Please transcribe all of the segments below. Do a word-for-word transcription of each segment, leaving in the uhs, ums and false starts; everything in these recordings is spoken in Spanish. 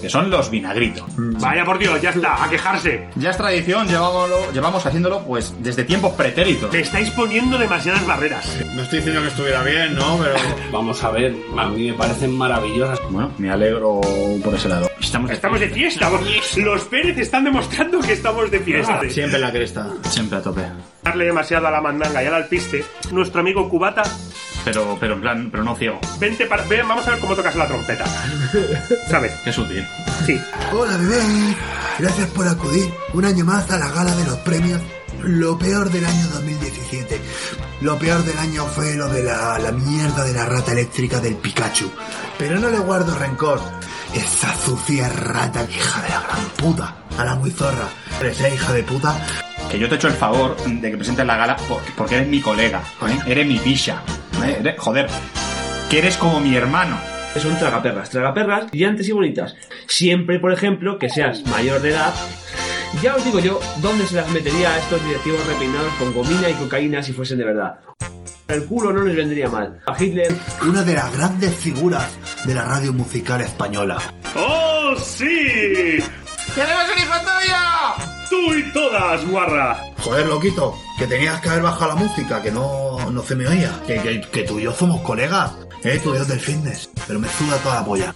que son los vinagritos. Vaya por Dios, ya está, a quejarse. Ya es tradición, llevámoslo, llevamos haciéndolo pues desde tiempos pretéritos. Me estáis poniendo demasiadas barreras. No estoy diciendo que estuviera bien, ¿no? Pero vamos a ver, a mí me parecen maravillosas. Bueno, me alegro por ese lado. Estamos de Estamos de fiesta. Los Pérez están demostrando que estamos de fiesta. ah, siempre en la cresta. Siempre a tope. Darle demasiado a la mandanga y al alpiste. Nuestro amigo Cubata, Pero, pero en plan, pero no ciego. vente para... Ven, vamos a ver cómo tocas la trompeta. ¿Sabes? Qué sutil. Sí. Hola, bebé. Gracias por acudir un año más a la gala de los premios. Lo peor del año dos mil diecisiete. Lo peor del año fue lo de la, la mierda de la rata eléctrica del Pikachu. Pero no le guardo rencor. Esa sucia rata, hija de la gran puta. A la muy zorra. Esa hija de puta. Que yo te he hecho el favor de que presentes la gala porque, porque eres mi colega, ¿eh? Eres mi picha. ¿eh? Eres, joder, que eres como mi hermano. Son tragaperras, tragaperras brillantes y bonitas. Siempre, por ejemplo, que seas mayor de edad. Ya os digo yo dónde se las metería a estos directivos repeinados con gomina y cocaína si fuesen de verdad. El culo no les vendría mal. A Hitler... Una de las grandes figuras de la radio musical española. ¡Oh, sí! ¡Queremos un hijo tuyo! ¡Tú y todas, guarra! Joder, loquito, que tenías que haber bajado la música, que no, no se me oía. Que, que, que tú y yo somos colegas. Eh, tú eres del fitness, pero me suda toda la polla.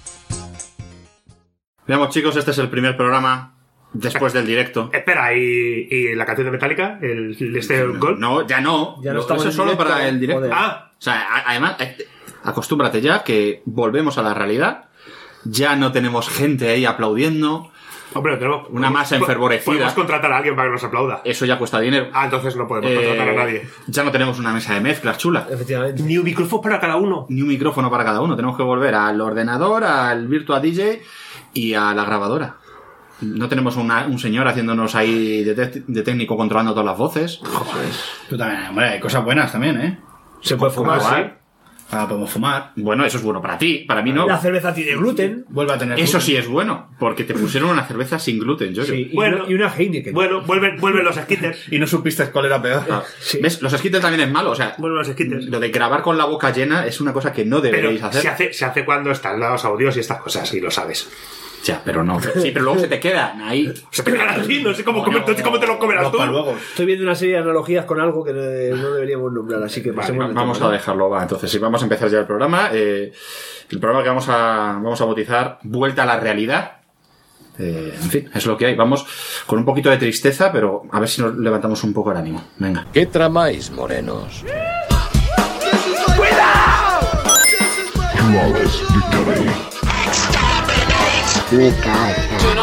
Veamos, chicos, este es el primer programa después del directo. Espera, ¿y, y la canción de Metallica? ¿El, el este el gol? No, ya no. Ya no Lo- estamos Eso es en solo directo, para el directo. joder. Ah, O sea, a- además, eh, acostúmbrate ya que volvemos a la realidad. Ya no tenemos gente ahí aplaudiendo. hombre, tenemos... Una masa enfervorecida. Podemos contratar a alguien para que nos aplauda. Eso ya cuesta dinero. Ah, entonces no podemos Eh, contratar a nadie. Ya no tenemos una mesa de mezclas chula. Efectivamente. Ni un micrófono para cada uno. Ni un micrófono para cada uno. Tenemos que volver al ordenador, al Virtua D J y a la grabadora. No tenemos una- un señor haciéndonos ahí de, te- de técnico controlando todas las voces. Tú también, hombre, hay cosas buenas también, ¿eh? Se puede fumar, Fumar. sí. Ah, podemos fumar. Bueno, eso es bueno para ti, para mí no. La cerveza tiene gluten. Vuelve a tener... Eso sí es bueno, porque te pusieron una cerveza sin gluten, yo Sí, y, Bueno. una, y una Heineken. Bueno, vuelven, vuelven los skitters. Y no supiste cuál era peor. Sí. ¿Ves? Los skittles también es malo, o sea, Vuelven los skitters. lo de grabar con la boca llena es una cosa que no Pero deberéis hacer. se hace, se hace cuando están los audios y estas cosas, y lo sabes. Ya, pero no. Sí, pero luego se te quedan ahí. Se te quedan así, no sé cómo, comer- no sé cómo te lo comerás Los tú. paluegos. Estoy viendo una serie de analogías con algo que no, no deberíamos nombrar, así que Vale, pasemos va- al vamos tema, a ¿no? dejarlo, va. Entonces, sí, vamos a empezar ya el programa. Eh, el programa que vamos a, vamos a bautizar Vuelta a la Realidad. Eh, en fin, es lo que hay. Vamos con un poquito de tristeza, pero a ver si nos levantamos un poco el ánimo. Venga. ¿Qué tramáis, morenos? Mi casa.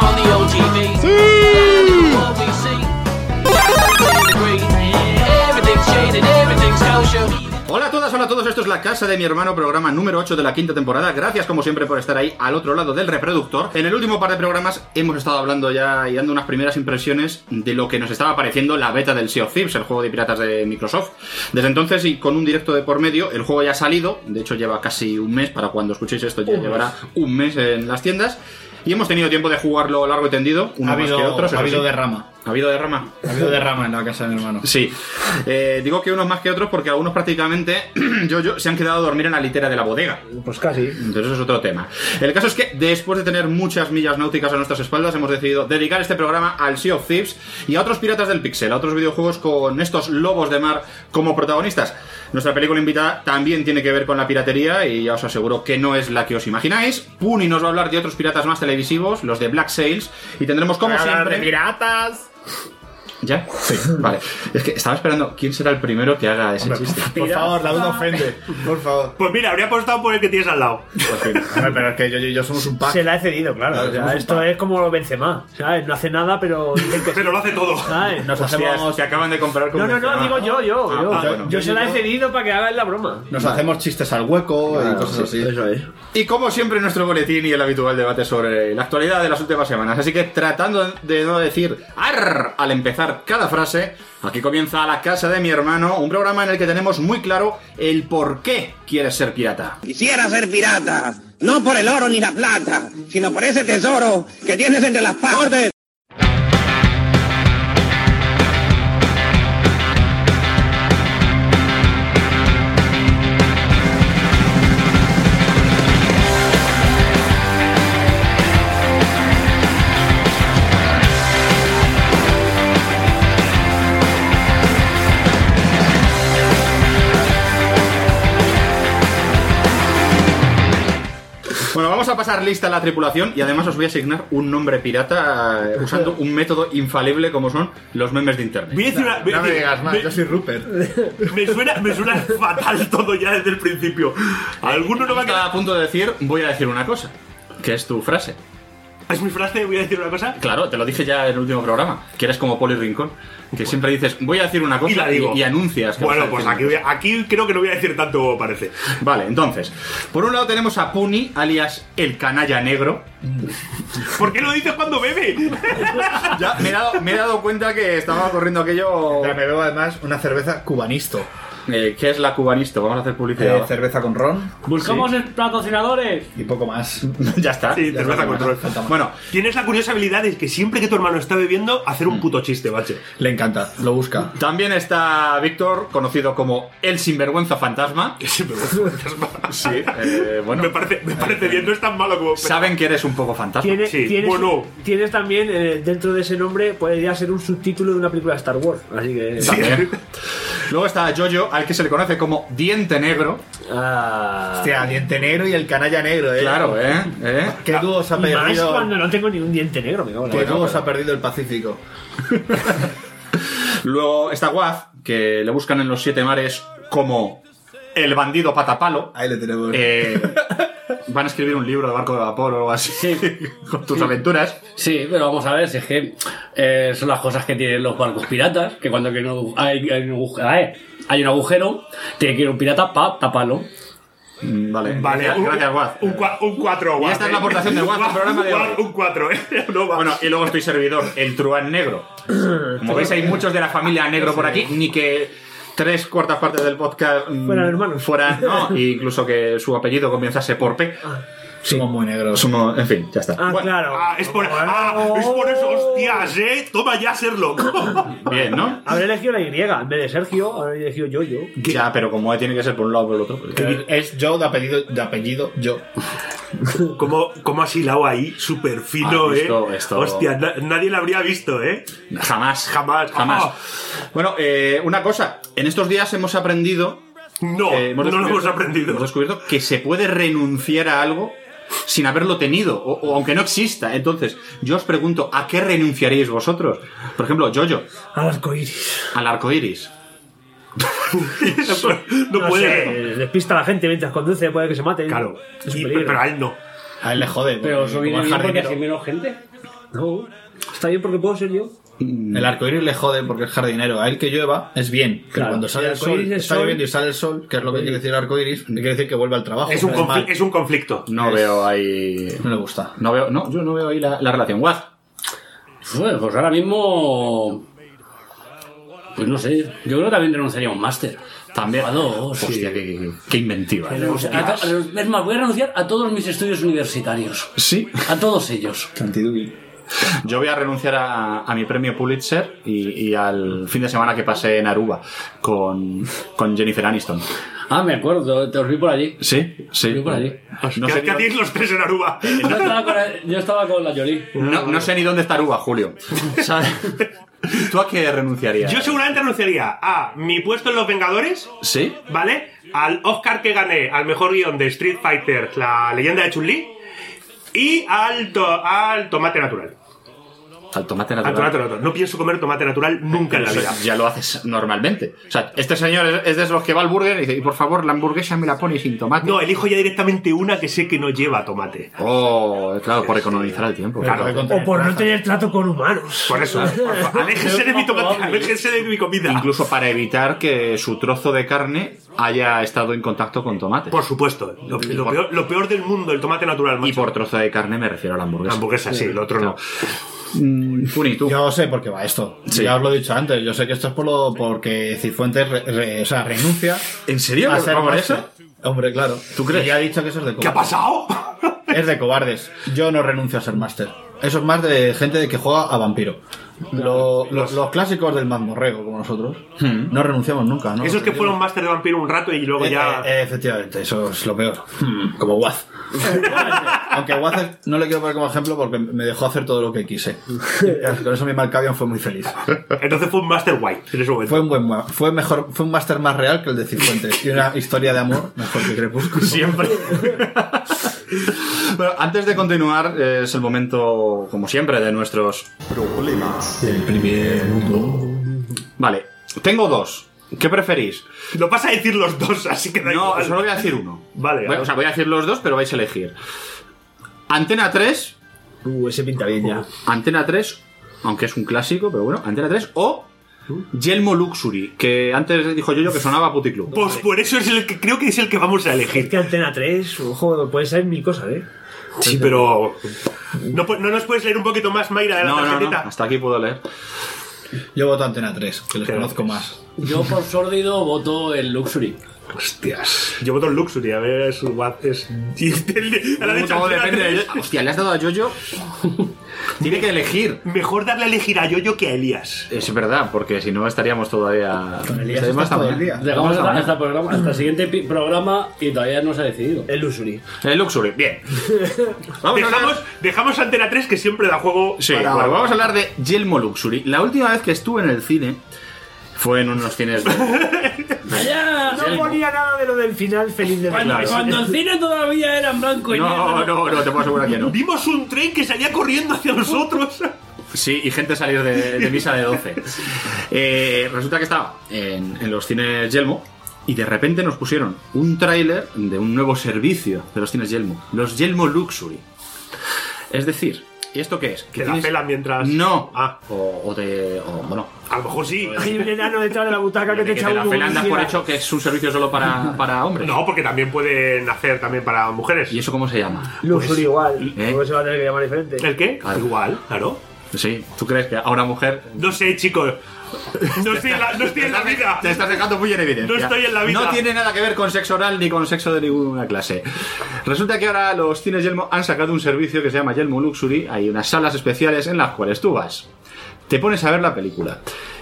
Hola a todas, hola a todos, esto es La Casa de mi Hermano, programa número ocho de la quinta temporada. Gracias como siempre por estar ahí al otro lado del reproductor. En el último par de programas hemos estado hablando ya y dando unas primeras impresiones de lo que nos estaba pareciendo la beta del Sea of Thieves, el juego de piratas de Microsoft. Desde entonces y con un directo de por medio, el juego ya ha salido, de hecho lleva casi un mes, para cuando escuchéis esto ya llevará un mes en las tiendas. Y hemos tenido tiempo de jugarlo largo y tendido, uno Ha más habido, que otros. ha eso habido sí. derrama. ¿Ha habido derrama? Ha habido derrama en la casa de mi hermano. Sí, eh, digo que unos más que otros porque algunos prácticamente yo, yo, se han quedado a dormir en la litera de la bodega. Pues casi. Entonces eso es otro tema. El caso es que después de tener muchas millas náuticas a nuestras espaldas hemos decidido dedicar este programa al Sea of Thieves y a otros piratas del pixel, a otros videojuegos con estos lobos de mar como protagonistas. Nuestra película invitada también tiene que ver con la piratería y ya os aseguro que no es la que os imagináis. Puni nos va a hablar de otros piratas más televisivos, los de Black Sails, y tendremos como siempre... piratas! ¿Ya? Sí, vale. Es que estaba esperando quién será el primero que haga ese chiste. Por favor, la duda ofende. Por favor. Pues mira, habría apostado por el que tienes al lado. Hombre, pero es que yo y yo somos un pack. Se la he cedido, claro. Claro, O sea, somos un esto pack. es como Benzema, ¿sabes? No hace nada, pero dicen que sí, Pero lo hace todo. ¿sabes? Nos Hostias, hacemos, te acaban de comprar con No, no, no, Benzema. digo yo, yo, Ah, yo. ah, yo bueno. yo se la he cedido para que hagan la broma. nos hacemos chistes al hueco y cosas así. Eso es. Y como siempre nuestro boletín y el habitual debate sobre la actualidad de las últimas semanas. Así que tratando de no decir arr al empezar cada frase, aquí comienza La Casa de mi Hermano, un programa en el que tenemos muy claro el por qué quieres ser pirata. Quisiera ser pirata, no por el oro ni la plata, sino por ese tesoro que tienes entre las partes. Bueno, vamos a pasar lista a la tripulación y además os voy a asignar un nombre pirata eh, usando un método infalible como son los memes de internet. Voy a decir una, voy a No me decir- digas más, me- yo soy Rupert. Me suena, me suena fatal todo ya desde el principio. Alguno no va a Estaba quedar. a punto de decir, voy a decir una cosa, que es tu frase. ¿Es mi frase? Voy a decir una cosa. Claro, te lo dije ya en el último programa, que eres como Poli Rincón, que siempre dices, voy a decir una cosa Y la digo. y, y anuncias. que Bueno, vas a pues decir aquí, una voy a- aquí creo que no voy a decir tanto como parece. cosa. Vale, entonces, por un lado tenemos a Puni, alias el canalla negro. ¿Por qué lo dices cuando bebe? Ya me he dado, me he dado cuenta que estaba corriendo aquello... Ya me bebo además una cerveza cubanisto. Eh, ¿Qué es la cubanisto? Vamos a hacer publicidad. Eh, cerveza con ron Buscamos patrocinadores. y poco más. Ya está. Sí, Ya cerveza está. con ron. Bueno, Tienes la curiosa habilidad de que siempre que tu hermano está bebiendo, hacer un puto chiste, bache. Le encanta, lo busca. también está Víctor, conocido como el sinvergüenza fantasma. Sí, Sí, eh, bueno. me parece, me parece bien, no es tan malo como. Saben que eres un poco fantasma. Tiene- Sí, tienes, bueno. tienes también, eh, dentro de ese nombre, podría ser un subtítulo de una película de Star Wars. Así que. Sí. También. Luego está Jojo, al que se le conoce como Diente Negro. Ah, Hostia, diente negro y el canalla negro, eh. Claro, ¿eh? ¿Eh? ¿Qué dúo se ha y más perdido? cuando no tengo ni un diente negro, me cago en la ¿Qué leche. dúo se ha perdido el Pacífico? Luego está Waz, que le buscan en los siete mares como el bandido patapalo. Ahí le tenemos. Eh, van a escribir un libro de barco de vapor o algo así con tus aventuras. Sí, pero vamos a ver, si es que eh, son las cosas que tienen los barcos piratas, que cuando que no hay, hay, un agujero, hay un agujero, tiene que ir un pirata para taparlo. Mm, Vale, Vale, gracias, un, gracias Waz. un, cua- un cuatro, Y esta es la aportación de Waz al programa de hoy. Un cuatro, eh. No va. Bueno, y luego estoy servidor, el truán negro. Como veis, hay muchos de la familia negro por aquí, ni que tres cuartas partes del podcast mm, Fueran hermanos. fueran, no, e incluso que su apellido comenzase por P. Somos muy negros. Somos- en fin, ya está. Ah, Bueno, claro. Ah, es por, ah, es por eso, hostias, eh. Toma ya, Sherlock. bien, ¿no? Habré elegido la Y, en vez de Sergio, habré elegido yo, yo. Ya, pero como tiene que ser por un lado o por el otro. Eh, Es Joe de apellido, de apellido yo. ¿Cómo, cómo has hilado ahí? Súper fino, Ah, esto- eh. esto- Hostia, na- nadie lo habría visto, eh. Jamás. Jamás. Jamás. Ah. Bueno, eh, una cosa. En estos días hemos aprendido... No, eh, hemos no lo descubierto- hemos aprendido. Hemos descubierto que se puede renunciar a algo sin haberlo tenido, o, o aunque no exista. Entonces, yo os pregunto, ¿a qué renunciaríais vosotros? Por ejemplo, Jojo, Al arcoíris. al arco iris. no, No puede. sé, despista a la gente mientras conduce, puede que se mate. Claro. Es un Y- peligro. pero a él no. A él le jode. Pero porque eso como viene es bien porque jardinero- así menos gente. No, está bien porque puedo ser yo. El arcoíris le jode porque es jardinero. A él que llueva es bien. Pero Claro, cuando sale el el sol, arcoíris es está sol. lloviendo y sale el sol, que es lo que quiere decir el arcoíris, quiere decir que vuelve al trabajo. Es un, pero confli- mal. es un conflicto. No veo ahí... No le gusta. No veo, no, yo no veo ahí la, la relación. Waz. Pues, pues ahora mismo... Pues no sé, yo creo que también renunciaría a un máster. También. A dos. Hostia, qué, qué- qué inventiva. ¿eh? O sea, a to- es más, voy a renunciar a todos mis estudios universitarios. Sí. A todos ellos. Cantidubi. Yo voy a renunciar a, a mi premio Pulitzer y, y al fin de semana que pasé en Aruba con, con Jennifer Aniston. Ah, me acuerdo, te os vi por allí. Sí, sí. Yo por allí. No ¿Qué, sé, qué hacéis los tres en Aruba? Yo estaba con, yo estaba con la Jolie. no, no sé ni dónde está Aruba, Julio. ¿Sabes? ¿Tú a qué renunciarías? Yo seguramente renunciaría a mi puesto en Los Vengadores, ¿Sí? ¿vale? Al Oscar que gané al mejor guión de Street Fighter, la leyenda de Chun-Li, y al, to- al tomate natural. Al tomate Al natural. tomate natural. No pienso comer tomate natural nunca en la Eso vida. ya lo haces normalmente. O sea, este señor es, es de los que va al burger y dice, y por favor, la hamburguesa me la pone sin tomate. No, elijo ya directamente una que sé que no lleva tomate. Oh, claro, por economizar el tiempo. Claro. O por no tener trato con humanos. Por eso, por favor, aléjese de mi tomate, aléjese de mi comida. Incluso para evitar que su trozo de carne haya estado en contacto con tomate. Por supuesto, lo, lo peor, lo peor del mundo, el tomate natural, macho. Y por trozo de carne me refiero a la hamburguesa. La hamburguesa, sí, el otro no. Mm, Funi, tú. Yo sé por qué va esto. Sí. Ya os lo he dicho antes. Yo sé que esto es por lo, porque Cifuentes re- re- o sea, renuncia ¿En serio? a ser ¿Va por máster. eso? Hombre, claro. ¿Tú crees? Y ya ha dicho que eso es de ¿Qué ha cobardes. pasado? Es de cobardes. Yo no renuncio a ser máster. Eso es más de gente de que juega a vampiro. Lo- lo- los clásicos del mazmorrego, como nosotros, no renunciamos nunca, ¿no? Esos que fueron máster de vampiro un rato y luego Eh, ya... eh, efectivamente, eso es lo peor. Como Waz. Aunque Waz es- no le quiero poner como ejemplo porque me dejó hacer todo lo que quise. Con eso mi Malkavian fue muy feliz. Entonces fue un máster guay en ese momento. Fue un buen ma- fue mejor, fue un máster más real que el de Cifuentes y una historia de amor mejor que Crepúsculo. Siempre. Bueno, antes de continuar, es el momento, como siempre, de nuestros problemas del primer mundo. Vale, tengo dos. ¿Qué preferís? Lo vas a decir los dos, así que da No, igual. solo voy a decir uno. Vale, Bueno, o sea, voy a decir los dos, pero vais a elegir. Antena tres. Uh, ese pinta bien ya. Antena tres, aunque es un clásico, pero bueno, Antena tres o Yelmo Luxury, que antes dijo yo que sonaba a Puticlub. Pues por eso es el que creo que es el que vamos a elegir. Es que Antena tres, ojo, puede ser mil cosas, ¿eh? Sí, pero... ¿No, pu- ¿No nos puedes leer un poquito más, Mayra, de la No, no, no, tarjetita? hasta aquí puedo leer. Yo voto Antena tres, que les Pero- conozco más. Yo por sórdido voto el Luxury. Hostias. Yo voto en Luxury, a ver, su what es... A la derecha, Todo Antena depende de- tres. Hostia, ¿le has dado a Yoyo? Tiene que elegir. Mejor darle a elegir a Yoyo que a Elías. Es verdad, porque si no estaríamos todavía... Con Elías estaríamos estás todo hasta el día. mañana. Dejamos Hasta hasta, mañana. hasta el programa, hasta el siguiente pi- programa y todavía no se ha decidido. El Luxury. El Luxury, bien. Vamos a Dejamos, hablar... dejamos Antena tres, que siempre da juego. Sí, para- bueno, vamos a hablar de Yelmo Luxury. La última vez que estuve en el cine fue en unos cines de... ¡Allá! No ponía nada de lo del final feliz de Cuando, Navidad. cuando el cine todavía era en blanco y No, negro. no, no, te puedo asegurar que no. Vimos un tren que salía corriendo hacia nosotros. Sí, y gente salir de, de misa de doce. Eh, resulta que estaba en, en los cines Yelmo y de repente nos pusieron un tráiler de un nuevo servicio de los cines Yelmo, los Yelmo Luxury. Es decir, ¿y esto qué es? Que la pela mientras... No. Ah, O, o de... o, bueno, a lo mejor sí. Hay un enano detrás de la butaca que te que echa te la un pela andas por mira. hecho que es un servicio solo para, para hombres. No, porque también pueden hacer también para mujeres. ¿Y eso cómo se llama? Luxury igual. ¿eh? ¿Cómo se va a tener que llamar diferente? ¿El qué? Claro. Igual, claro. Sí, ¿tú crees que a una mujer... No sé, chicos. No estoy en la, no estoy en la vida. Te estás dejando muy en evidencia. No estoy en la vida. No tiene nada que ver con sexo oral ni con sexo de ninguna clase. Resulta que ahora los cines Yelmo han sacado un servicio que se llama Yelmo Luxury. Hay unas salas especiales en las cuales tú vas, te pones a ver la película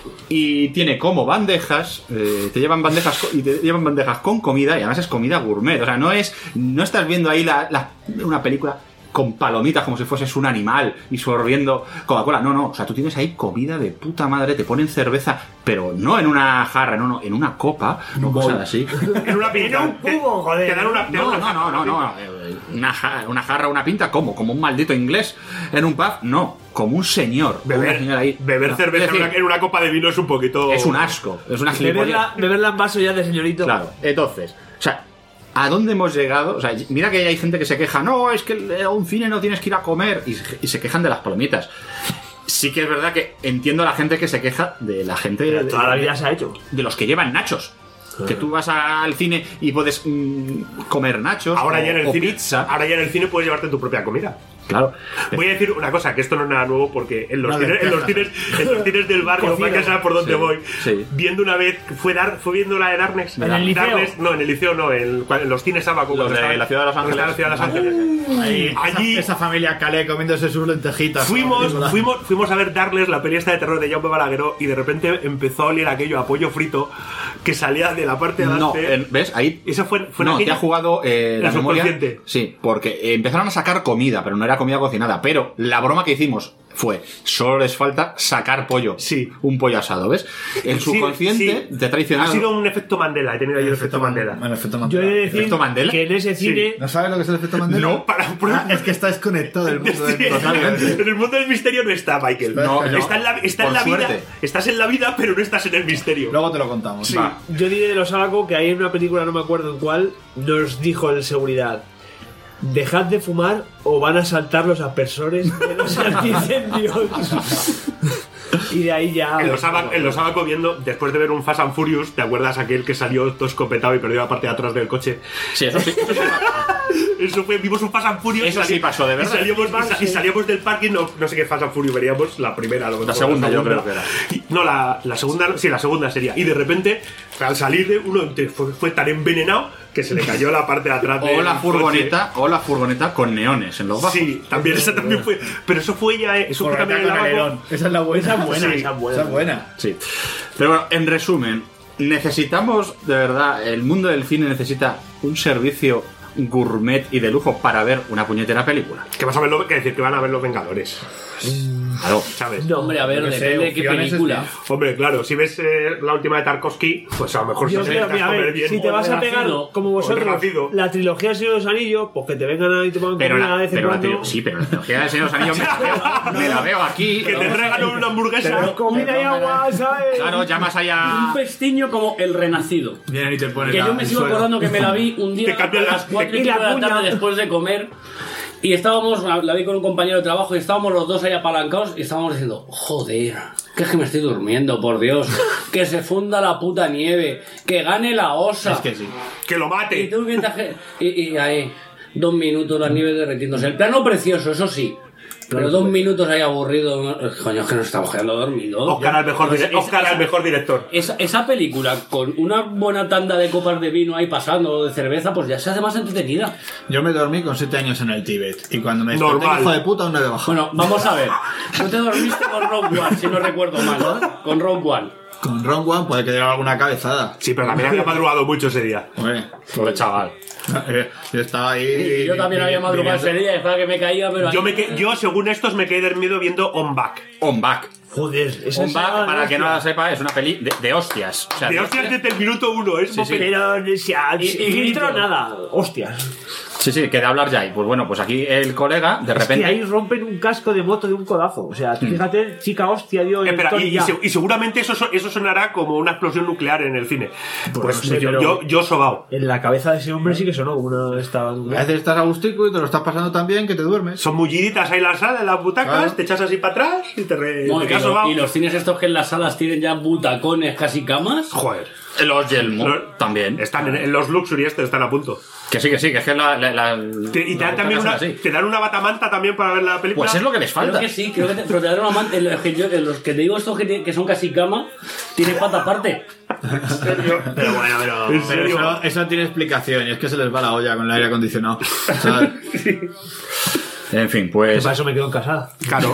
y tiene como bandejas, eh, te llevan bandejas co- y te llevan bandejas con comida y además es comida gourmet. O sea, no es, no estás viendo ahí la, la- una película con palomitas como si fueses un animal y sorbiendo Coca-Cola. No, no, o sea, tú tienes ahí comida de puta madre, te ponen cerveza, pero no en una jarra, no, no, en una copa, no cosas así. En una pinta. En un cubo, joder. Te dan una, te dan No, una- no, no, no, no. eh, Una, ja- una jarra, una pinta, ¿cómo? Como un maldito inglés en un pub, no, como un señor. Una Beber, señora ahí. beber No, cerveza es decir, en una, en una copa de vino es un poquito... es un asco, es una gilipollez. Beberla, beberla en vaso ya de señorito. Claro, entonces, o sea, ¿a dónde hemos llegado? O sea, mira que hay gente que se queja, no, es que a un cine no tienes que ir a comer, y, se- y se quejan de las palomitas. Sí que es verdad que entiendo a la gente que se queja de la gente de, Toda la vida se ha hecho. de los que llevan nachos. Que tú vas al cine y puedes mm, comer nachos Ahora o, ya en el o cine, pizza. ahora ya en el cine puedes llevarte tu propia comida. Claro. Voy a decir una cosa, que esto no es nada nuevo, porque en los, Una cines, en los, cines, lenteja. en los cines del barrio, Cocido. para que sabes por dónde Sí, voy, sí. viendo una vez, fue, dar, fue viendo la de Darkness. ¿En el liceo? Darkness, no, en el liceo no, en, en los cines Abaco. Los de la Ciudad de Los Ángeles. La ciudad de Los Ángeles. Ahí, Allí- esa, esa familia Calé comiéndose sus lentejitas. Fuimos, ¿no? fuimos, fuimos a ver Darkness, la peli esta de terror de Jaume Balagueró, y de repente empezó a oler aquello a pollo frito que salía de la parte de No, adelante. en- ¿ves? Ahí. Eso fue, fue en no, te aquella- ha jugado eh, la el memoria. subconsciente. Sí, porque empezaron a sacar comida, pero no era comida cocinada. Pero la broma que hicimos fue: solo les falta sacar pollo. Sí. Un pollo asado, ¿ves? El Sí, subconsciente sí. te ha traicionado. Ha sido un efecto Mandela, he tenido yo el efecto Mandela. Bueno, efecto Yo Mandela. he de decir ¿Efecto Mandela? que en ese cine... ¿No sabes lo que es el efecto Mandela? No, para- Ah, es que está desconectado del mundo Sí, del en el mundo del misterio no está, Michael. No, no. Está en la, está en Por la vida. suerte. Estás en la vida, pero no estás en el misterio. Luego te lo contamos. Sí. Va. Yo diré de los Abaco que hay en una película, no me acuerdo en cuál, nos dijo el seguridad: dejad de fumar o van a saltar los aspersores de los antiincendios. Y de ahí ya... En los, Abaco, en los Abaco viendo, después de ver un Fast and Furious, ¿te acuerdas aquel que salió todo escopetado y perdió la parte de atrás del coche? Sí, eso sí. Eso sí. Eso fue, vimos un Fast and Furious. Eso y sí pasó, de verdad. Y salíamos, y sa- y salíamos del parking, no, no sé qué Fast and Furious veríamos, la primera, a lo mejor, La segunda, yo creo que era. Y- no, la, la segunda, sí, la segunda sería. Y de repente, al salir de uno, te- fue, fue tan envenenado que se le cayó la parte de atrás de O la furgoneta, o la furgoneta con neones en los bajos. Sí, también, esa también fue. Pero eso fue ya, eso fue también en el con Abaco. alerón. Esa es la buena. Esa es buena, Sí, esa es buena. Esa es buena. Sí. Pero bueno, en resumen, necesitamos, de verdad, el mundo del cine necesita un servicio gourmet y de lujo para ver una puñetera película. Que vas a ver lo que decir que van a ver Los Vengadores. Claro. ¿Sabes? No, hombre, a ver, Yo depende sé, de qué opciones película. Hombre, claro, si ves eh, la última de Tarkovsky, pues a lo mejor Yo se creo, te mira, a comer ver, bien. si te vas a O pegar, Renacido. como O vosotros, Renacido. la trilogía del Señor de los Anillos, pues que te vengan ahí y te pongan Pero comida la, de vez en pero la cuando. trilogía- sí, pero la trilogía de Señor de los Anillos me la veo, me la veo aquí. Que te regalan una hamburguesa. Pero comida y agua, ¿sabes? Claro, llamas allá. Un pestiño como El Renacido. Vienen y te ponen Que la- yo me el sigo suelo. acordando que me la vi un día Te cambian a la- las cuatro y y la pico de la cuña. tarde después de comer. Y estábamos, la vi con un compañero de trabajo y estábamos los dos ahí apalancados y estábamos diciendo, joder, que es que me estoy durmiendo, por Dios, que se funda la puta nieve, que gane la osa. Es que sí. Que lo Y mate. tú mientras que- y, y ahí, dos minutos la nieve derritiéndose. El plano precioso, eso sí. Pero dos minutos ahí aburrido. ¿no? Coño, es que nos estamos quedando dormidos. Oscar al mejor, Pues dire- esa- Oscar al esa- mejor director. Esa, esa película con una buena tanda de copas de vino ahí pasando o de cerveza, pues ya se hace más entretenida. Yo me dormí con siete años en el Tíbet. Y cuando me desperté, Normal. hijo de puta, aún no he bajado. Bueno, vamos a ver. Tú te dormiste con Rogue One, si no recuerdo mal, ¿no? Con Rogue One. Con Ron One puede que diera alguna cabezada. Sí, pero también había madrugado mucho ese día. Hombre, Pobre chaval. yo estaba ahí. Y yo también había madrugado ese día, estaba que me caía, pero... Yo, me que- yo, según estos, me quedé dormido viendo On Back. On Back. Joder, esa On es Back, una para que no la hostia. sepa, es una peli de, de hostias. O sea, De hostias desde el minuto uno, es Sí, sí. Pero si a- Y- y sin filtro grito. nada, hostias. Sí, sí, que de hablar ya. Y pues bueno, pues aquí el colega, de Es repente. que ahí rompen un casco de moto de un codazo. O sea, tú fíjate, chica hostia, dio el Espera, Tony y, y ya. se- y seguramente eso, so- eso sonará como una explosión nuclear en el cine. Pues, no sé, yo, pero- yo, yo sobao. En la cabeza de ese hombre sí que sonó como una esta. A veces estás a gustico y te lo estás pasando tan bien que te duermes. Son mulliditas ahí en la sala, en las butacas, Claro. te echas así para atrás y te, re, No, te y, quedas los, sobao. y los cines estos que en las salas tienen ya butacones, casi camas. Joder. Los Yelmo Los- también. Están en, en los Luxury estos, están a punto. Que sí, que sí, que es que la. la, la- Te- y te la dan también boca una, son así. te dan una batamanta también para ver la película. Pues es lo que les falta. Creo que sí, creo que te, pero te dan una manta. En los que, yo- en los que te digo estos que, tienen- que son casi cama, tienen pata aparte. ¿En serio? Pero bueno, pero. ¿En Pero serio? eso, eso tiene explicación y es que se les va la olla con el aire acondicionado. ¿Sabes? En fin, Que pues. para eso me quedo en casa. Claro.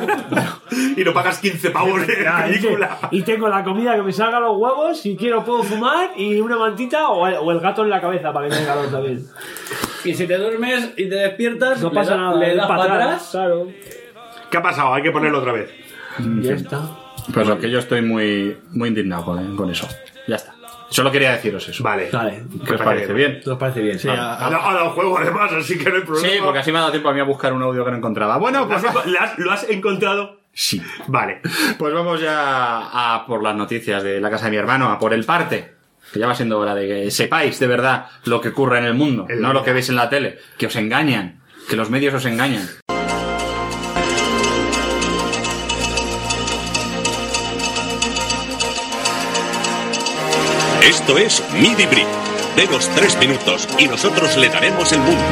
Y no pagas quince pavos de Ya, es que- película. y tengo la comida que me salga los huevos, si quiero puedo fumar y una mantita o el, o el gato en la cabeza para que tenga calor también. Y si te duermes y te despiertas, No le pasa da- nada, le es das para para atrás, atrás. claro. ¿Qué ha pasado? Hay que ponerlo otra vez. Ya está. Pues lo que yo estoy muy, muy indignado con, con eso. Ya está. Solo quería deciros eso. Vale. Vale. ¿Qué os parece bien? ¿Nos parece bien? Sí, a- Ha, dado- ha dado juego además, así que no hay problema. Sí, porque así me ha dado tiempo a mí a buscar un audio que no encontraba. Bueno, ¿Lo pues. has, enco- ¿lo has- lo has encontrado? Sí. Vale. Pues vamos ya a por las noticias de la casa de mi hermano, a por el parte. Que ya va siendo hora de que sepáis de verdad lo que ocurre en el mundo, El no día. lo que veis en la tele, que os engañan, que los medios os engañan. Esto es Midi Brick. Denos tres minutos y nosotros le daremos el mundo.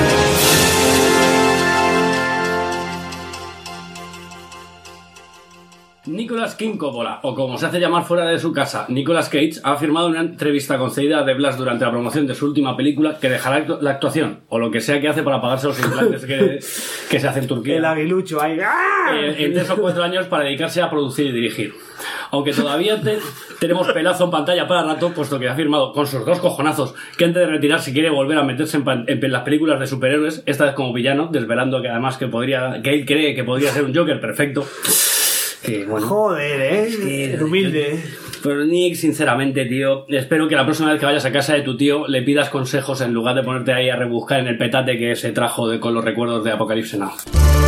Nicolas King Coppola, o como se hace llamar fuera de su casa, Nicolas Cage, ha afirmado en una entrevista concedida a The Blast durante la promoción de su última película que dejará actu- la actuación, o lo que sea que hace para pagarse los implantes que, que se hace en Turquía. El aguilucho ahí. ¡Ah! Eh, en tres o cuatro años para dedicarse a producir y dirigir. Aunque todavía te- tenemos pelazo en pantalla para rato, puesto que ha afirmado con sus dos cojonazos que antes de retirarse quiere volver a meterse en, pan- en las películas de superhéroes, esta vez como villano, desvelando que además que podría, que él cree que podría ser un Joker perfecto. Que, bueno, Joder, eh. que- El humilde. pero Nick, sinceramente, tío, espero que la próxima vez que vayas a casa de tu tío le pidas consejos en lugar de ponerte ahí a rebuscar en el petate que se trajo de, con los recuerdos de Apocalipsis Now.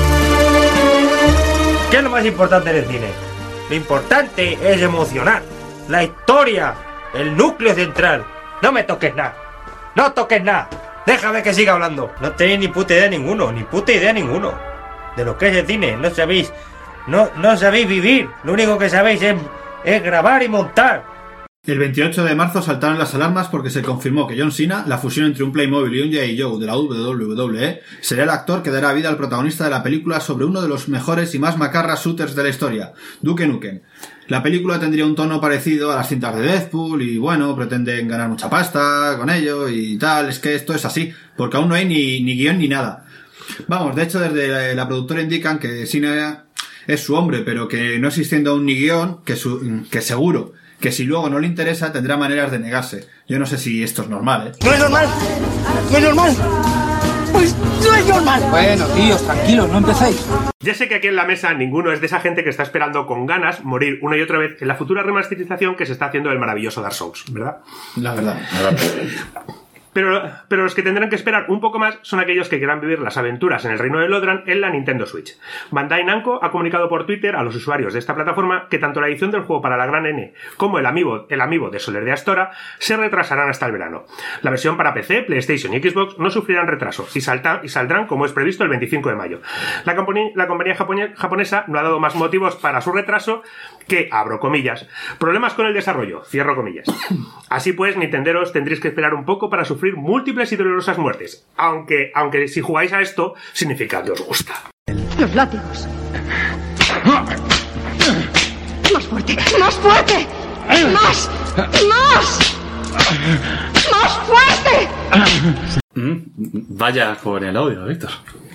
¿Qué es lo más importante en el cine? Lo importante es emocionar. La historia, el núcleo central. No me toques nada. No toques nada. Déjame que siga hablando. No tenéis ni puta idea ninguno, ni puta idea ninguno. De lo que es el cine, no sabéis. No, no sabéis vivir. Lo único que sabéis es, es grabar y montar. El veintiocho de marzo saltaron las alarmas porque se confirmó que John Cena, la fusión entre un Playmobil y un G I. Joe de la W W E, sería el actor que dará vida al protagonista de la película sobre uno de los mejores y más macarras shooters de la historia, Duke Nukem. La película tendría un tono parecido a las cintas de Deadpool y bueno, pretenden ganar mucha pasta con ello y tal. Es que esto es así, porque aún no hay ni, ni guión ni nada. Vamos, de hecho desde la, la productora indican que Cena es su hombre, pero que no existiendo aún ni guión, que, su, que seguro que si luego no le interesa tendrá maneras de negarse. Yo no sé si esto es normal, ¿eh? ¿No es normal? ¿No es normal? Pues no es normal. Bueno, tíos, tranquilos, no empecéis. Ya sé que aquí en la mesa ninguno es de esa gente que está esperando con ganas morir una y otra vez en la futura remasterización que se está haciendo del maravilloso Dark Souls, ¿verdad? La verdad. Pero, pero los que tendrán que esperar un poco más son aquellos que quieran vivir las aventuras en el reino de Lodran en la Nintendo Switch. Bandai Namco ha comunicado por Twitter a los usuarios de esta plataforma que tanto la edición del juego para la Gran N como el amiibo, el amiibo de Soler de Astora se retrasarán hasta el verano. La versión para P C, PlayStation y Xbox no sufrirán retraso y, salta, y saldrán como es previsto el veinticinco de mayo. La, componi, la compañía japone, japonesa no ha dado más motivos para su retraso que, abro comillas, problemas con el desarrollo, cierro comillas. Así pues, nintenderos tendréis que esperar un poco para sufrir múltiples y dolorosas muertes, aunque, aunque si jugáis a esto, significa que os gusta. Los látigos. Más fuerte, más fuerte. Más, más, más fuerte. Mm, vaya con el audio, Víctor.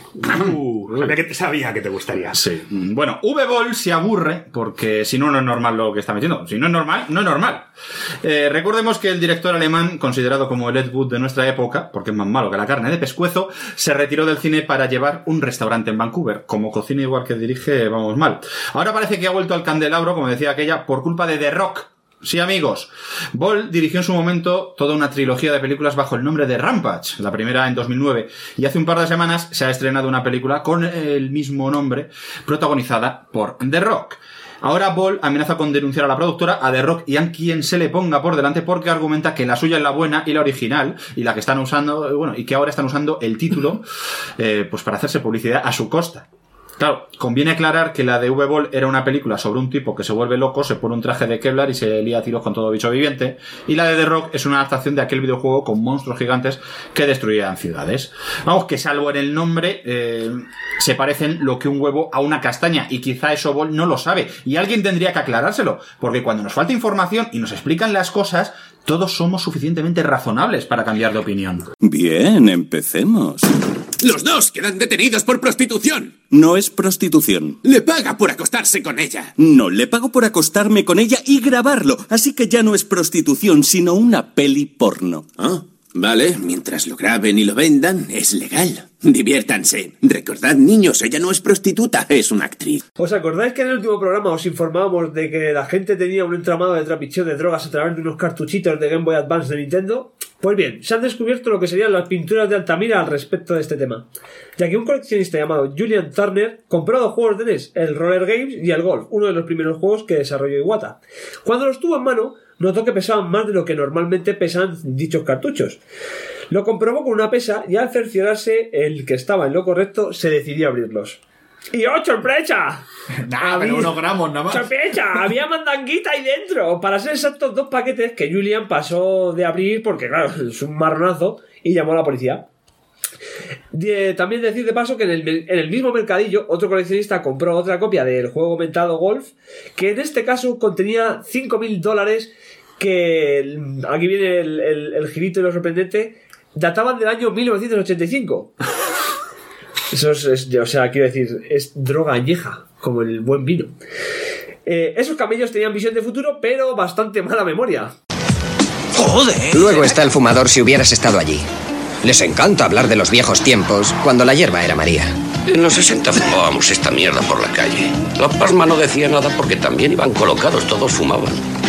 Uh, sabía, que, sabía que te gustaría. Sí. Bueno, V-Ball se aburre porque si no, no es normal lo que está metiendo. Si no es normal, no es normal. Eh, recordemos que el director alemán, considerado como el Ed Wood de nuestra época, porque es más malo que la carne de pescuezo, se retiró del cine para llevar un restaurante en Vancouver. Como cocina igual que dirige, vamos mal. Ahora parece que ha vuelto al candelabro, como decía aquella, por culpa de The Rock. Sí, amigos. Ball dirigió en su momento toda una trilogía de películas bajo el nombre de Rampage, la primera en dos mil nueve, y hace un par de semanas se ha estrenado una película con el mismo nombre, protagonizada por The Rock. Ahora Ball amenaza con denunciar a la productora, a The Rock y a quien se le ponga por delante, porque argumenta que la suya es la buena y la original, y la que están usando, bueno, y que ahora están usando el título eh, pues para hacerse publicidad a su costa. Claro, conviene aclarar que la de V-Ball era una película sobre un tipo que se vuelve loco, se pone un traje de Kevlar y se lía a tiros con todo bicho viviente, y la de The Rock es una adaptación de aquel videojuego con monstruos gigantes que destruían ciudades. Vamos, que salvo en el nombre, eh, se parecen lo que un huevo a una castaña, y quizá eso Ball no lo sabe, y alguien tendría que aclarárselo, porque cuando nos falta información y nos explican las cosas, todos somos suficientemente razonables para cambiar de opinión. Bien, empecemos. Los dos quedan detenidos por prostitución. No es prostitución. Le paga por acostarse con ella. No, le pago por acostarme con ella y grabarlo. Así que ya no es prostitución, sino una peli porno. Ah, vale. Mientras lo graben y lo vendan, es legal. Diviértanse. Recordad, niños, ella no es prostituta, es una actriz. ¿Os acordáis que en el último programa os informábamos de que la gente tenía un entramado de trapicheo de drogas a través de unos cartuchitos de Game Boy Advance de Nintendo? Pues bien, se han descubierto lo que serían las pinturas de Altamira al respecto de este tema, ya que un coleccionista llamado Julian Turner compró dos juegos de N E S, el Roller Games y el Golf, uno de los primeros juegos que desarrolló Iwata. Cuando los tuvo en mano, notó que pesaban más de lo que normalmente pesan dichos cartuchos. Lo comprobó con una pesa y al cerciorarse el que estaba en lo correcto, se decidió a abrirlos. ¡Y oh, sorpresa! Nah, pero unos gramos nada más. ¡Sorpresa! Había mandanguita ahí dentro. Para ser exactos, dos paquetes que Julian pasó de abrir porque, claro, es un marronazo y llamó a la policía. De, también decir de paso que en el, en el mismo mercadillo otro coleccionista compró otra copia del juego aumentado Golf, que en este caso contenía cinco mil dólares que, aquí viene el, el, el girito y lo sorprendente, databan del año mil novecientos ochenta y cinco. Eso es, es, o sea, quiero decir, es droga añeja, como el buen vino. Eh, esos camellos tenían visión de futuro, pero bastante mala memoria. ¡Joder! Luego está el fumador si hubieras estado allí. Les encanta hablar de los viejos tiempos, cuando la hierba era María. En los sesenta fumábamos esta mierda por la calle. La pasma no decía nada porque también iban colocados, todos fumaban.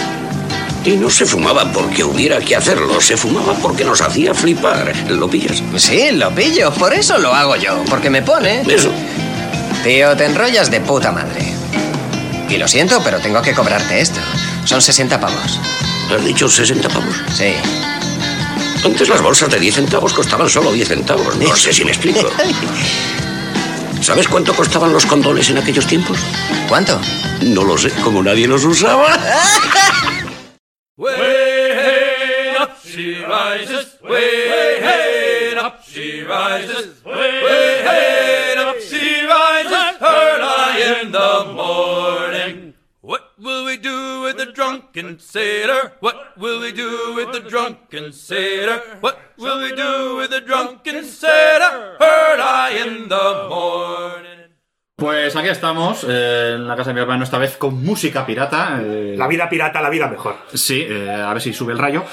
Y no se fumaba porque hubiera que hacerlo, se fumaba porque nos hacía flipar. ¿Lo pillas? Sí, lo pillo, por eso lo hago yo, porque me pone... Eso. Tío, te enrollas de puta madre. Y lo siento, pero tengo que cobrarte esto. Son sesenta pavos. ¿Has dicho sesenta pavos? Sí. Antes las bolsas de diez centavos costaban solo diez centavos. No sé si me explico. ¿Sabes cuánto costaban los condones en aquellos tiempos? ¿Cuánto? No lo sé, como nadie los usaba. Way up she rises, way hey, up she rises, way hey, up she rises, early in the morning. What will we do with the drunken sailor? What will we do with the drunken sailor? What will we do with the drunken sailor? Early in the morning. Pues aquí estamos, eh, en la casa de mi hermano, esta vez con música pirata. Eh, la vida pirata, la vida mejor. Sí, eh, a ver si sube el rayo.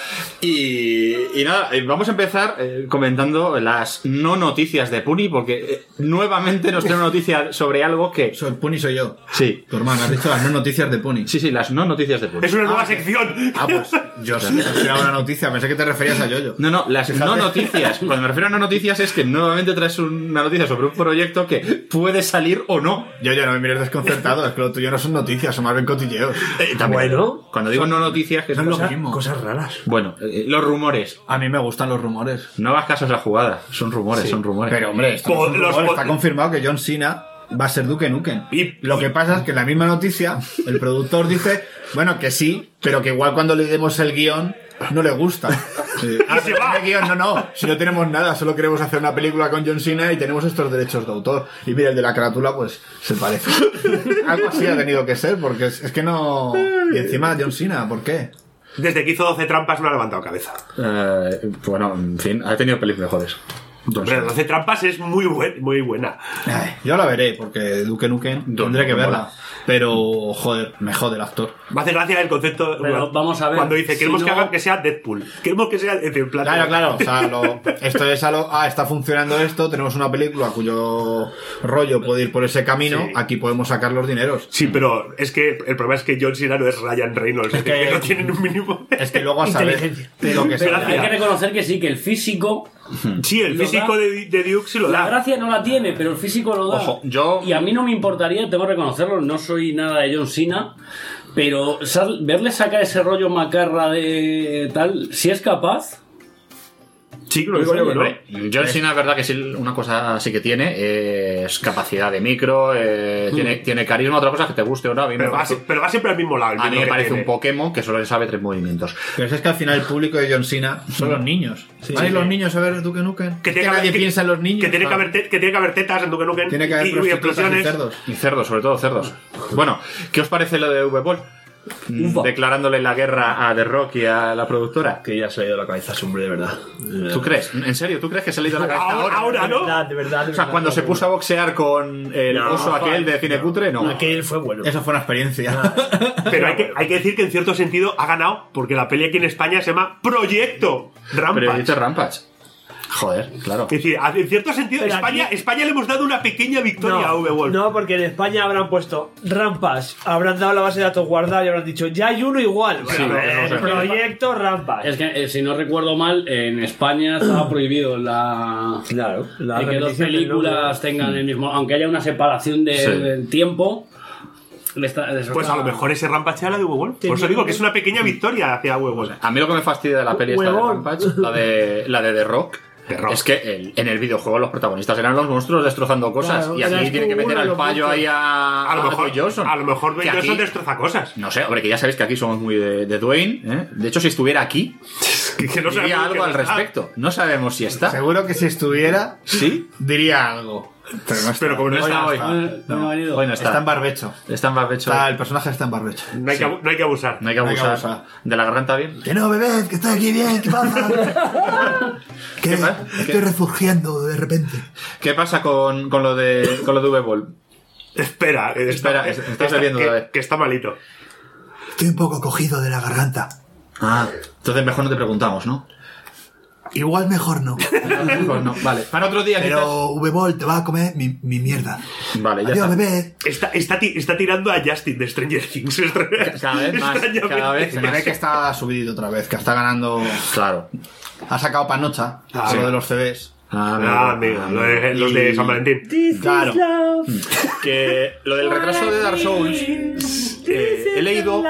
Y, y nada, eh, vamos a empezar eh, comentando las no noticias de Puni, porque eh, nuevamente nos tiene una noticia sobre algo que... Soy Puni, soy yo. Sí. Tu hermano, has dicho las no noticias de Puni. Sí, sí, las no noticias de Puni. Es una nueva ah, sección. Ah, pues yo sí, era una noticia, pensé que te referías a Yoyo. No, no, las Fíjate. no noticias. Cuando me refiero a no noticias es que nuevamente traes una noticia sobre un proyecto que puede salir o no. Yoyo, no me mires desconcertado, es que lo tuyo no son noticias, son más bien cotilleos. Eh, también. Bueno. Cuando digo no noticias, que es No es lo cosa- mismo. Cosas raras. Bueno, eh, los rumores. A mí me gustan los rumores. No hagas caso a la jugada. Son rumores, Sí. son rumores. Pero hombre, esto no Po- son los rumores, po- está confirmado que John Cena va a ser Duke Nukem. Y- Lo que pasa es que en la misma noticia el productor dice, bueno, que sí, pero que igual cuando le demos el guión no le gusta. Eh, ah, se va. el guión, no, no, si no tenemos nada, solo queremos hacer una película con John Cena y tenemos estos derechos de autor. Y mira, el de la carátula, pues, se parece. Algo así ha tenido que ser, porque es, es que no... Y encima John Cena, ¿por qué? Desde que hizo doce trampas no ha levantado cabeza. Eh, bueno, en fin, ha tenido pelis mejores. Hombre, doce trampas es muy, buen, muy buena. Ay, yo la veré, porque Duke Nukem tendré que verla. Pero, joder, me jode el actor. Me hace gracia el concepto. Pero vamos a ver, Cuando dice, si queremos no- que hagan que sea Deadpool. Queremos que sea. En plan, Claro, claro, o sea, lo- esto es a lo, ah, está funcionando esto, tenemos una película cuyo rollo puede ir por ese camino, Sí. aquí podemos sacar los dineros. Sí, pero es que el problema es que John Cena no es Ryan Reynolds. Es que- que no tienen un mínimo. Es que luego a saber Inteligencia. lo que Pero sea. hay que reconocer que sí, que el físico... Sí, el Lo físico da. de, de Duke sí lo La da. gracia no la tiene, pero el físico lo da. Ojo, yo- Y a mí no me importaría, tengo que reconocerlo, no soy nada de John Cena, pero sal- verle sacar ese rollo macarra de tal, si es capaz... Sí, lo digo yo, ¿no? Hombre, John Cena es verdad que sí, una cosa sí que tiene es capacidad de micro, eh, tiene, tiene carisma, otra cosa que te guste o no. A mí me Pero va, parece, si- pero va siempre al mismo lado. el a mí mismo me que parece tiene. un Pokémon que solo le sabe tres movimientos. Pero es que al final el público de John Cena son los niños. ¿Van a ir los niños a ver Duke Nukem? Que, Es tiene que haber- nadie que- piensa en los niños. Que tiene que, Ah. haber te- que tiene que haber tetas en Duke Nukem. Tiene que haber y, y prostitutas y explosiones. cerdos. Y cerdos, sobre todo cerdos. Bueno, ¿qué os parece lo de V-Ball? Ufa. Declarándole la guerra a The Rock y a la productora. Que ya se le ha ido la cabeza a ese hombre, de verdad. ¿Tú crees? ¿En serio? ¿Tú crees que se le ha ido la cabeza Ahora, ahora? ahora, De ¿no? verdad, de verdad. de O sea, verdad. cuando se puso a boxear con el No, oso aquel de cine cutre, no. Aquel fue bueno. Eso fue una experiencia. Pero hay que, hay que decir que en cierto sentido ha ganado porque la peli aquí en España se llama Proyecto Rampage. Pero dice Rampage. Joder, claro. Es decir, en cierto sentido, Pero España, aquí- España le hemos dado una pequeña victoria a V-Wolf. No, porque en España habrán puesto Rampage, habrán dado la base de datos guardada y habrán dicho, ya hay uno igual. Sí, Bueno, no, no sé. proyecto Rampage. Es que, eh, si no recuerdo mal, en España estaba prohibido la... Claro, la de que dos repetición del películas nombre. tengan el mismo... Aunque haya una separación de, Sí. del tiempo... le está- les Pues está- a lo mejor ese Rampage era la de V-Wolf. Por eso digo que es una pequeña victoria hacia V-Wolf. A mí lo que me fastidia de la peli esta de Huevón. Rampage, la de, la de The Rock, The Rock. es que el- en el videojuego los protagonistas eran los monstruos destrozando cosas. Claro, y aquí eras tienen que tú meter uno de al los payo ahí a, A lo mejor, Dwayne Johnson. a lo mejor Dwayne Que aquí- Johnson destroza cosas. No sé, hombre, que ya sabéis que aquí somos muy de, de Dwayne. ¿eh? De hecho, si estuviera aquí, Que, que no diría sabemos algo que al no está. respecto. No sabemos si está. Seguro que si estuviera, ¿Sí? diría algo. Pero no está. Pero como no Hoy está, no, hoy. Eh, no ha venido. Hoy no está. Está en barbecho. Está en barbecho. Está, el personaje está en barbecho. no hay, que, abu- no hay que abusar. No hay que No hay que abusar. abusar. ¿De la garganta bien? Que no, bebé, que estoy aquí bien, ¿qué pasa? que ¿Qué pasa? estoy ¿Qué? resurgiendo de repente. ¿Qué pasa con, con lo de con lo de V-Ball? Espera, eh, Espera, está- estás está- bebiendo que, otra vez. que está malito. Estoy un poco cogido de la garganta. Ah, entonces mejor no te preguntamos, ¿no? Igual mejor no. Mejor no. Vale, para otro día quizás. Pero V-Ball te va a comer mi, mi mierda. Vale, ya Adiós, está. bebé. Está, está, ti- está tirando a Justin de Stranger Things. Cada vez más, Extrañamente. cada vez Se me ve que está subidito otra vez, que está ganando. Claro. Ha sacado panocha, Ah, lo sí. de los C Ds. Ah, amigo, lo de- los de San Valentín. Claro. Que lo del retraso de Dark Souls, eh, he leído.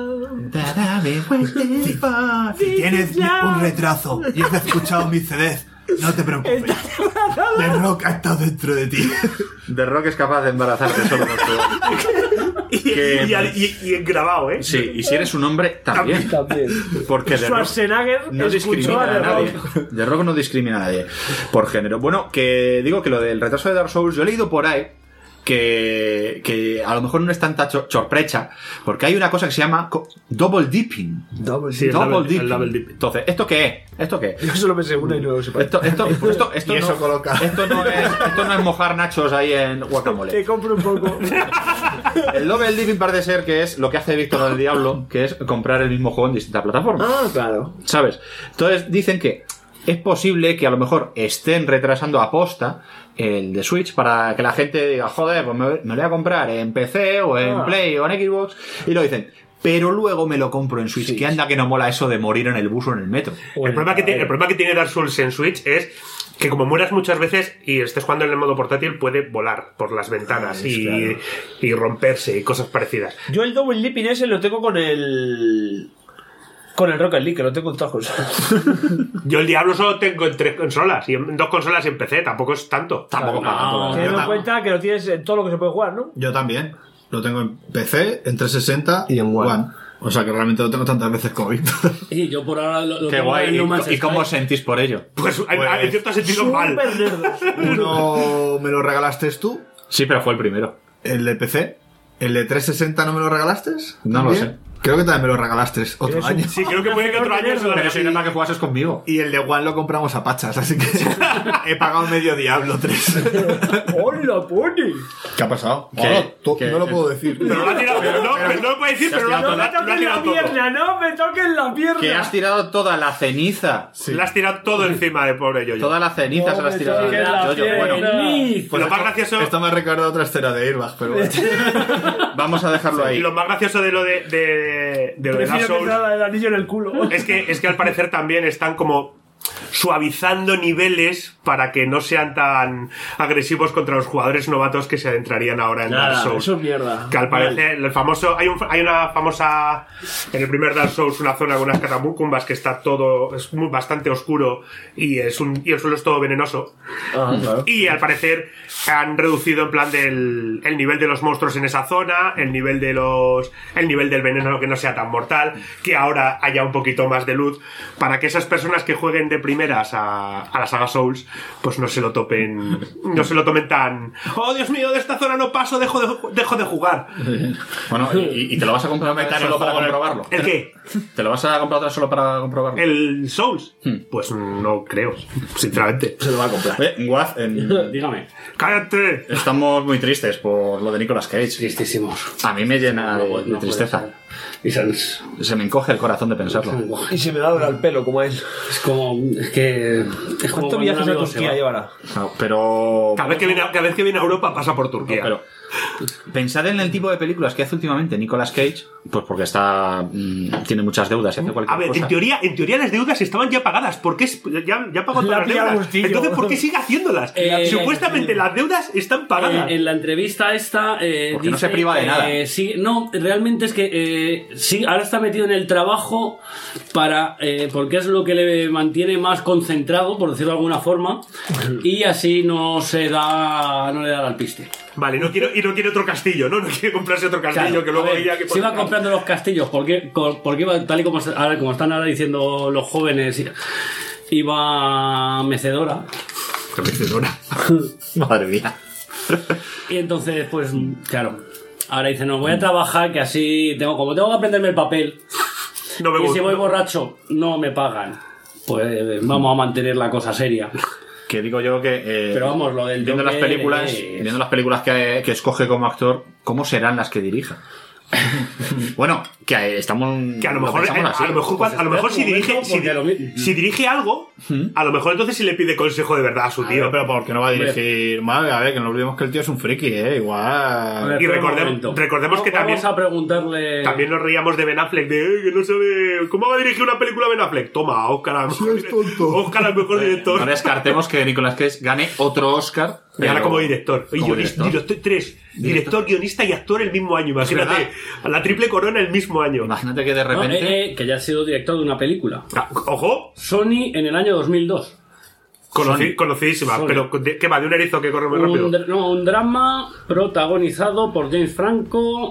Si tienes un retraso y has escuchado mis C Ds, no te preocupes. The Rock ha estado dentro de ti. The Rock es capaz de embarazarte solo con su. Y, Que- y, y- y grabado, ¿eh? Sí, y si eres un hombre, también. También. Porque The Rock Schwarzenegger no escuchó discrimina a The a nadie. Rock. The Rock no discrimina a nadie por género. Bueno, que digo que lo del retraso de Dark Souls, yo he leído por ahí que, que a lo mejor no es tanta cho- sorpresa, porque hay una cosa que se llama co- double dipping. Double, Sí, el double, double- dipping. el double dipping. Entonces, ¿esto qué es? ¿Esto qué es? Yo solo pensé una y no lo sé. Esto, esto, pues esto, esto, Y eso no, coloca. esto, no es, esto no es mojar nachos ahí en guacamole. Te compro un poco. El double dipping parece ser que es lo que hace Víctor del Diablo, que es comprar el mismo juego en distintas plataformas. Ah, claro. ¿Sabes? Entonces dicen que es posible que a lo mejor estén retrasando a posta el de Switch para que la gente diga, joder, pues me, me lo voy a comprar en P C o en Ah. Play o en Xbox, y lo dicen, pero luego me lo compro en Switch. Sí. Que anda que no mola eso de morir en el bus o en el metro. El problema, que tiene, el problema que tiene Dark Souls en Switch es que como mueras muchas veces y estés jugando en el modo portátil, puede volar por las ventanas Ah, y, claro. y romperse y cosas parecidas. Yo el double dipping ese lo tengo con el... Con el Rocket League, que lo tengo en todas cosas. Yo el Diablo solo tengo en tres consolas y en dos consolas y en P C, tampoco es tanto. Tampoco para tanto. Teniendo en cuenta que lo tienes en todo lo que se puede jugar, ¿no? Yo también. Lo tengo en P C, en trescientos sesenta y en One. O sea que realmente lo tengo tantas veces como Víctor. Y yo por ahora lo, lo Qué tengo guay. en ¿Y, No Man's y cómo os Sky. sentís por ello? Pues, hay- Pues- hay- en cierto sentido mal. Súper nerdos. Uno me lo regalaste tú, Sí, pero fue el primero. el de P C. ¿El de trescientos sesenta no me lo regalaste? No lo ¿También? sé. Creo que también me lo regalaste otro Eres un- año. Sí, creo que puede que otro año se lo Pero si nada más que jugases conmigo. Y el de One lo compramos a pachas, así que he pagado medio Diablo tres. ¡Hola, Pony! ¿Qué ha pasado? ¿Qué? Oh, to- ¿Qué? no lo puedo decir. Pero lo ha tirado, pero no, pero no lo puede decir, Se has pero lo ha, tirado lo ha- ¡No me lo ha toques la tirado todo. pierna! ¡No me toques la pierna! Que has tirado toda la ceniza. Le has tirado todo encima de pobre Yoyo. Toda la ceniza No se la has me tirado. toques la Yo, yo, bueno, pierna. Pues lo más gracioso, Esto me ha recordado otra escena de Airbag, pero bueno. vamos a dejarlo y ahí. lo más gracioso de lo de, de, de lo de Dark Prefiero que Souls te haga el anillo en el culo. es que, es que al parecer también están como suavizando niveles para que no sean tan agresivos contra los jugadores novatos que se adentrarían ahora en Dark Nada, Souls. eso es mierda. Que al parecer, el famoso, hay, un, hay una famosa, en el primer Dark Souls, una zona con unas catacumbas que está todo, es muy, bastante oscuro y, es un, y el suelo es todo venenoso. Ah, claro. Y al parecer han reducido en plan del el nivel de los monstruos en esa zona, el nivel de los el nivel del veneno que no sea tan mortal, que ahora haya un poquito más de luz para que esas personas que jueguen de primeras a, a la saga Souls pues no se lo topen no se lo tomen tan oh Dios mío, de esta zona no paso, dejo de, dejo de jugar. Bueno, ¿y, y te lo vas a comprar Meter solo el para juego en el- comprobarlo? ¿El qué? ¿Te lo vas a comprar otra solo para comprobarlo? ¿El Souls? Hmm. Pues no creo, sinceramente. Se lo va a comprar. Oye, Guaz, en- Dígame. ¡Cállate! estamos muy tristes por lo de Nicolas Cage. Tristísimos. A mí me llena No, de, no de puede tristeza. ser. Y se, es Se me encoge el corazón de pensarlo. Y se me da el pelo, como a él. como. Es que. Es como ¿Cuántos cuando un viajes a amigo se Turquía va. llevará? No, pero... Cada vez que viene, cada vez que viene a Europa pasa por Turquía. Pero pensad en el tipo de películas que hace últimamente Nicolas Cage, pues porque está mm, tiene muchas deudas y hace cualquier A ver, cosa. en teoría, en teoría las deudas estaban ya pagadas. ¿Por qué es- ya, ya pagó La todas las pilla deudas? Agustillo. Entonces, ¿por qué sigue haciéndolas? Eh, Supuestamente las deudas están pagadas. Eh, en la entrevista esta eh, Porque no dice se priva de que, nada. eh, sí, no, realmente es que eh, sí, ahora está metido en el trabajo para eh, porque es lo que le mantiene más concentrado, por decirlo de alguna forma, y así no se da, no le da al piste. Vale, no quiero, y no quiere otro castillo, ¿no? No quiere comprarse otro castillo Claro, que luego a ver, diga que... se iba comprando los castillos porque, porque iba, tal y como, ahora- como están ahora diciendo los jóvenes, iba mecedora. Mecedora. Madre mía. Y entonces, pues, claro. Ahora dice, no, voy a trabajar que así tengo, como tengo que aprenderme el papel. No me y si gusta. voy borracho, no me pagan. Pues vamos a mantener la cosa seria. Que digo yo que eh, Pero vamos, lo del viendo las Joker películas, es- viendo las películas que, que escoge como actor, ¿cómo serán las que dirija? Bueno, que eh, estamos Que a lo mejor, pensamos eh, así. a lo mejor, Pues a lo mejor si espérate un dirige, momento, si, porque lo mi- si dirige algo, a lo mejor entonces sí le pide consejo de verdad a su tío. Pero ¿por qué no va a dirigir mal? A ver, que no olvidemos que el tío es un friki, ¿eh? A Igual... ver, Y espera un recordemos- momento. recordemos que Vamos también- a preguntarle. También nos reíamos de Ben Affleck, de "Eh, que no sabe. ¿Cómo va a dirigir una película Ben Affleck? Toma, Oscar al mejor, Oscar al mejor director. No descartemos que Nicolas Cage gane otro Oscar. Y ahora pero- como director. Y como guionista- director. director- tres. Director, guionista y actor el mismo año. Imagínate. La triple corona el mismo año. Imagínate que de No, repente. eh, eh, que ya ha sido director de una película. Ah, Ojo, Sony en el año dos mil dos. conocí- conocidísima. Sony. Pero ¿de- ¿qué va? ¿De un erizo que corre muy rápido? Un, dr- no, un drama protagonizado por James Franco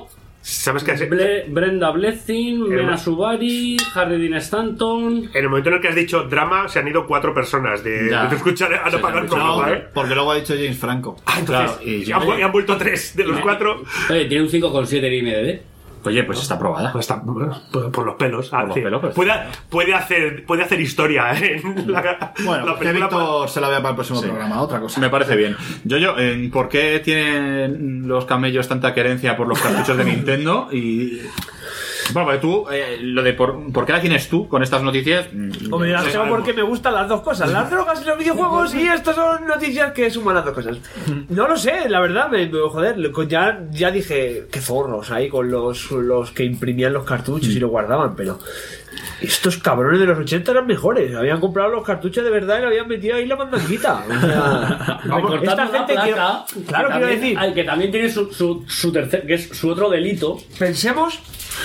¿Sabes qué? Ble- Brenda Blessing, El- Mena Subari, Harry Dean Stanton. En el momento en el que has dicho drama, se han ido cuatro personas de, Ya. de escuchar a no Sí, pagar sí, con no, drama, ¿eh? porque luego ha dicho James Franco. Ah, entonces, Claro, y y han, vu- y han vuelto tres de los cuatro. Oye, tiene un cinco coma siete en I M D B. Oye, pues está aprobada. Pues está, bueno, por, por los pelos. ah, Por los sí. pelos, pues. puede, puede, hacer, puede hacer historia en la, Bueno, la que película. Víctor se la vea para el próximo Sí. programa, otra cosa. Me parece bien. Yo, yo, eh, ¿por qué tienen los camellos tanta querencia por los cartuchos de Nintendo? Y. Bueno, pues tú, eh, lo de por, ¿por qué la tienes tú con estas noticias? Hombre, yo No las sé. tengo porque me gustan las dos cosas, las drogas y los videojuegos, y estas son noticias que suman las dos cosas. No lo sé, la verdad, me, me- joder, ya, ya dije, qué zorros ahí con los, los que imprimían los cartuchos y los guardaban, pero estos cabrones de los ochenta eran mejores, habían comprado los cartuchos de verdad y le habían metido ahí la mandanguita. O sea, vamos, Recortando esta la gente placa, quiero- que claro, quiero también- decir, ay, que también tiene su, su, su tercer, que es su otro delito. pensemos,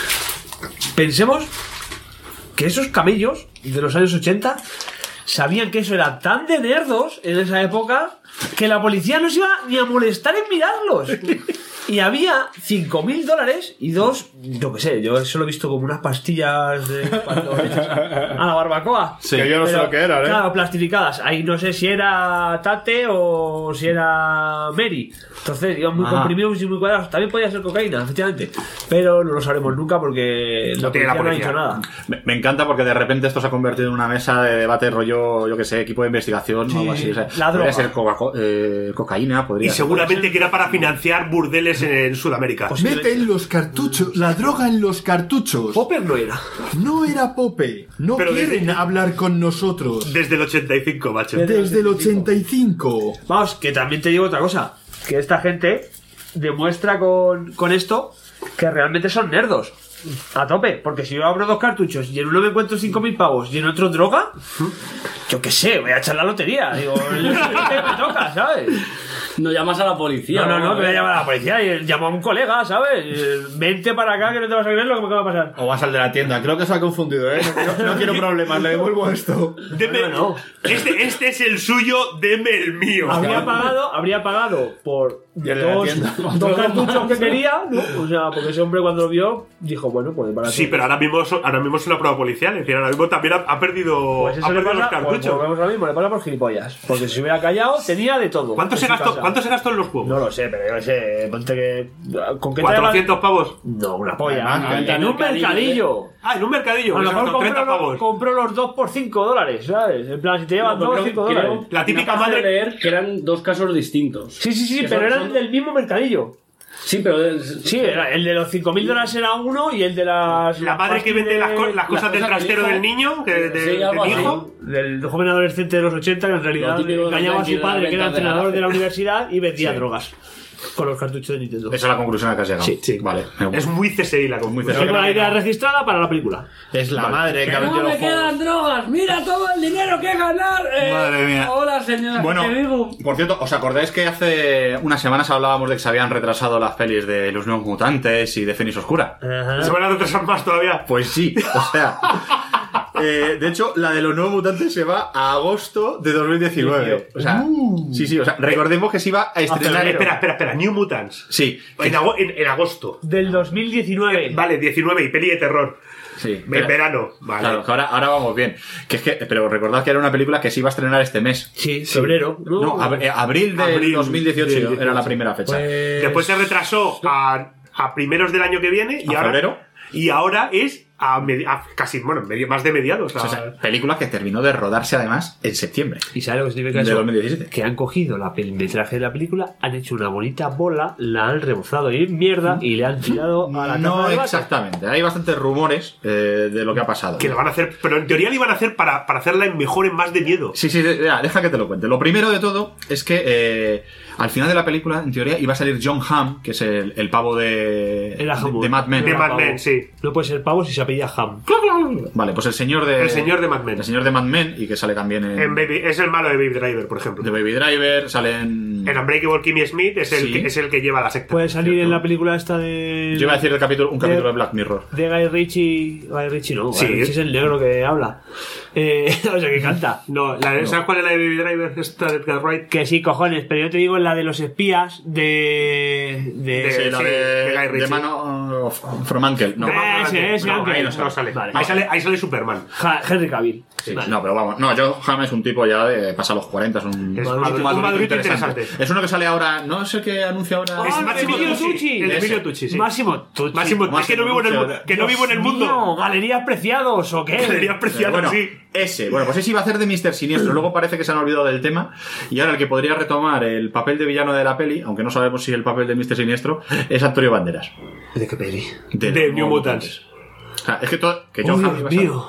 pensemos que esos camellos de los años ochenta sabían que eso era tan de nerdos en esa época que la policía no se iba ni a molestar en mirarlos. Y había cinco mil dólares y dos, yo qué sé, yo eso lo he visto como unas pastillas de cuando echas a la barbacoa. Sí, que yo no sé lo que eran, ¿eh? Claro, plastificadas. Ahí no sé si era Tate o si era Mary. Entonces iban muy Ajá. comprimidos y muy cuadrados. También podía ser cocaína, efectivamente. Pero no lo sabremos nunca porque No tiene la no ha policía. dicho nada. Me, me encanta porque de repente esto se ha convertido en una mesa de debate rollo, yo que sé, equipo de investigación Sí, o algo así. O sea, la podría droga. ser coca- eh, cocaína, podría Y ser. seguramente que era para financiar burdeles en, en Sudamérica. Meten los cartuchos, la droga en los cartuchos. Popper no era. No era Pope. No Pero quieren desde- hablar con nosotros. Desde el ochenta y cinco, macho. Desde el ochenta y cinco. Vamos, que también te digo otra cosa. Que esta gente demuestra con, con esto que realmente son nerdos. A tope. Porque si yo abro dos cartuchos y en uno me encuentro cinco mil pavos y en otro droga, yo qué sé, voy a echar la lotería. Digo, es lo que me toca, ¿sabes? No llamas a la policía. No, no, no, ¿no? me voy a llamar a la policía y llamo a un colega, ¿sabes? Eh, Vente para acá que no te vas a creer lo que me acaba de pasar. O vas al de la tienda. Creo que se ha confundido, ¿eh? No, quiero- no quiero problemas, le devuelvo esto. Deme- No, no. Este, este es el suyo, deme el mío. Habría pagado, habría pagado por el de la dos, tienda. dos cartuchos que quería, ¿no? O sea, porque ese hombre cuando lo vio dijo, bueno, pues para Sí, pero ahora mismo, so- ahora mismo es una prueba policial. Es decir, ahora mismo también ha, ha perdido, Pues ha eso le perdido los pasa, pues cartuchos. volvemos a lo mismo, le pasa por gilipollas. Porque si hubiera callado, tenía de todo. ¿Cuánto en se, su gastó, casa. ¿Cuánto se gastó en los juegos? No lo sé, pero yo no sé, ponte que... ¿Con qué te ¿cuatrocientos pavos? No, una polla. Además, en un mercadillo. Ah, en un mercadillo. A que lo se mejor gastó treinta compró, pavos. los- compró los dos por cinco dólares, ¿sabes? En plan, si te llevan No, dos, creo- cinco creo- dólares. La típica me acabo de madre- leer que eran dos casos distintos. Sí, sí, sí, Que pero son- eran son- del mismo mercadillo. Sí, pero. Sí, era- el de los cinco mil dólares era uno y el de las... La las madre que vende las, co- las cosas del cosas trastero del del hijo. niño, que, de, Sí, de algo mi así. hijo. Del joven adolescente de los ochenta que en realidad Lo típico de engañaba a los su yankees, padre las que era ventas de entrenador la- de la universidad y vendía Sí. drogas con los cartuchos de Nintendo. Esa es la conclusión a la que has llegado. Sí, sí. Vale. me gusta. Es muy C S I la conclusión. C S I. Tengo la idea registrada para la película. Es la madre que ha ¡No vendido me los juegos. quedan drogas! ¡Mira todo el dinero que ganar! Eh, Madre mía. Hola, señora. Bueno, ¿qué digo? por cierto, ¿os acordáis que hace unas semanas hablábamos de que se habían retrasado las pelis de Los Nuevos Mutantes y de Fénix Oscura? Se van a retrasar más todavía. Pues sí, o sea... eh, de hecho, la de Los Nuevos Mutantes se va a agosto de dos mil diecinueve. O sea, sí, sí, o sea, recordemos que se iba a estrenar... Espera, espera, espera. New Mutants. Sí. En, ago- en- en agosto. Del dos mil diecinueve. Vale, diecinueve y peli de terror. Sí, En pero- verano. Vale. Claro, que ahora, ahora vamos bien. Que es que, pero recordad que era una película que se iba a estrenar este mes. Sí, febrero. No, ab- eh, abril del Abril dos mil dieciocho del era la dieciocho. primera fecha. Pues- Después se retrasó a, a primeros del año que viene. Y ¿A ahora, febrero? Y ahora es a, medi- a casi, bueno, medio, más de mediados. O a- sea, película que terminó de rodarse además en septiembre ¿Y sabes lo que significa de eso? dos mil diecisiete. Que han cogido la el metraje de la película, han hecho una bonita bola, la han rebozado en mierda y le han tirado a la No taza de debate. exactamente. Hay bastantes rumores eh, de lo que ha pasado. que lo van a hacer, pero en teoría lo iban a hacer para, para hacerla en mejor, en más de miedo. Sí, sí, deja, deja que te lo cuente. Lo primero de todo es que eh, al final de la película, en teoría, iba a salir John Hamm, que es el, el pavo de, Era de, Hamm. de Mad Men. De Era Mad pavo. Men, sí. No puede ser pavo si se apellida Ham. Vale, pues el señor de... El señor de Mad Men. El señor de Mad Men, y que sale también en... En Baby, es el malo de Baby Driver, por ejemplo. de Baby Driver, salen El Unbreakable Kimmy Smith es el, Sí. que, es el que lleva la secta. Puede salir en la película esta de... Yo iba a decir el capítulo, un de- capítulo de Black Mirror. De Guy Ritchie... Guy Ritchie no, Guy Sí. Ritchie es el negro que habla. Eh, o sea, que canta. No, la de, ¿sabes cuál es la de Baby Driver? Esta de Edgar Wright. Que sí, cojones, pero yo te digo la de los espías de... de... Sí, la sí, de, de Guy de Ritchie. mano uh, from Uncle. No, Ese, ese, no, Uncle. ahí no sale. No sale. Vale. Ahí, sale, ahí sale Superman. Ja- Henry Cavill. Sí, Vale. no, pero vamos. No, John Hamm es un tipo ya de pasa los cuarenta, es un, Es un un madurito madurito interesante. interesante. Es uno que sale ahora, no es el que anuncia ahora. Es Ah, Máximo Emilio Tucci. Tucci. El de Ese. Emilio Tucci, sí. Máximo Tucci. Máximo, es que no vivo en el, mu- que no vivo en el mundo. Mío, ¿Galerías Preciados o qué? Galerías Preciados, bueno, sí. ese, bueno, pues ese iba a hacer de míster Siniestro. Luego parece que se han olvidado del tema. Y ahora el que podría retomar el papel de villano de la peli, aunque no sabemos si el papel de míster Siniestro, es Antonio Banderas. ¿De qué peli? De, De los New Nuevos Mutants. O sea, es que todo. Que Oh, John Hamm Dios iba a ser- mío.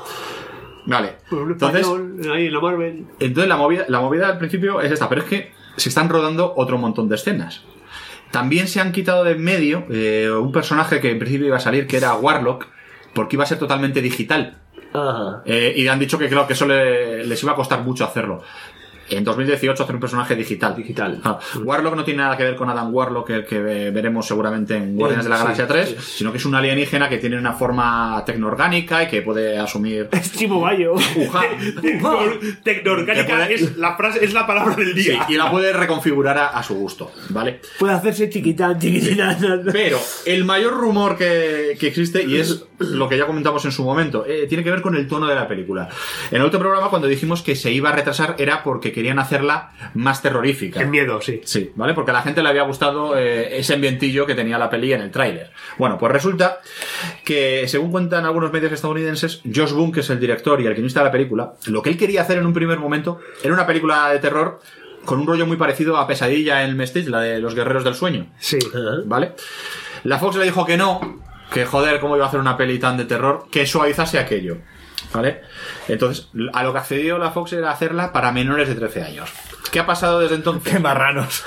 Vale. Pueblo Entonces, español, ahí en la Marvel. entonces la movida, la movida al principio es esta, pero es que se están rodando otro montón de escenas. También se han quitado de en medio eh, un personaje que en principio iba a salir, que era Warlock, porque iba a ser totalmente digital. Ajá. Eh, y han dicho que claro que eso le- les iba a costar mucho hacerlo. En dos mil dieciocho hacer un personaje digital. Digital. Ah, Warlock no tiene nada que ver con Adam Warlock, el que veremos seguramente en Guardianes de la Sí, Galaxia tres, sí. sino que es un alienígena que tiene una forma tecnoorgánica y que puede asumir... Es Chimo Bayo. Uja. Tecno- Tecnoorgánica Que puede- es la frase, es la palabra del Sí, día. y la puede reconfigurar a, a su gusto, ¿vale? Puede hacerse chiquitán, chiquitán. Pero el mayor rumor que, que existe, y es lo que ya comentamos en su momento, eh, tiene que ver con el tono de la película. En el otro programa, cuando dijimos que se iba a retrasar, era porque querían hacerla más terrorífica. El miedo, sí. Sí, ¿vale? Porque a la gente le había gustado eh, ese ambientillo que tenía la peli en el tráiler. Bueno, pues resulta que, según cuentan algunos medios estadounidenses, Josh Boone, que es el director y el guionista de la película, lo que él quería hacer en un primer momento era una película de terror con un rollo muy parecido a Pesadilla en Elm Street, la de los Guerreros del Sueño. Sí. ¿Vale? La Fox le dijo que no, que joder, cómo iba a hacer una peli tan de terror, que suavizase aquello. ¿Vale? Entonces, a lo que accedió la Fox era hacerla para menores de trece años. ¿Qué ha pasado desde entonces? ¡Qué marranos!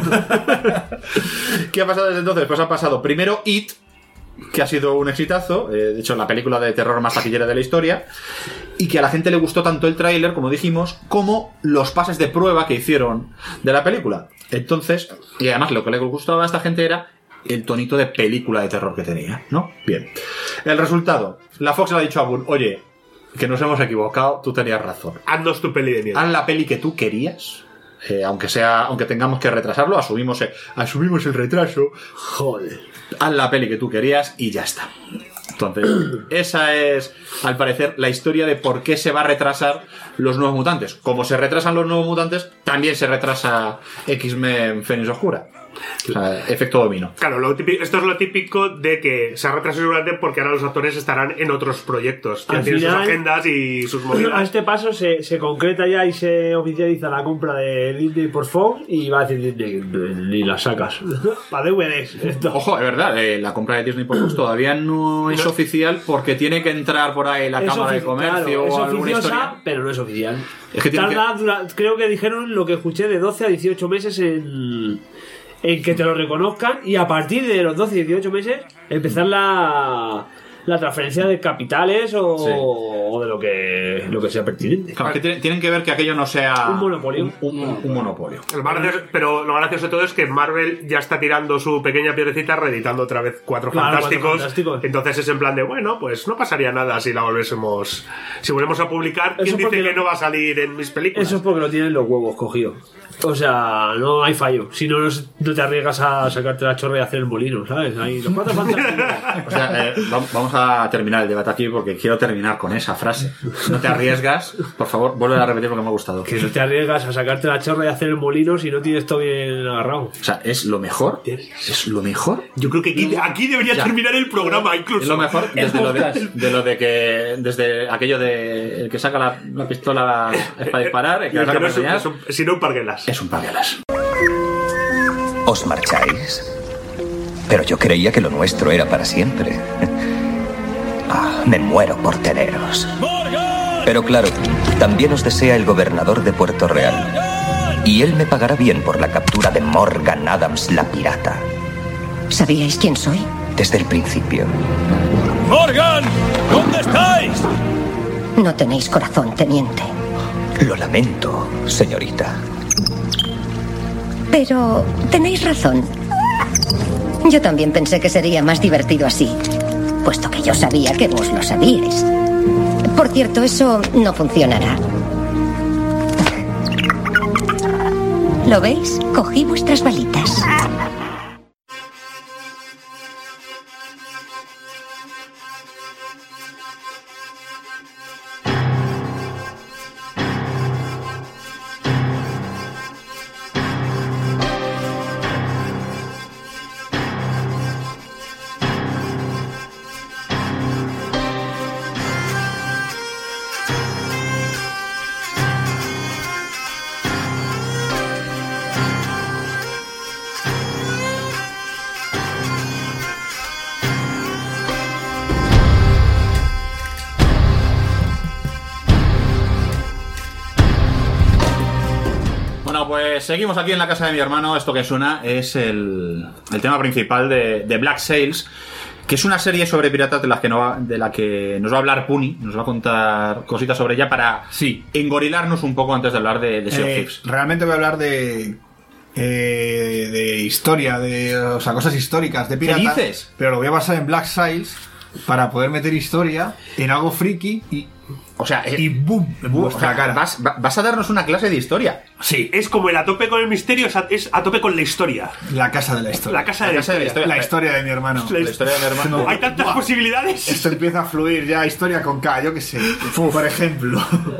¿Qué ha pasado desde entonces? Pues ha pasado primero It, que ha sido un exitazo, eh, de hecho la película de terror más taquillera de la historia, y que a la gente le gustó tanto el tráiler, como dijimos, como los pases de prueba que hicieron de la película. Entonces, y además lo que le gustaba a esta gente era el tonito de película de terror que tenía, ¿no? Bien. El resultado, la Fox le ha dicho a Boone, oye, que nos hemos equivocado, tú tenías razón. Haznos tu peli de miedo. Haz la peli que tú querías, eh, aunque sea, aunque tengamos que retrasarlo, asumimos, eh, asumimos el retraso. Joder. Haz la peli que tú querías y ya está. Entonces, esa es, al parecer, la historia de por qué se va a retrasar los Nuevos Mutantes. Como se retrasan los Nuevos Mutantes, también se retrasa X-Men Fénix Oscura. O sea, efecto dominó. Claro, lo típico- esto es lo típico de que se ha retrasado seguramente porque ahora los actores estarán en otros proyectos. Ya Al tienen final- sus agendas y sus A movidas. este paso se, se concreta ya y se oficializa la compra de Disney por Fox y va a decir Disney, ni la sacas. Para D V Ds. Esto. Ojo, es verdad, eh, la compra de Disney por Fox todavía no es oficial porque tiene que entrar por ahí la Es Cámara de ofici- Comercio claro, es o alguna oficiosa, historia. pero no es oficial. Es que tiene que- Tarda, dura- creo que dijeron lo que escuché de doce a dieciocho meses en, en que te lo reconozcan y a partir de los doce y dieciocho meses empezar la, la transferencia de capitales o, Sí. o de lo que, lo que sea pertinente. Claro, que tiene- tienen que ver que aquello no sea Un monopolio. Un, un- un monopolio. El más gracioso- pero lo gracioso de todo es que Marvel ya está tirando su pequeña piedrecita, reeditando otra vez Cuatro Claro, Fantásticos. Cuatro Fantásticos. Entonces es en plan de, bueno, pues no pasaría nada si la volviésemos. Si volvemos a publicar, Eso ¿quién dice porque que no- no va a salir en mis películas? Eso es porque lo tienen los huevos cogidos. O sea, no hay fallo. Si no, no no te arriesgas a sacarte la chorra y hacer el molino, ¿sabes? Ahí, los cuatro fantásticos. O sea, eh, va- vamos a terminar el debate aquí porque quiero terminar con esa frase. No te arriesgas, por favor, vuelve a repetir porque me ha gustado. Que no te arriesgas a sacarte la chorra y hacer el molino si no tienes todo bien agarrado. O sea, es lo mejor. Es lo mejor. Yo creo que aquí, aquí debería Ya. terminar el programa, incluso. Es lo mejor desde lo de, de lo de que desde aquello de el que saca la, la pistola es para disparar, el que Y la el saca que no para es un- enseñar, es un- sino un parguelas. es un parguelas. ¿Os marcháis? Pero yo creía que lo nuestro era para siempre. Ah, me muero por teneros. Pero claro, también os desea el gobernador de Puerto Real. Y él me pagará bien por la captura de Morgan Adams, la pirata. ¿Sabíais quién soy? Desde el principio. ¡Morgan! ¿Dónde estáis? No tenéis corazón, teniente. Lo lamento, señorita. Pero tenéis razón. Yo también pensé que sería más divertido así, puesto que yo sabía que vos lo sabíais. Por cierto, eso no funcionará. ¿Lo veis? Cogí vuestras balitas. Pues seguimos aquí en la casa de mi hermano. Esto que suena es el, el tema principal de, de Black Sails, que es una serie sobre piratas de, las que no va, de la que nos va a hablar Puni. Nos va a contar cositas sobre ella para sí. engorilarnos un poco antes de hablar de, de Sea of eh, Thieves. Realmente voy a hablar de... Eh, de historia, de o sea, cosas históricas de piratas. ¿Qué dices? Pero lo voy a basar en Black Sails para poder meter historia en algo friki y... O sea, y boom, en vuestra o sea, cara. Vas, vas a darnos una clase de historia. Sí, es como el a tope con el misterio, es a, es a tope con la historia. La casa de la historia. La casa de la, la, casa historia. de la historia. La historia de mi hermano. La, la historia de mi hermano. Hay tantas Buah. posibilidades. Esto empieza a fluir ya, historia con K, yo qué sé. Por ejemplo.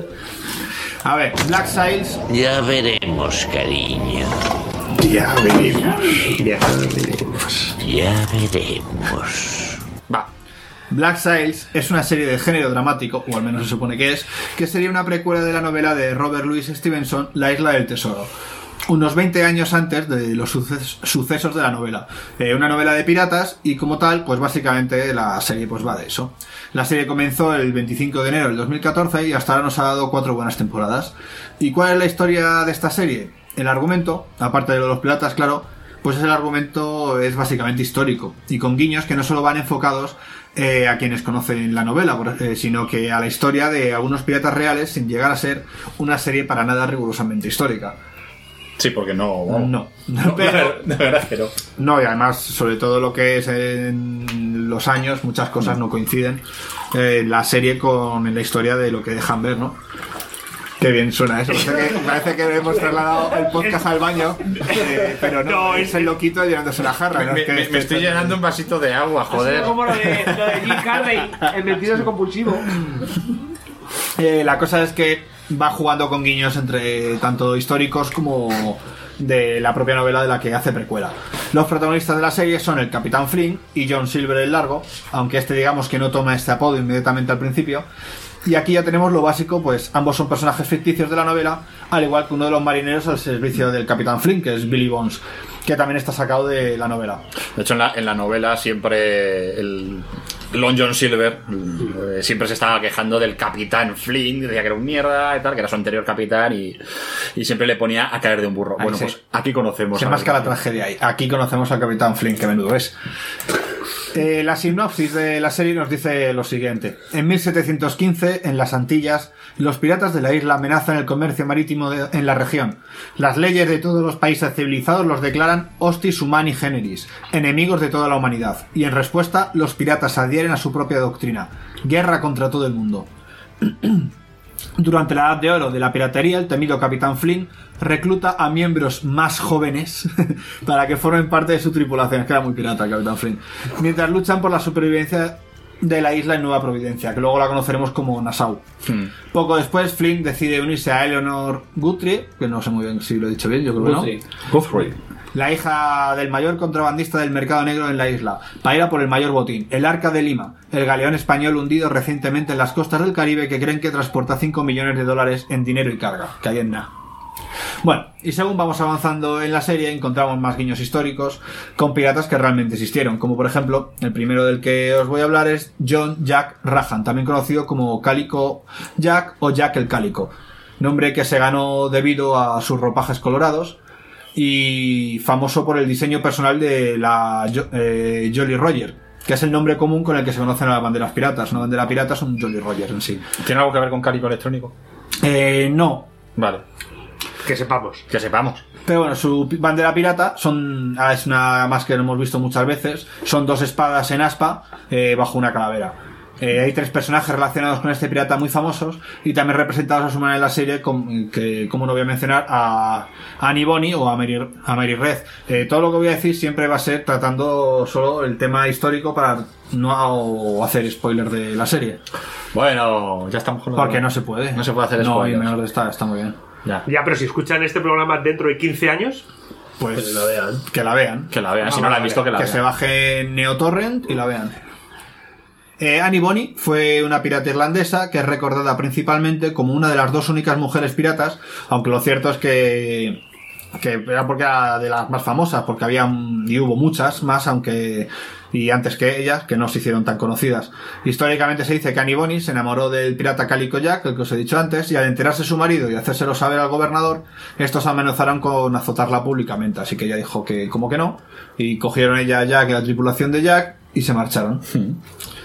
A ver, Black Sails. Ya veremos, cariño. Ya veremos. Ya veremos. Ya veremos. Va. Black Sails es una serie de género dramático, o al menos se supone que es, que sería una precuela de la novela de Robert Louis Stevenson, La Isla del Tesoro, unos veinte años antes de los suces- sucesos de la novela. Eh, una novela de piratas y como tal, pues básicamente la serie pues va de eso. La serie comenzó el veinticinco de enero del dos mil catorce y hasta ahora nos ha dado cuatro buenas temporadas. ¿Y cuál es la historia de esta serie? El argumento, aparte de lo de los piratas, claro, pues el argumento es básicamente histórico y con guiños que no solo van enfocados eh, a quienes conocen la novela, eh, sino que a la historia de algunos piratas reales sin llegar a ser una serie para nada rigurosamente histórica. Sí, porque no... No, no, no pero, de verdad que no. No, y además, sobre todo lo que es en los años, muchas cosas no coinciden eh, la serie con la historia de lo que dejan ver, ¿no? Qué bien suena eso. Parece que, parece que hemos trasladado el podcast al baño, eh, pero no, no, es el loquito llenándose la jarra. ¿no? Me, es que me, me estoy llenando un vasito de agua, joder. Es como lo de, lo de Jim Carrey, el mentiroso compulsivo. Eh, la cosa es que va jugando con guiños entre tanto históricos como de la propia novela de la que hace precuela. Los protagonistas de la serie son el Capitán Flynn y John Silver el Largo, aunque este digamos que no toma este apodo inmediatamente al principio. Y aquí ya tenemos lo básico, pues ambos son personajes ficticios de la novela, al igual que uno de los marineros al servicio del Capitán Flynn, que es Billy Bones, que también está sacado de la novela. De hecho, en la, en la novela siempre el Long John Silver eh, siempre se estaba quejando del Capitán Flynn, decía que era un mierda y tal, que era su anterior capitán, y, y siempre le ponía a caer de un burro. Ahí bueno, sí. Pues aquí conocemos... Se masca la tragedia ahí. Aquí conocemos al Capitán Flynn, que menudo es. Eh, la sinopsis de la serie nos dice lo siguiente. En mil setecientos quince, en las Antillas, los piratas de la isla amenazan el comercio marítimo de, en la región. Las leyes de todos los países civilizados los declaran hostis humani generis, enemigos de toda la humanidad. Y en respuesta, los piratas adhieren a su propia doctrina. Guerra contra todo el mundo. Durante la Edad de Oro de la piratería, el temido Capitán Flynn recluta a miembros más jóvenes para que formen parte de su tripulación. Es que era muy pirata el Capitán Flynn. Mientras luchan por la supervivencia de la isla en Nueva Providencia, que luego la conoceremos como Nassau. Hmm. Poco después, Flynn decide unirse a Eleanor Guthrie, que no sé muy bien si lo he dicho bien, yo creo que no. Guthrie. La hija del mayor contrabandista del mercado negro en la isla, para ir a por el mayor botín, el Arca de Lima, el galeón español hundido recientemente en las costas del Caribe que creen que transporta cinco millones de dólares en dinero y carga, que hay en nada. Bueno, y según vamos avanzando en la serie encontramos más guiños históricos con piratas que realmente existieron, como por ejemplo, el primero del que os voy a hablar es John Jack Rahan, también conocido como Cálico Jack o Jack el Cálico, nombre que se ganó debido a sus ropajes colorados y famoso por el diseño personal de la eh, Jolly Roger, que es el nombre común con el que se conocen a las banderas piratas. Una bandera pirata es un Jolly Roger en sí. ¿Tiene algo que ver con Cálico electrónico? Eh, no. Vale. Que sepamos. Que sepamos. Pero bueno, su bandera pirata son ah, es una más que lo hemos visto muchas veces. Son dos espadas en aspa eh, bajo una calavera. Eh, hay tres personajes relacionados con este pirata muy famosos y también representados a su manera en la serie, com, que como no voy a mencionar, a, a Annie Bonny o a Mary, a Mary Red. Eh, todo lo que voy a decir siempre va a ser tratando solo el tema histórico para no hacer spoiler de la serie. Bueno, ya estamos con lo Porque de... no se puede. No se puede hacer no, spoilers. No, y menor de esta, está muy bien. Ya. Ya, pero si escuchan este programa dentro de quince años... Pues, Pues la vean. que la vean. Que la vean, si no la han visto, que la que vean. se baje NeoTorrent y la vean. Eh, Annie Bonny fue una pirata irlandesa que es recordada principalmente como una de las dos únicas mujeres piratas, aunque lo cierto es que que era porque era de las más famosas, porque había y hubo muchas más, aunque y antes que ellas, que no se hicieron tan conocidas. Históricamente se dice que Annie Bonny se enamoró del pirata Calico Jack, el que os he dicho antes, y al enterarse su marido y hacérselo saber al gobernador, estos amenazaron con azotarla públicamente, así que ella dijo que como que no, y cogieron ella a Jack y la tripulación de Jack y se marcharon. Hmm.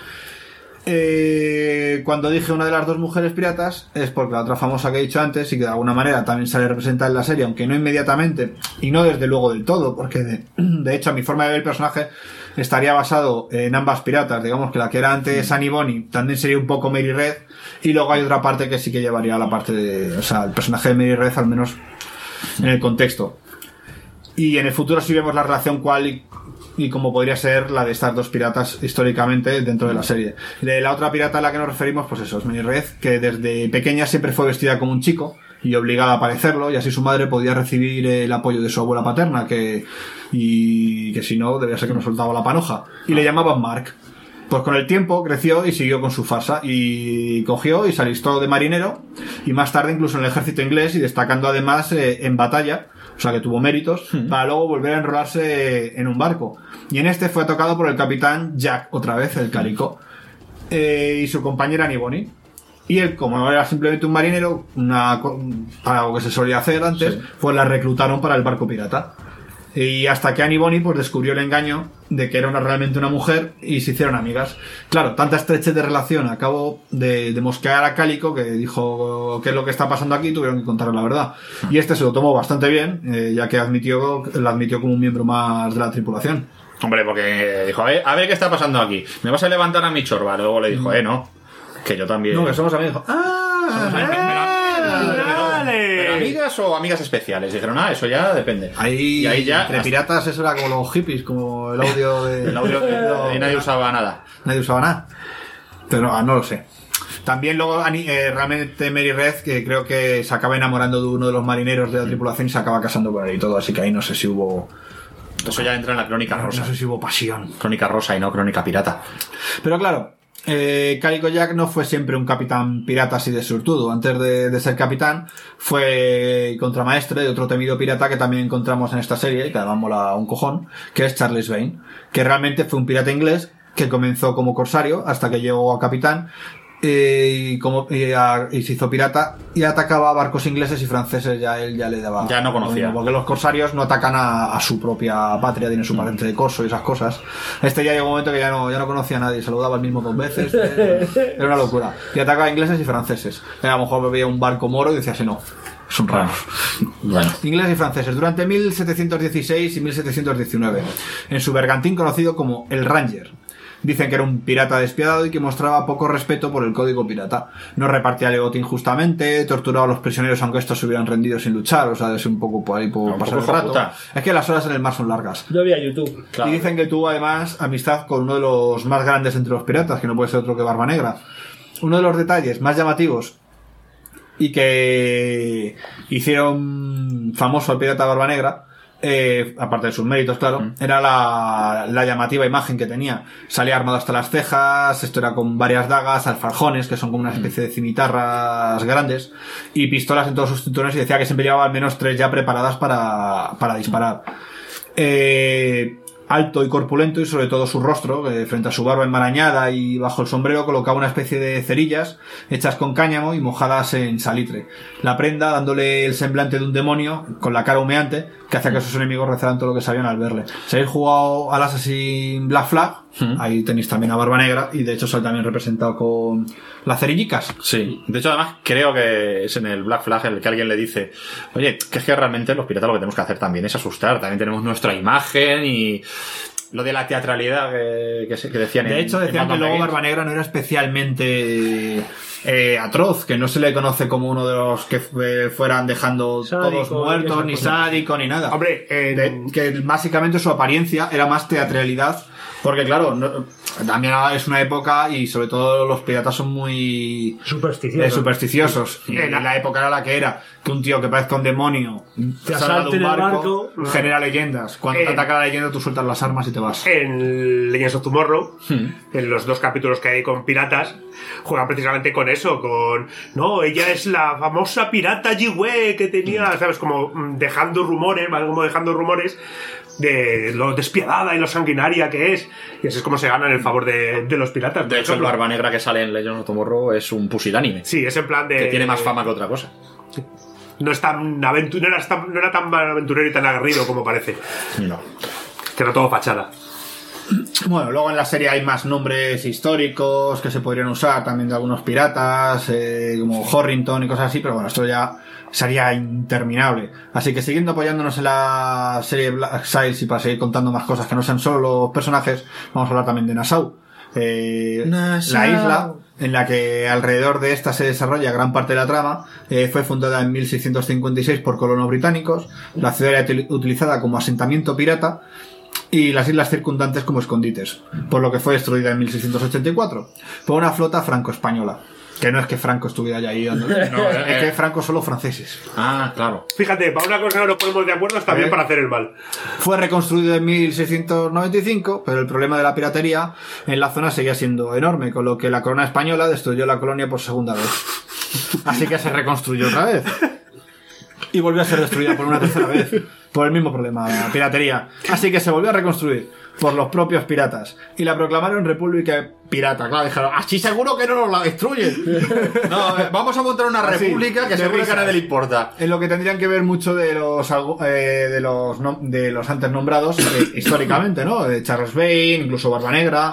Eh, cuando dije una de las dos mujeres piratas es porque la otra famosa que he dicho antes y que de alguna manera también sale representada en la serie, aunque no inmediatamente y no desde luego del todo, porque de, de hecho a mi forma de ver el personaje estaría basado en ambas piratas. Digamos que la que era antes Annie Bonny también sería un poco Mary Red, y luego hay otra parte que sí que llevaría la parte de, o sea, el personaje de Mary Red, al menos en el contexto. Y en el futuro sí vemos la relación cual y y como podría ser la de estas dos piratas históricamente dentro de la serie. De la otra pirata a la que nos referimos, pues eso, es Mary Red, que desde pequeña siempre fue vestida como un chico y obligada a parecerlo, y así su madre podía recibir el apoyo de su abuela paterna, que y que si no, debía ser que no soltaba la panoja. Y le llamaban Mark. Pues con el tiempo creció y siguió con su farsa, y cogió y se alistó de marinero, y más tarde incluso en el ejército inglés, y destacando además eh, en batalla, o sea que tuvo méritos, mm. para luego volver a enrolarse en un barco. Y en este fue tocado por el capitán Jack, otra vez, el Calico, eh, y su compañera Annie Bonny. Y él, como era simplemente un marinero, una, para algo que se solía hacer antes, sí. pues la reclutaron para el barco pirata. Y hasta que Annie Bonny pues descubrió el engaño de que era una, realmente una mujer, y se hicieron amigas. Claro, tanta estrechez de relación a cabo de, de mosquear a Calico, que dijo qué es lo que está pasando aquí, tuvieron que contarle la verdad. Y este se lo tomó bastante bien, eh, ya que admitió la admitió como un miembro más de la tripulación. Hombre, porque dijo, a ver, a ver qué está pasando aquí. ¿Me vas a levantar a mi chorba? Luego le dijo, eh, no, que yo también. No, que somos amigos. ¡Ah! Somos amigos. ¿Pero amigas o amigas especiales? Dijeron, ah, eso ya depende. Ahí, y ahí ya entre piratas eso era como los hippies, como el audio de... el audio de... y nadie usaba nada. Nadie usaba nada. Pero ah, no lo sé. También luego eh, realmente Mary Red, que creo que se acaba enamorando de uno de los marineros de la tripulación y se acaba casando con él y todo, así que ahí no sé si hubo... Eso ya entra en la crónica rosa. No sé si hubo pasión. Crónica rosa y no crónica pirata. Pero claro, eh, Calico Jack no fue siempre un capitán pirata así de surtudo. Antes de, de ser capitán, fue contramaestre de otro temido pirata que también encontramos en esta serie, y que además mola un cojón, que es Charles Vane, que realmente fue un pirata inglés que comenzó como corsario hasta que llegó a capitán. Eh, y, como, y, a, y se hizo pirata y atacaba a barcos ingleses y franceses. Ya él ya le daba, ya no conocía, porque los corsarios no atacan a, a su propia patria, tienen su patente de corso y esas cosas. Este ya llegó un momento que ya no, ya no conocía a nadie, se lo daba el mismo dos veces, era una locura, y atacaba a ingleses y franceses. A lo mejor veía un barco moro y decía así, no, son raros. Bueno. Ingleses y franceses durante mil setecientos dieciséis y mil setecientos diecinueve en su bergantín conocido como el Ranger. Dicen que era un pirata despiadado y que mostraba poco respeto por el código pirata. No repartía legote injustamente, torturaba a los prisioneros aunque estos se hubieran rendido sin luchar, o sea, es un poco por ahí por pasar el rato. Puta. Es que las horas en el mar son largas. Yo vi a YouTube. Claro. Y dicen que tuvo además amistad con uno de los más grandes entre los piratas, que no puede ser otro que Barba Negra. Uno de los detalles más llamativos y que hicieron famoso al pirata Barba Negra, Eh, aparte de sus méritos, claro, mm. era la, la llamativa imagen que tenía. Salía armado hasta las cejas, esto era con varias dagas, alfarjones, que son como una especie de cimitarras grandes, y pistolas en todos sus cinturones, y decía que siempre llevaba al menos tres ya preparadas para, para disparar. Eh, alto y corpulento, y sobre todo su rostro, que frente a su barba enmarañada y bajo el sombrero colocaba una especie de cerillas hechas con cáñamo y mojadas en salitre. La prenda dándole el semblante de un demonio con la cara humeante, que hacía que sus enemigos rezaran todo lo que sabían al verle. Si habéis jugado al Assassin's Black Flag, Hmm. Ahí tenéis también a Barba Negra y de hecho sale también representado con las cerillicas. Sí, de hecho además creo que es en el Black Flag el que alguien le dice, oye, que es que realmente los piratas lo que tenemos que hacer también es asustar, también tenemos nuestra imagen y... Lo de la teatralidad que, que, que decían. De hecho, decían que luego Barba Negra no era especialmente eh, atroz, que no se le conoce como uno de los que fueran dejando sádico, todos muertos, ni sádico, ni nada. Hombre, eh, de, que básicamente su apariencia era más teatralidad, porque claro, no, también es una época y sobre todo los piratas son muy supersticiosos. Eh, supersticiosos. Y en la época era la que era, que un tío que parezca un demonio te salga de un barco, barco no. genera leyendas. Cuando en, te ataca la leyenda tú sueltas las armas y te vas. En Legends of Tomorrow, hmm. en los dos capítulos que hay con piratas, juegan precisamente con eso, con no, ella es la famosa pirata Jiwe que tenía, hmm. sabes, como dejando rumores, como dejando rumores de lo despiadada y lo sanguinaria que es, y así es como se ganan el favor de, de los piratas. De hecho, el Barba Negra que sale en Legends of Tomorrow es un pusilánime. Sí, es en plan de... que tiene más fama que otra cosa. Sí. No, es tan aventu- no, era tan, no era tan aventurero y tan aguerrido como parece. No. Que era todo fachada. Bueno, luego en la serie hay más nombres históricos que se podrían usar también de algunos piratas, eh, como Horrington y cosas así, pero bueno, esto ya sería interminable. Así que siguiendo apoyándonos en la serie Black Sails y para seguir contando más cosas que no sean solo los personajes, vamos a hablar también de Nassau. Eh, Nassau. La isla en la que alrededor de esta se desarrolla gran parte de la trama eh, fue fundada en mil seiscientos cincuenta y seis por colonos británicos. La ciudad era util- utilizada como asentamiento pirata y las islas circundantes como escondites, por lo que fue destruida en mil seiscientos ochenta y cuatro por una flota franco-española. Que no es que Franco estuviera ya ahí dando. No, es que Franco son los franceses. Ah, claro. Fíjate, para una cosa que no nos ponemos de acuerdo está bien para hacer el mal. Fue reconstruido en mil seiscientos noventa y cinco, pero el problema de la piratería en la zona seguía siendo enorme, con lo que la corona española destruyó la colonia por segunda vez. Así que se reconstruyó otra vez. Y volvió a ser destruida por una tercera vez. Por el mismo problema, la piratería. Así que se volvió a reconstruir por los propios piratas. Y la proclamaron República Pirata. Claro, dijeron, así seguro que no nos la destruyen. No, vamos a montar una república así, que seguro que a nadie le importa. En lo que tendrían que ver mucho de los eh, de los no, de los antes nombrados eh, históricamente, ¿no? De Charles Vane, incluso Barba Negra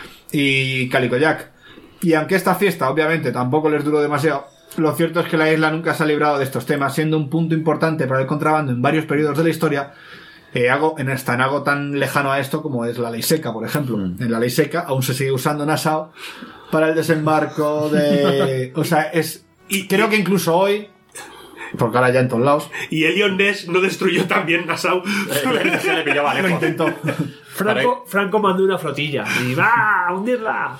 y Calico Jack. Y aunque esta fiesta, obviamente, tampoco les duró demasiado, lo cierto es que la isla nunca se ha librado de estos temas, siendo un punto importante para el contrabando en varios periodos de la historia. Eh, algo, en, esta, en algo tan lejano a esto como es la ley seca, por ejemplo. Mm. En la ley seca aún se sigue usando Nassau para el desembarco de... O sea, es... Y creo que incluso hoy... Porque ahora ya en todos lados... Y Elion Ness no destruyó también Nassau. Se le pillaba lejos. Lo intentó. Franco, Franco mandó una flotilla y va a hundirla.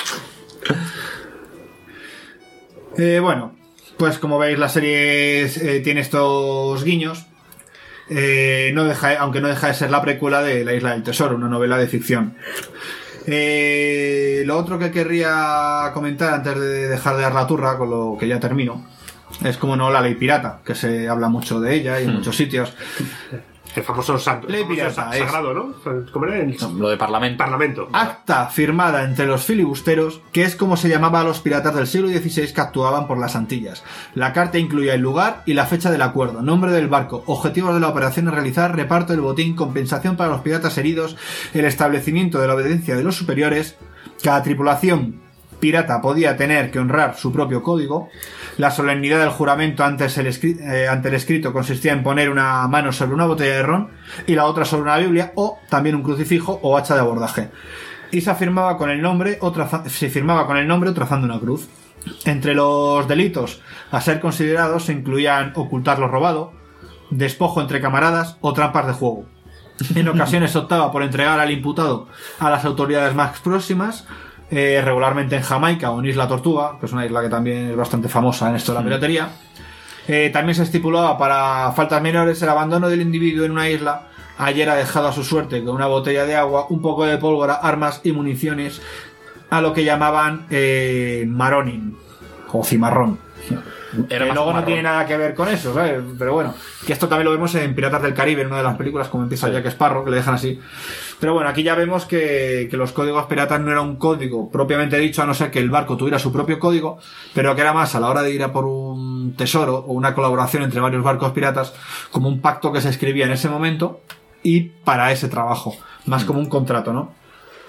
Eh, bueno, pues como veis la serie eh, tiene estos guiños. Eh, no deja, aunque no deja de ser la precuela de La Isla del Tesoro, una novela de ficción. Eh, lo otro que querría comentar antes de dejar de dar la turra, con lo que ya termino, es como no la ley pirata, que se habla mucho de ella y en hmm. muchos sitios. El famoso santo, ley pirata famoso sagrado, ¿no? ¿Cómo era? El... No, lo de parlamento. Parlamento. Acta firmada entre los filibusteros, que es como se llamaba a los piratas del siglo dieciséis que actuaban por las Antillas. La carta incluía el lugar y la fecha del acuerdo, nombre del barco, objetivos de la operación a realizar, reparto del botín, compensación para los piratas heridos, el establecimiento de la obediencia de los superiores, cada tripulación pirata podía tener que honrar su propio código. La solemnidad del juramento antes el escri- eh, ante el escrito consistía en poner una mano sobre una botella de ron y la otra sobre una Biblia o también un crucifijo o hacha de abordaje. Y se afirmaba con el nombre o traza- se firmaba con el nombre o trazando una cruz. Entre los delitos a ser considerados se incluían ocultar lo robado, despojo entre camaradas o trampas de juego. En ocasiones se optaba por entregar al imputado a las autoridades más próximas, Eh, regularmente en Jamaica o en Isla Tortuga, que es una isla que también es bastante famosa en esto de la piratería. Eh, también se estipulaba para faltas menores el abandono del individuo en una isla hayera dejado a su suerte con una botella de agua, un poco de pólvora, armas y municiones, a lo que llamaban eh, maronin o cimarrón. Era que luego marrón. no tiene nada que ver con eso, ¿sabes? Pero bueno, que esto también lo vemos en Piratas del Caribe, en una de las películas, como empieza sí. Jack Sparrow, que le dejan así. Pero bueno, aquí ya vemos que, que los códigos piratas no era un código propiamente dicho, a no ser que el barco tuviera su propio código, pero que era más a la hora de ir a por un tesoro o una colaboración entre varios barcos piratas, como un pacto que se escribía en ese momento y para ese trabajo, más como un contrato, ¿no?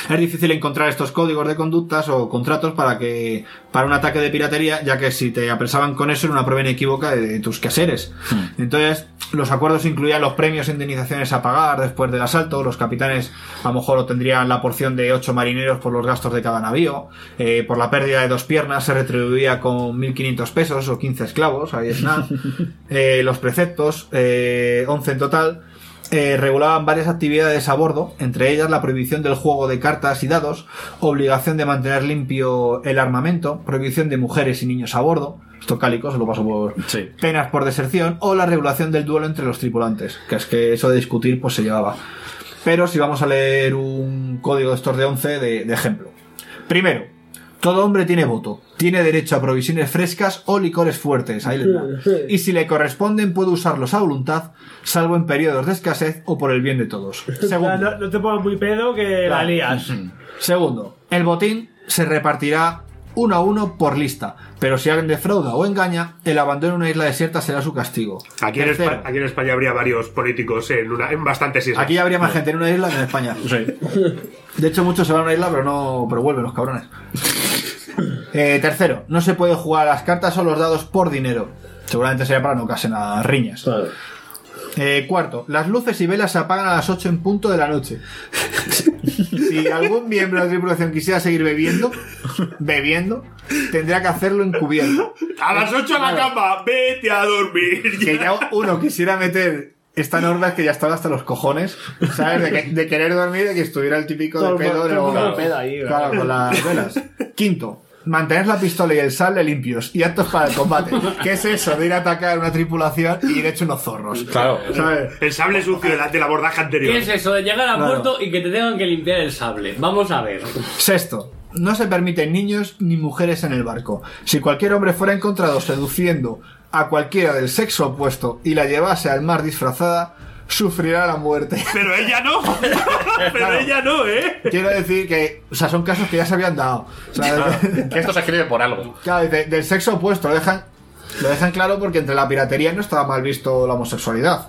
Es difícil encontrar estos códigos de conductas o contratos para que para un ataque de piratería, ya que si te apresaban con eso era una prueba inequívoca de, de tus quehaceres. Hmm. Entonces, los acuerdos incluían los premios e indemnizaciones a pagar después del asalto. Los capitanes a lo mejor obtendrían la porción de ocho marineros por los gastos de cada navío. Eh, por la pérdida de dos piernas se retribuía con mil quinientos pesos o quince esclavos. Ahí es nada. eh, los preceptos, eh, once en total, Eh, regulaban varias actividades a bordo, entre ellas la prohibición del juego de cartas y dados, obligación de mantener limpio el armamento, prohibición de mujeres y niños a bordo, esto cálico, se lo paso por sí. penas por deserción, o la regulación del duelo entre los tripulantes, que es que eso de discutir pues se llevaba. Pero si vamos a leer un código de estos de once de, de ejemplo. Primero, todo hombre tiene voto, tiene derecho a provisiones frescas o licores fuertes, ahí les da. Y si le corresponden puede usarlos a voluntad, salvo en periodos de escasez o por el bien de todos. Segundo, no, no te pongas muy pedo que la lías. Segundo, el botín se repartirá uno a uno por lista, pero si alguien defrauda o engaña, el abandono en una isla desierta será su castigo. Aquí en, España, aquí en España habría varios políticos en, una, en bastantes islas. Aquí habría más gente en una isla que en España. Sí. De hecho, muchos se van a una isla, pero no, pero vuelven los cabrones. Eh, tercero, no se puede jugar a las cartas o los dados por dinero. Seguramente sería para no ocasionar riñas. Claro. Eh, cuarto, las luces y velas se apagan a las ocho en punto de la noche. Si algún miembro de la tripulación quisiera seguir bebiendo, bebiendo, tendría que hacerlo encubierto. A las ocho a la cama, vete a dormir. Que ya uno quisiera meter esta norma, es que ya estaba hasta los cojones, ¿sabes? De, que, de querer dormir, de que estuviera el típico de pedo de los... Claro, con las velas. Quinto, mantener la pistola y el sable limpios y aptos para el combate. ¿Qué es eso de ir a atacar una tripulación y ir hecho unos zorros? Claro, ¿sabes? El sable sucio de la, de la abordaje anterior. ¿Qué es eso de llegar a Claro. puerto y que te tengan que limpiar el sable? Vamos a ver. Sexto, no se permiten niños ni mujeres en el barco. Si cualquier hombre fuera encontrado seduciendo a cualquiera del sexo opuesto y la llevase al mar disfrazada, sufrirá la muerte. Pero ella no. Pero Claro. ella no, ¿eh? Quiero decir que, o sea, son casos que ya se habían dado. O sea, que esto se escribe por algo. Claro, de- del sexo opuesto lo dejan, lo dejan claro porque entre la piratería no estaba mal visto la homosexualidad.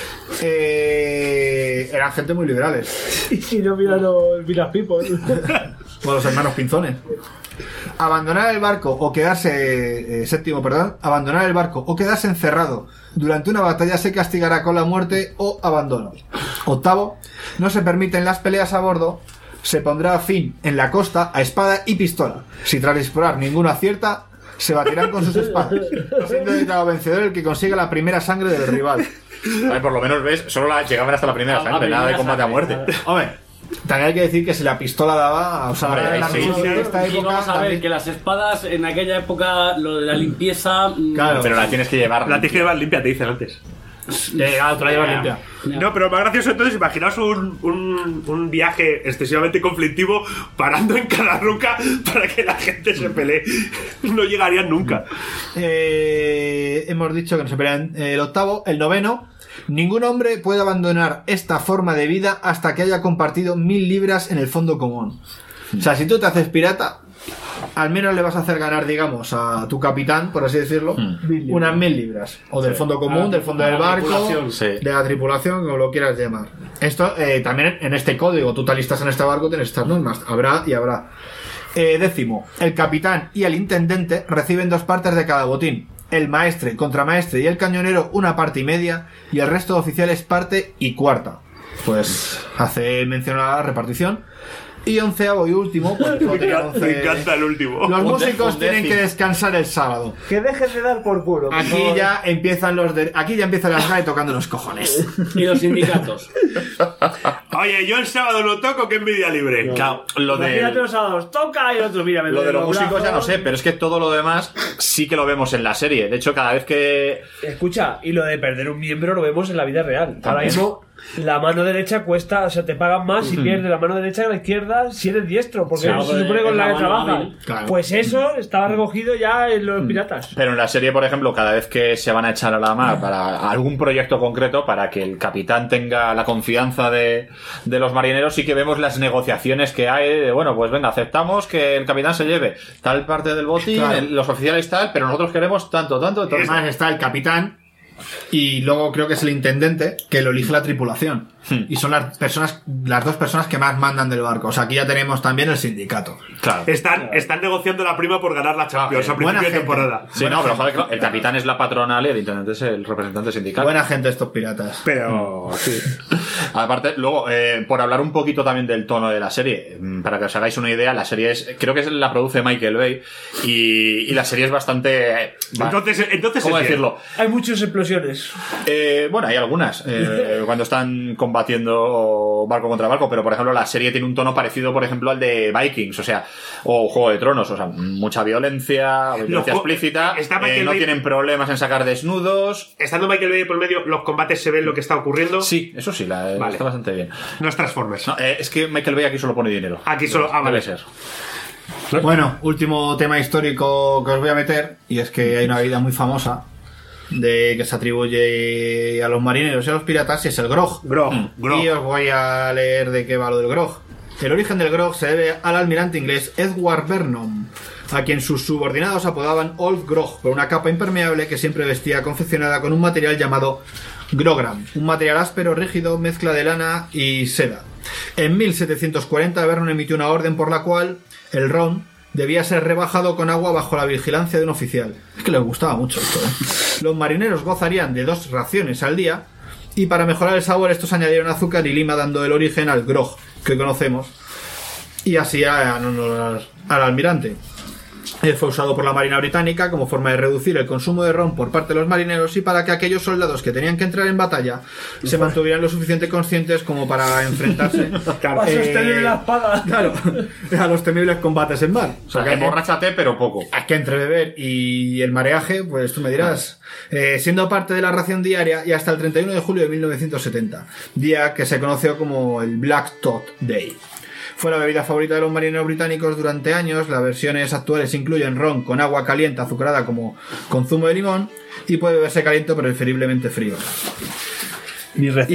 Eh, eran gente muy liberales. Y si no, mira los Miras People. O los hermanos Pinzones. Abandonar el barco o quedarse eh, séptimo, perdón, abandonar el barco o quedarse encerrado durante una batalla se castigará con la muerte o abandono. Octavo, no se permiten las peleas a bordo, se pondrá fin en la costa a espada y pistola. Si tras disparar ninguno acierta, se batirán con sus espadas, siendo declarado vencedor el que consiga la primera sangre del rival. A ver, por lo menos ves, solo la, llegaban hasta la primera sangre, nada de combate a muerte. Hombre, también hay que decir que si la pistola daba, o sea, Hombre, la sí, misión sí. de esta Y época vamos a ver también- que las espadas en aquella época, lo de la limpieza. Claro. Pero la tienes que llevar. La tienes que llevar limpia, te dicen antes. Llegado, te la llevas limpia. No, pero más gracioso entonces, imaginaos un, un, un viaje excesivamente conflictivo parando en cada roca para que la gente se pelee. No llegarían nunca. Eh, hemos dicho que no se pelean eh, el octavo. El noveno, ningún hombre puede abandonar esta forma de vida hasta que haya compartido mil libras en el fondo común. O sea, si tú te haces pirata, al menos le vas a hacer ganar, digamos, a tu capitán, por así decirlo, unas mil libras. O del Sí. fondo común, del fondo A del la barco, tripulación, sí. de la tripulación, como lo quieras llamar. Esto eh, también en este código, tú te alistas en este barco, tienes estas normas. Habrá y habrá. Eh, décimo, el capitán y el intendente reciben dos partes de cada botín. El maestre, contramaestre y el cañonero una parte y media, y el resto de oficiales parte y cuarta. Pues hace mención a la repartición. Y onceavo y último, pues, Me encanta, me encanta el último. los Un músicos décimo. tienen que descansar el sábado. Que dejen de dar por culo. por Aquí favor. ya empiezan los de... aquí ya empiezan las G A E tocando los cojones. Y los sindicatos. Oye, yo el sábado no toco, que envidia libre. Claro, lo Imagínate de, los sábados, toca y el otro, mira, me lo duele de los los músicos ya no brazos. sé, pero es que todo lo demás sí que lo vemos en la serie. De hecho, cada vez que... Escucha, y lo de perder un miembro lo vemos en la vida real. Ahora mismo, la mano derecha cuesta, o sea, te pagan más si pierdes la mano derecha que la izquierda si eres diestro, porque Sí, eso se pues, supone con es la la que mano trabajas. hábil. Claro. Pues eso estaba recogido ya en los piratas. Pero en la serie, por ejemplo, cada vez que se van a echar a la mar para algún proyecto concreto, para que el capitán tenga la confianza de, de los marineros, sí que vemos las negociaciones que hay de, bueno, pues venga, aceptamos que el capitán se lleve tal parte del botín, Claro. el- los oficiales tal, pero nosotros queremos tanto, tanto, entonces... Además está el capitán, Y luego creo que es el intendente que lo elige la tripulación. Hmm. Y son las personas, las dos personas que más mandan del barco. O sea, aquí ya tenemos también el sindicato. Claro. Están, están negociando la prima por ganar la Champions Ah, a principio de gente. temporada. Sí, no, pero joder, claro, el capitán es la patronal y el intendente es el representante sindical. Buena gente estos piratas. Pero, sí. Aparte, luego, eh, por hablar un poquito también del tono de la serie, para que os hagáis una idea, la serie es, creo que es, la produce Michael Bay y, y la serie es bastante... Entonces, entonces ¿cómo es bien. decirlo? Hay muchas explosiones. Eh, bueno, hay algunas, eh, cuando están combatiendo barco contra barco, pero por ejemplo la serie tiene un tono parecido, por ejemplo, al de Vikings, o sea, o Juego de Tronos, o sea, mucha violencia, violencia Los- explícita, está eh, Michael no Bay- tienen problemas en sacar desnudos. Estando Michael Bay por medio, los combates se ven lo que está ocurriendo. Sí, eso sí, la, Vale. está bastante bien. No es Transformers. No, eh, es que Michael Bay aquí solo pone dinero. Aquí solo... Ah, Debe vale. ser. Bueno, último tema histórico que os voy a meter, y es que hay una bebida muy famosa de que se atribuye a los marineros y a los piratas, y es el grog. Grog, Mm. grog. Y os voy a leer de qué va lo del grog. El origen del grog se debe al almirante inglés Edward Vernon, a quien sus subordinados apodaban Old Grog, por una capa impermeable que siempre vestía confeccionada con un material llamado grogram, un material áspero, rígido, mezcla de lana y seda. En mil setecientos cuarenta Vernon emitió una orden por la cual el ron debía ser rebajado con agua bajo la vigilancia de un oficial. Es que les gustaba mucho esto, ¿eh? Los marineros gozarían de dos raciones al día, y para mejorar el sabor estos añadieron azúcar y lima, dando el origen al grog que conocemos, y así a- a- al almirante. Eh, Fue usado por la Marina Británica como forma de reducir el consumo de ron por parte de los marineros y para que aquellos soldados que tenían que entrar en batalla se mantuvieran lo suficiente conscientes como para enfrentarse Para sostener la espada. Claro, a los temibles combates en mar. O sea, que emborráchate, pero poco. Es que entre beber y el mareaje, pues tú me dirás. Eh, siendo parte de la ración diaria y hasta el treinta y uno de julio de mil novecientos setenta, día que se conoció como el Black Tot Day. Fue la bebida favorita de los marineros británicos durante años. Las versiones actuales incluyen ron con agua caliente azucarada como con zumo de limón, y puede beberse caliente pero preferiblemente frío. Mi receta,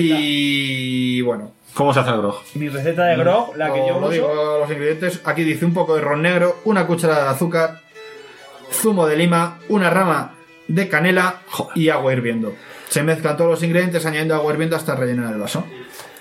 Y bueno, ¿Cómo se hace el grog? mi receta de grog, la que Os yo lo uso. digo, los ingredientes. Aquí dice un poco de ron negro, una cucharada de azúcar, zumo de lima, una rama de canela y agua hirviendo. Se mezclan todos los ingredientes añadiendo agua hirviendo hasta rellenar el vaso.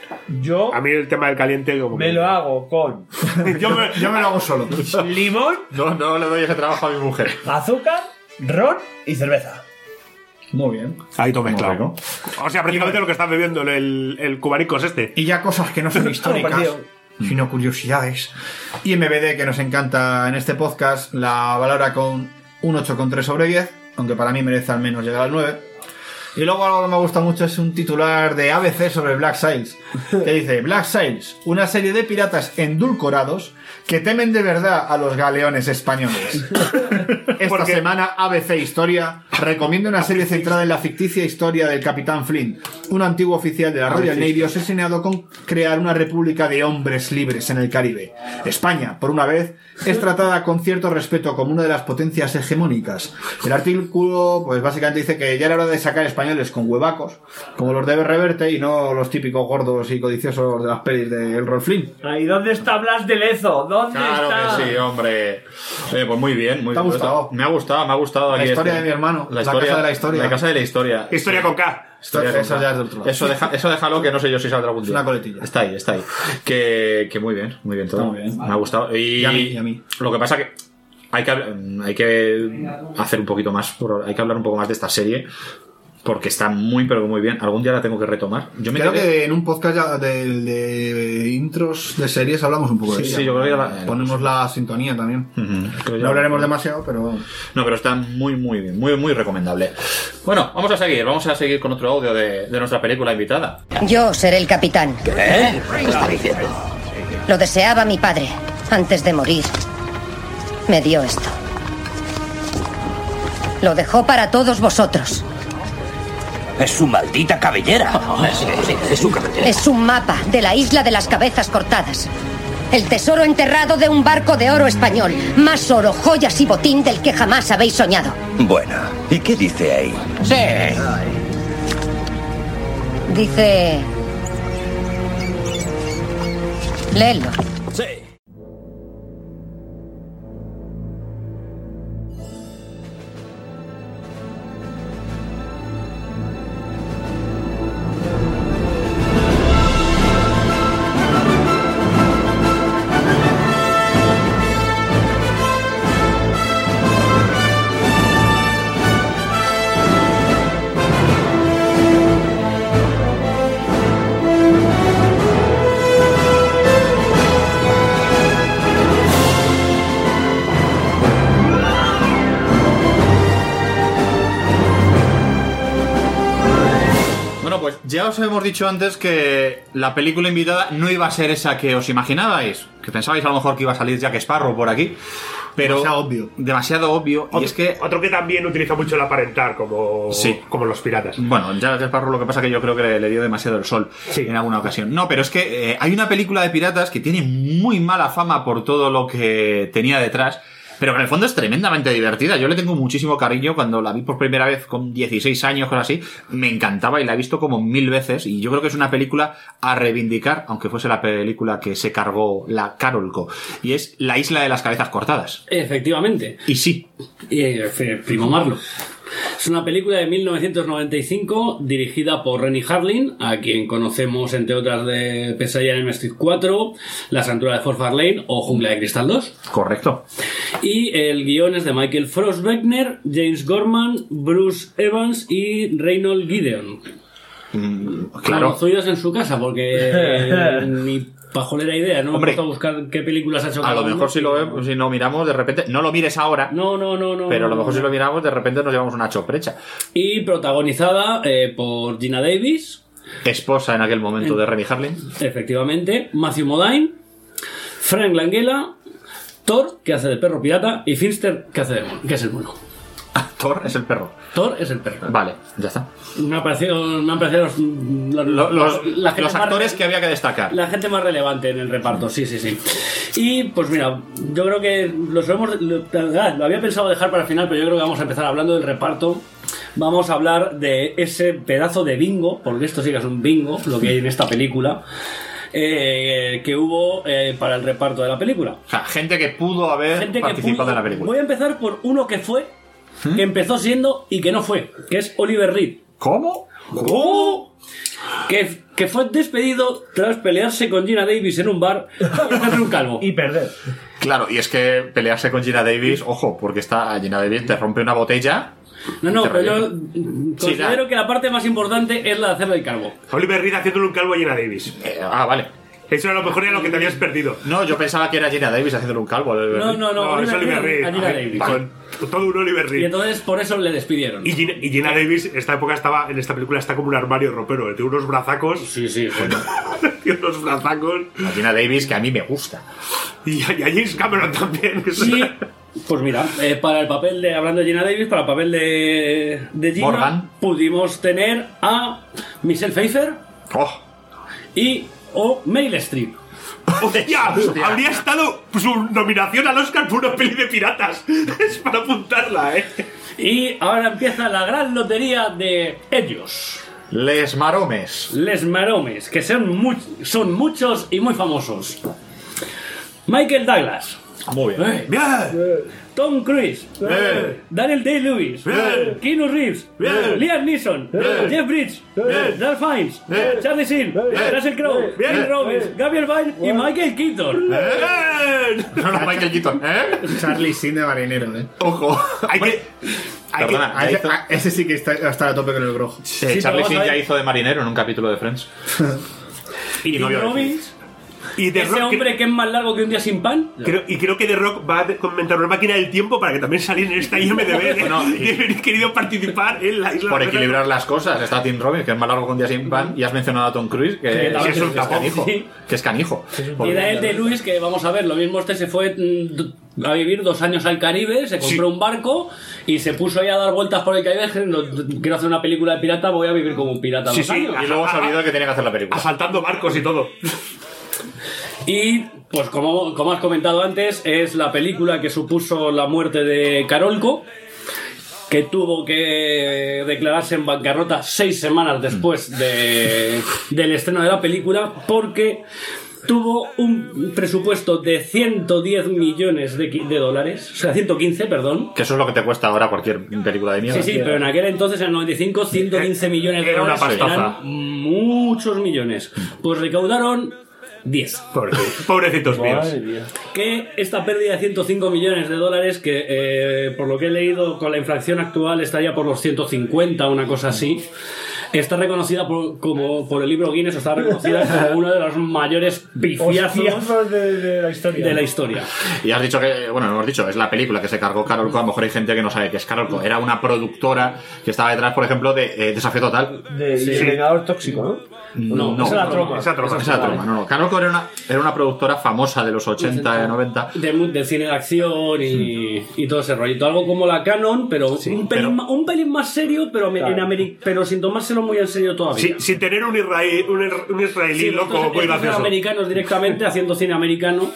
Yo A mí el tema del caliente como me que- lo hago con yo, me, Yo me lo hago solo. limón, No, no le doy ese trabajo a mi mujer. azúcar, ron y cerveza. Muy bien. Ahí todo Muy mezclado. O sea, prácticamente lo que está bebiendo el, el cubanicos este. Y ya cosas que no son históricas, perdido. sino curiosidades. I M D B, que nos encanta en este podcast, la valora con un ocho coma tres sobre diez, aunque para mí merece al menos llegar al nueve. Y luego algo que me gusta mucho es un titular de A B C sobre Black Sails, que dice: Black Sails, una serie de piratas endulcorados que temen de verdad a los galeones españoles. Esta Porque- semana A B C Historia recomienda una serie centrada en la ficticia historia del Capitán Flint, un antiguo oficial de la Royal Navy obsesionado con crear una república de hombres libres en el Caribe. España, por una vez, es tratada con cierto respeto como una de las potencias hegemónicas. El artículo, pues básicamente dice que ya era hora de sacar españoles con huevacos, como los de B. Reverte, y no los típicos gordos y codiciosos de las pelis de Elroy Flynn. Ahí, ¿dónde está Blas de Lezo? ¿Dónde Claro está? que sí, hombre. Eh, pues muy bien, muy ¿Te ha bien. gustado? Me ha gustado, me ha gustado. La aquí historia este- de mi hermano, La, la historia, casa de la historia. La casa de la historia. Historia con K. Historia Eso con- ya es de otro lado. Eso, deja, eso déjalo, que no sé yo si saldrá algún día. una coletilla. Está ahí, está ahí. Que, que muy bien, muy bien todo. Está muy bien. Me ha gustado. Y, Y a mí, y a mí. Lo que pasa que hay que, habl- hay que hacer un poquito más, por- hay que hablar un poco más de esta serie. Porque está muy, pero muy bien. Algún día la tengo que retomar. Yo me Creo quedé- que en un podcast ya de, de intros de series hablamos un poco de Sí, ella. sí, yo creo que ya la- Ponemos la sintonía también. Ujú, creo ya- No hablaremos demasiado, pero... No, pero está muy, muy bien, muy, muy recomendable. Bueno, vamos a seguir, vamos a seguir con otro audio de, de nuestra película invitada. Yo seré el capitán. ¿Qué está diciendo? Lo deseaba mi padre. Antes de morir, me dio esto. Lo dejó para todos vosotros. Es su maldita cabellera. Sí, sí, es su cabellera. Es un mapa de la isla de las cabezas cortadas. El tesoro enterrado de un barco de oro español. Más oro, joyas y botín del que jamás habéis soñado. Bueno, ¿y qué dice ahí? Sí. Dice... Léelo. Sí. Ya os hemos dicho antes que la película invitada no iba a ser esa que os imaginabais, que pensabais a lo mejor que iba a salir Jack Sparrow por aquí, pero demasiado obvio. Demasiado obvio. Otro, y es que otro que también utiliza mucho el aparentar, como, sí. como los piratas. Bueno, Jack Sparrow lo que pasa es que yo creo que le, le dio demasiado el sol sí. en alguna ocasión. No, pero es que eh, hay una película de piratas que tiene muy mala fama por todo lo que tenía detrás, pero que en el fondo es tremendamente divertida. Yo le tengo muchísimo cariño. Cuando la vi por primera vez con dieciséis años, cosas así, me encantaba y la he visto como mil veces. Y yo creo que es una película a reivindicar, aunque fuese la película que se cargó la Carolco. Y es La isla de las cabezas cortadas. Efectivamente. Y sí. Y, eh, Primo Marlo. Es una película de mil novecientos noventa y cinco dirigida por Renny Harlin, a quien conocemos entre otras de Pesadilla en Elm Street cuatro, La aventuras de Fort Farlane o Jungla de Cristal dos. Correcto. Y el guión es de Michael Frostbeckner, James Gorman, Bruce Evans y Reynold Gideon. Mm, claro. Conocidos en su casa, porque eh, ni pajolera idea, no me Hombre, he puesto a buscar qué películas ha hecho. A lo mejor uno. si lo vemos, si no miramos, de repente, no lo mires ahora. No, no, no, no. Pero a lo no, mejor no. si lo miramos, de repente nos llevamos una choprecha. Y protagonizada eh, por Gina Davis, esposa en aquel momento en, de Renny Harlin. Efectivamente, Matthew Modine, Frank Langella, Thor, que hace de perro pirata, y Finster, que hace de mono, que es el mono. Thor es el perro. Thor es el perro. Vale, ya está. Me han parecido, me han parecido los, los, los, los, la los actores más, que había que destacar. La gente más relevante en el reparto, sí, sí, sí. Y pues mira, yo creo que los hemos, lo, lo había pensado dejar para el final, pero yo creo que vamos a empezar hablando del reparto. Vamos a hablar de ese pedazo de bingo, porque esto sí que es un bingo, lo que hay en esta película. Eh, que hubo eh, para el reparto de la película. O sea, gente que pudo haber gente participado pudo, en la película. Voy a empezar por uno que fue, ¿Mm? que empezó siendo y que no fue, que es Oliver Reed. ¿Cómo? ¿Cómo? Que, que fue despedido tras pelearse con Gina Davis en un bar y hacerle un calvo. Y perder. Claro, y es que pelearse con Gina Davis, ojo, porque está Gina Davis te rompe una botella. No, no, pero yo considero sí, que la parte más importante es la de hacerle el calvo. Oliver Reed haciéndole un calvo a Gina Davis. Eh, ah, vale. Eso a lo mejor era lo que te habías perdido. No, yo pensaba que era Gina Davis haciéndole un calvo. No, no, no, no es Oliver Reed. A Gina Davis. Con, con todo un Oliver Reed. Y entonces por eso le despidieron. Y Gina, y Gina Davis, en esta época estaba, en esta película está como un armario ropero. Tiene unos brazacos. Sí, sí, bueno. Tiene unos brazacos. A Gina Davis, que a mí me gusta. Y a, y a James Cameron también. Sí. Pues mira, eh, para el papel de, hablando de Gina Davis, para el papel de, de Gina, Morgan, pudimos tener a Michelle Pfeiffer oh. y o Meryl Streep. ¡Hostia! Hostia. Habría estado su nominación al Oscar por una peli de piratas. Es para apuntarla, ¿eh? Y ahora empieza la gran lotería de ellos. Les Maromes. Les Maromes, que son, mu son muchos y muy famosos. Michael Douglas. Muy bien. Eh, bien. Tom Cruise, bien. Daniel Day-Lewis, Keanu Reeves, bien. Liam Neeson, bien. Jeff Bridges, Ralph Fiennes, Charlie Sheen, Russell Crowe, Bill Robbins, Gabriel Byrne y Michael Keaton. Bien. No, no, Michael Keaton, ¿eh? Charlie Sheen de marinero, ¿eh? Ojo. Hay que... Hay Perdona, que, hizo... a, ese sí que está, está a tope con el grog. Sí, sí, Charlie Sheen ya hizo de marinero en un capítulo de Friends. Y, y Bill Robbins... Y The ese Rock, hombre que es más largo que un día sin pan. Creo, y creo que The Rock va a comentar una máquina del tiempo para que también saliera en esta I M D B. Bueno, y haber querido participar en la isla. Por equilibrar las cosas. Está Tim Robbins, que es más largo que un día sin pan. Y has mencionado a Tom Cruise, que, que, es, es, un es canijo. Sí. Que es canijo. Y Daniel Day-Lewis, que vamos a ver, lo mismo este se fue a vivir dos años al Caribe, se compró sí. un barco y se puso ahí a dar vueltas por el Caribe. Quiero hacer una película de pirata, voy a vivir como un pirata. Sí, dos sí. años. Y luego se olvidó que tenía que hacer la película. Asaltando barcos y todo. Y, pues como, como has comentado antes, es la película que supuso la muerte de Carolco, que tuvo que declararse en bancarrota seis semanas después de, del estreno de la película, porque tuvo un presupuesto de ciento diez millones de, de dólares, o sea, ciento quince, perdón. Que eso es lo que te cuesta ahora cualquier película de mierda. Sí, sí, pero en aquel entonces, en el noventa y cinco, ciento quince millones de dólares eran muchos millones. Pues recaudaron diez. Pobre, pobrecitos míos. Que esta pérdida de ciento cinco millones de dólares, que eh, por lo que he leído con la inflación actual estaría por los ciento cincuenta, una cosa así, está reconocida por, como, por el libro Guinness, está reconocida como uno de los mayores pifiazos Hostiazos de, de la historia. de la historia. Y has dicho que, bueno, no hemos dicho, es la película que se cargó Carolco. A lo mejor hay gente que no sabe qué es Carolco. Era una productora que estaba detrás, por ejemplo, de eh, Desafío Total. De Sí. El Vengador Tóxico, ¿no? No, no, esa es la troma. Esa troma, esa troma, no, no. Carolco era una, era una productora famosa de los ochenta, noventa. De, de cine de acción y, y todo ese rollito. Algo como la Canon, pero, un, pelín, pero- ma- un pelín más serio, pero, en Ameri- pero sin tomárselo muy en serio todavía. Sí, sin tener un, israelí, un, ir- un israelí Sí, loco estos- muy estos eran gracioso. americanos directamente haciendo cine americano.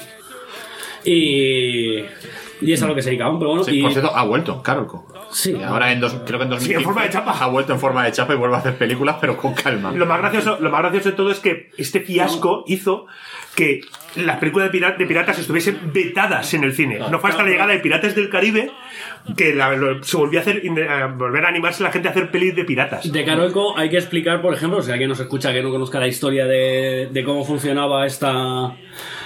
Y, y es a lo que se dedicaban. Pero bueno, Sí, y, por cierto, ha vuelto Carolco. Sí. Y ahora en dos, creo que en dos mil quince Sí, en forma de chapa. ha vuelto en forma de chapa y vuelve a hacer películas, pero con calma. Lo más gracioso, lo más gracioso de todo es que este fiasco hizo que las películas de, pira- de piratas estuviesen vetadas en el cine. No fue hasta la llegada de Piratas del Caribe que la- lo- se volvió a hacer, in- a volver a animarse la gente a hacer pelis de piratas. de Carolco hay que explicar, por ejemplo, si alguien nos escucha que no conozca la historia de, de cómo funcionaba esta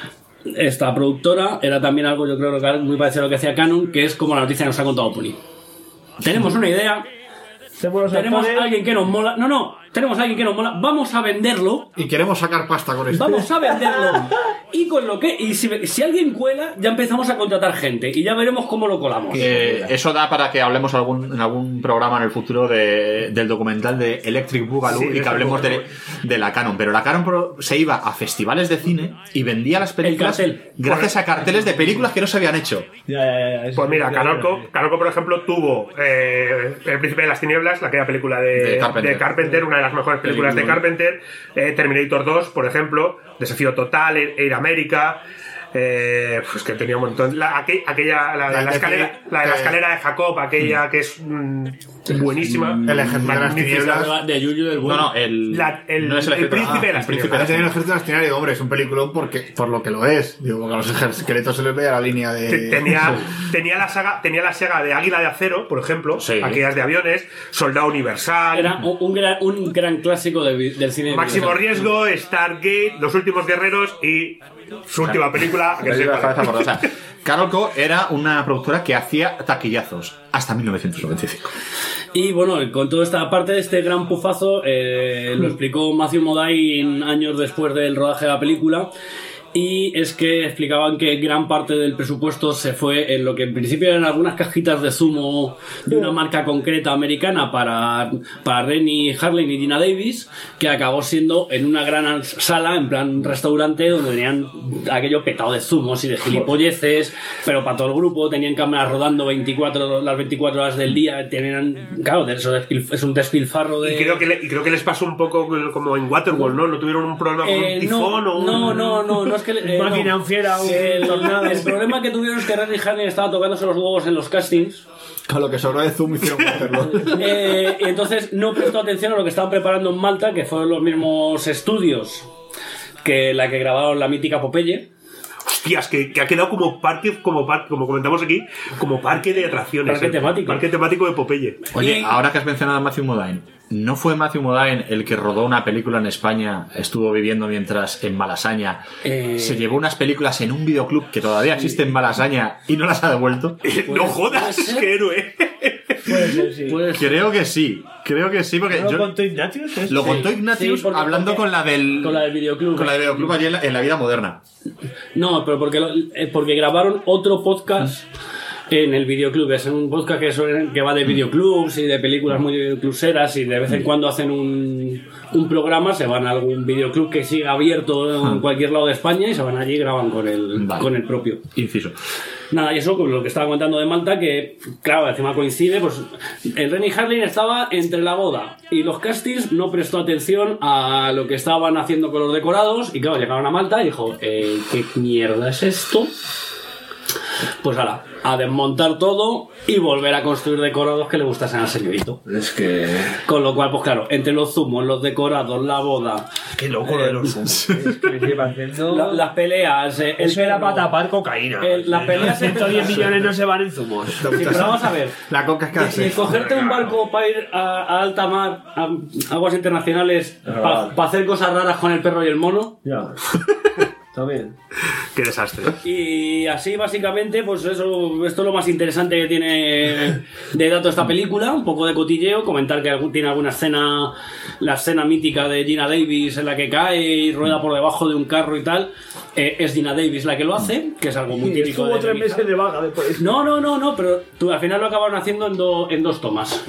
esta productora, era también algo, yo creo que muy parecido a lo que hacía Canon, que es como la noticia que nos ha contado Pony. Tenemos una idea, tenemos a alguien que nos mola, no, no, tenemos a alguien que nos mola, vamos a venderlo, Y queremos sacar pasta con esto. vamos a venderlo, y con lo que, y si, si alguien cuela, ya empezamos a contratar gente, y ya veremos cómo lo colamos. Eh, eso da para que hablemos algún, en algún programa en el futuro de, del documental de Electric Boogaloo Sí, y que Electric hablemos de, Boogaloo. de la Canon. Pero la Canon Pro se iba a festivales de cine y vendía las películas El cartel. gracias a carteles de películas que no se habían hecho. Ya, ya, ya. Pues mira, Carolco, Carolco, por ejemplo, tuvo eh, El Príncipe de las Tinieblas, aquella película de, De Carpenter. de Carpenter, una de las mejores películas de Carpenter, eh, Terminator dos, por ejemplo, Desafío Total, Air América, eh, pues que tenía un montón. La, aqu- aquella, la, de La la, de- escalera, la de la que- escalera de Jacob, aquella que es mm, buenísima. El ejército de las Magnífica. tinieblas. De Yuyu del No, Bueno. no, el, La- el- no es el, el ejército- príncipe ah, de las el príncipe Ahora de tenía el las ejército de las tinieblas y digo, hombre, es un peliculón porque, por lo que lo es. Digo, porque a los esqueletos se les veía la línea Te- de... Tenía, tenía, la saga, tenía la saga de Águila de Acero, por ejemplo, Sí. aquellas de aviones, Soldado Universal, Era un, un gran, un gran clásico de vi- del cine. Máximo Riesgo, Stargate, Los Últimos Guerreros y su última película, que Me sé dio la cuál cabeza es. por- o sea, Carolco era una productora que hacía taquillazos hasta mil novecientos noventa y cinco. Y bueno, con toda esta parte de este gran pufazo, eh, lo explicó Matthew Modine años después del rodaje de la película. Y es que explicaban que gran parte del presupuesto se fue en lo que en principio eran algunas cajitas de zumo de una marca concreta americana para, para Rennie Harlin y Gina Davis, que acabó siendo en una gran sala, en plan restaurante, donde tenían aquello petado de zumos y de gilipolleces, pero para todo el grupo, tenían cámaras rodando veinticuatro, las veinticuatro horas del día, tenían, claro, de eso despil- es un despilfarro de... Y creo, que le- y creo que les pasó un poco como en Waterworld, ¿no? ¿No tuvieron un problema con Eh, un tifón no, o un... no, no, no, no es que eh, Máquina no. anfiera, un el, tornado. el problema que tuvieron es que Rennie Harlin estaba tocándose los huevos en los castings. Con lo que sobró de Zoom hicieron que hacerlo. Eh, y entonces no prestó atención a lo que estaban preparando en Malta, que fueron los mismos estudios que la que grabaron la mítica Popeye. Hostias, que, que ha quedado como parque, como parque, como comentamos aquí, como parque de atracciones. Parque eh. temático. Parque temático de Popeye. Oye, Y- ahora que has mencionado a Matthew Modine, ¿no fue Matthew Modine el que rodó una película en España, estuvo viviendo mientras en Malasaña, Eh, se llevó unas películas en un videoclub que todavía existe en Malasaña y no las ha devuelto? No jodas, qué héroe. Puede ser, sí. Pues, Creo que sí, creo que sí, porque ¿No yo- lo contó Ignatius? ¿Es? lo Sí, contó Ignatius sí, porque- hablando porque- con la del con la del videoclub. con la del videoclub allí en la, en la vida moderna. No, pero porque, lo- eh, porque grabaron otro podcast en el videoclub. Es un podcast que, suelen- que va de videoclubs y de películas muy videocluseras, y de vez en cuando hacen un, un programa, se van a algún videoclub que siga abierto en cualquier lado de España y se van allí y graban con el, Vale. con el propio. Inciso. Nada, y eso con lo que estaba contando de Malta, que claro, encima coincide, pues el Rennie Harlin estaba entre la boda y los castings, no prestó atención a lo que estaban haciendo con los decorados, y claro, llegaron a Malta y dijo, eh, ¿qué mierda es esto? Pues ahora, a desmontar todo y volver a construir decorados que le gustasen al señorito. Es que... Con lo cual, pues claro, entre los zumos, los decorados, la boda, Qué loco lo de los zumos. Es que me sigue pareciendo... la- las peleas... eh, el Eso era perro, para tapar cocaína. eh, las peleas entre- ciento diez millones no se van en zumos. Sí, pero vamos a ver. La coca es De, de casi. cogerte un barco para ir a, a alta mar, a aguas internacionales, para hacer cosas raras con el perro y el mono. Ya. también. Qué desastre. Y así básicamente, pues eso, esto es lo más interesante que tiene de dato esta película, un poco de cotilleo, comentar que algún- tiene alguna escena, la escena mítica de Gina Davis en la que cae y rueda por debajo de un carro y tal, eh, es Gina Davis la que lo hace, que es algo muy Y típico estuvo de tres Pixar. meses de vaga después. No, no, no, no, pero tú, al final lo acabaron haciendo en, do- en dos tomas.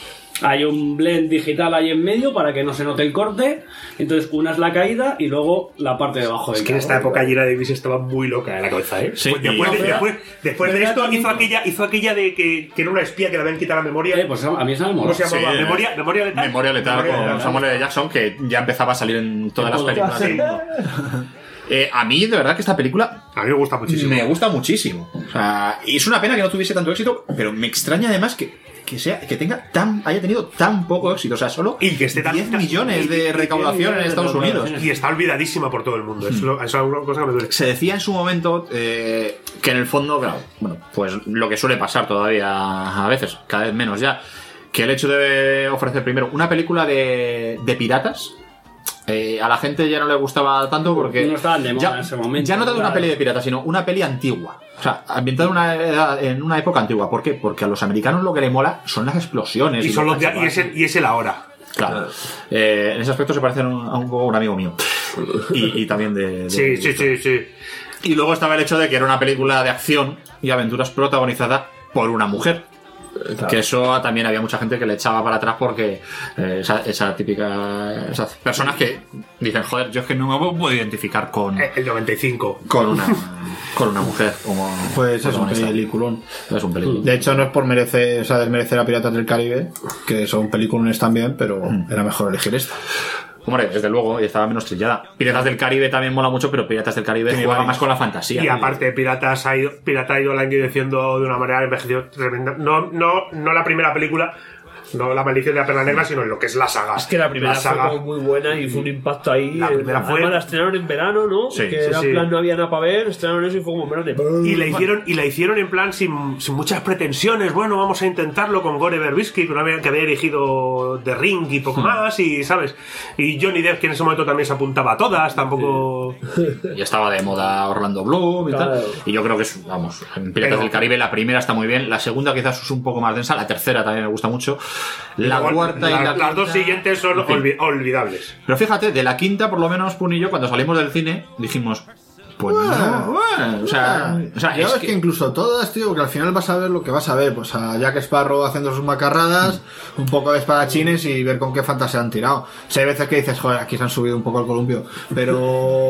Hay un blend digital ahí en medio para que no se note el corte. Entonces, una es la caída y luego la parte de abajo del Es que en carro. esta época Gina Davis estaba muy loca en la cabeza, ¿eh? Sí, Pues después, y- de, después, después de Pero esto también- hizo aquella, hizo aquella de que, que era una espía que le habían quitado la memoria. Eh, pues a mí esa me mola. ¿Cómo se llamaba? Sí, ¿Memoria, memoria letal? Memoria letal Memoria con letal. Samuel L. Jackson, que ya empezaba a salir en todas En las todo. películas Sí. del mundo. Eh, a mí, de verdad, que esta película A mí me gusta muchísimo. me gusta muchísimo. O sea, y es una pena que no tuviese tanto éxito, pero me extraña además que, que sea que tenga tan haya tenido tan poco éxito. O sea, solo Y que esté tan- diez millones de recaudación en Estados Unidos. Y está olvidadísima por todo el mundo. Eso, lo- eso es una cosa que me duele. Se decía en su momento eh, que en el fondo, claro, bueno, pues lo que suele pasar todavía a veces, cada vez menos ya, que el hecho de ofrecer primero una película de, de piratas, eh, a la gente ya no le gustaba tanto porque No estaban de moda ya, en ese momento. ya no tanto una Claro. peli de piratas, sino una peli antigua. O sea, ambientada en una, edad- en una época antigua. ¿Por qué? Porque a los americanos lo que le mola son las explosiones. Y, son los los de- y, es el, y es el ahora. Claro. Eh, en ese aspecto se parecen un- a un poco a un amigo mío. Y, y también de, de- Sí, sí, sí, sí. Y luego estaba el hecho de que era una película de acción y aventuras protagonizada por una mujer. Que eso también había mucha gente que le echaba para atrás porque eh, esa, esa típica. Esas personas que dicen, joder, yo es que no me puedo identificar con, Eh, El noventa y cinco. con, una, con una mujer. Como Pues es un protagonista. peliculón. Es un película. De hecho, no es por merecer, o sea, desmerecer a Piratas del Caribe, que son películas también, pero era mejor elegir esta. Hombre, desde luego, y estaba menos trillada. Piratas del Caribe también mola mucho, pero Piratas del Caribe Tiene juega varios. más con la fantasía. Y aparte, Piratas ha ido, Pirata ha ido la diciendo de una manera envejecido tremenda. No, no, no la primera película, no La Maldición de la Perla Negra, sino en lo que es la saga. Es que la primera saga. fue como muy buena y fue un impacto ahí. La primera Además, fue- la estrenaron en verano, ¿no? Sí, que sí, era sí. en plan, no había nada para ver, estrenaron eso y fue como en verano. Y la hicieron, y la hicieron en plan sin, sin muchas pretensiones. Bueno, vamos a intentarlo con Gore Verbinski, que, no había, que había dirigido The Ring y poco más, y ¿sabes? Y Johnny Depp, que en ese momento también se apuntaba a todas, tampoco. Y estaba de moda Orlando Bloom y Claro. tal. Y yo creo que es, vamos, en Piratas Pero- del Caribe la primera está muy bien, la segunda quizás es un poco más densa, la tercera también me gusta mucho. La Luego, cuarta y la- la las dos quinta- siguientes son en fin. olvi- olvidables. Pero fíjate, de la quinta, por lo menos, Pun y yo, cuando salimos del cine, dijimos, pues no, bueno, o sea, o sea, Yo es es que... que- incluso todas, tío, que al final vas a ver lo que vas a ver. Pues a Jack Sparrow haciendo sus macarradas, un poco de espadachines y ver con qué fantasía han tirado. O sea, hay veces que dices, joder, aquí se han subido un poco el columpio. Pero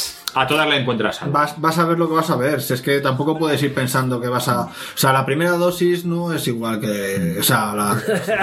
a todas le encuentras algo. vas, vas a ver lo que vas a ver. Si es que tampoco puedes ir pensando que vas a... O sea, la primera dosis no es igual que... O sea, la,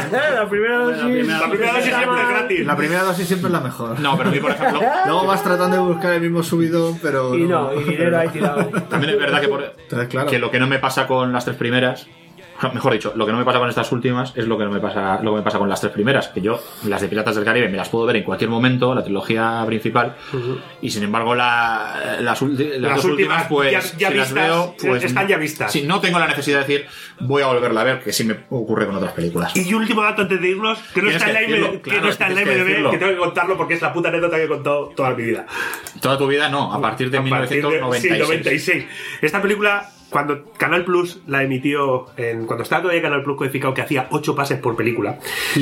la primera dosis. La primera dosis siempre es gratis. la primera dosis siempre es la mejor. No, pero a mí, por ejemplo, Luego vas tratando de buscar el mismo subidón, pero... Y no, y dinero ahí tirado. también es verdad que, por- Entonces, claro. que lo que no me pasa con las tres primeras, mejor dicho, lo que no me pasa con estas últimas es lo que no me pasa, lo que me pasa con las tres primeras, que yo las de Piratas del Caribe me las puedo ver en cualquier momento, la trilogía principal, y sin embargo la- las, ulti- las Las dos últimas, últimas, pues ya- ya si las vistas, veo, pues están ya vistas. Sí, no tengo la necesidad de decir voy a volverla a ver, que sí me ocurre con otras películas. Y último dato antes de irnos, que no Tienes está en la que I M D B, decirlo, que claro, no está en la tienes que I M D B, decirlo. que tengo que contarlo porque es la puta anécdota que he contado toda mi vida. Toda tu vida no, a partir de A mil partir de- novecientos noventa y seis. sí, noventa y seis. Esta película, cuando Canal Plus la emitió, en, cuando estaba todavía Canal Plus codificado, que hacía ocho pases por película,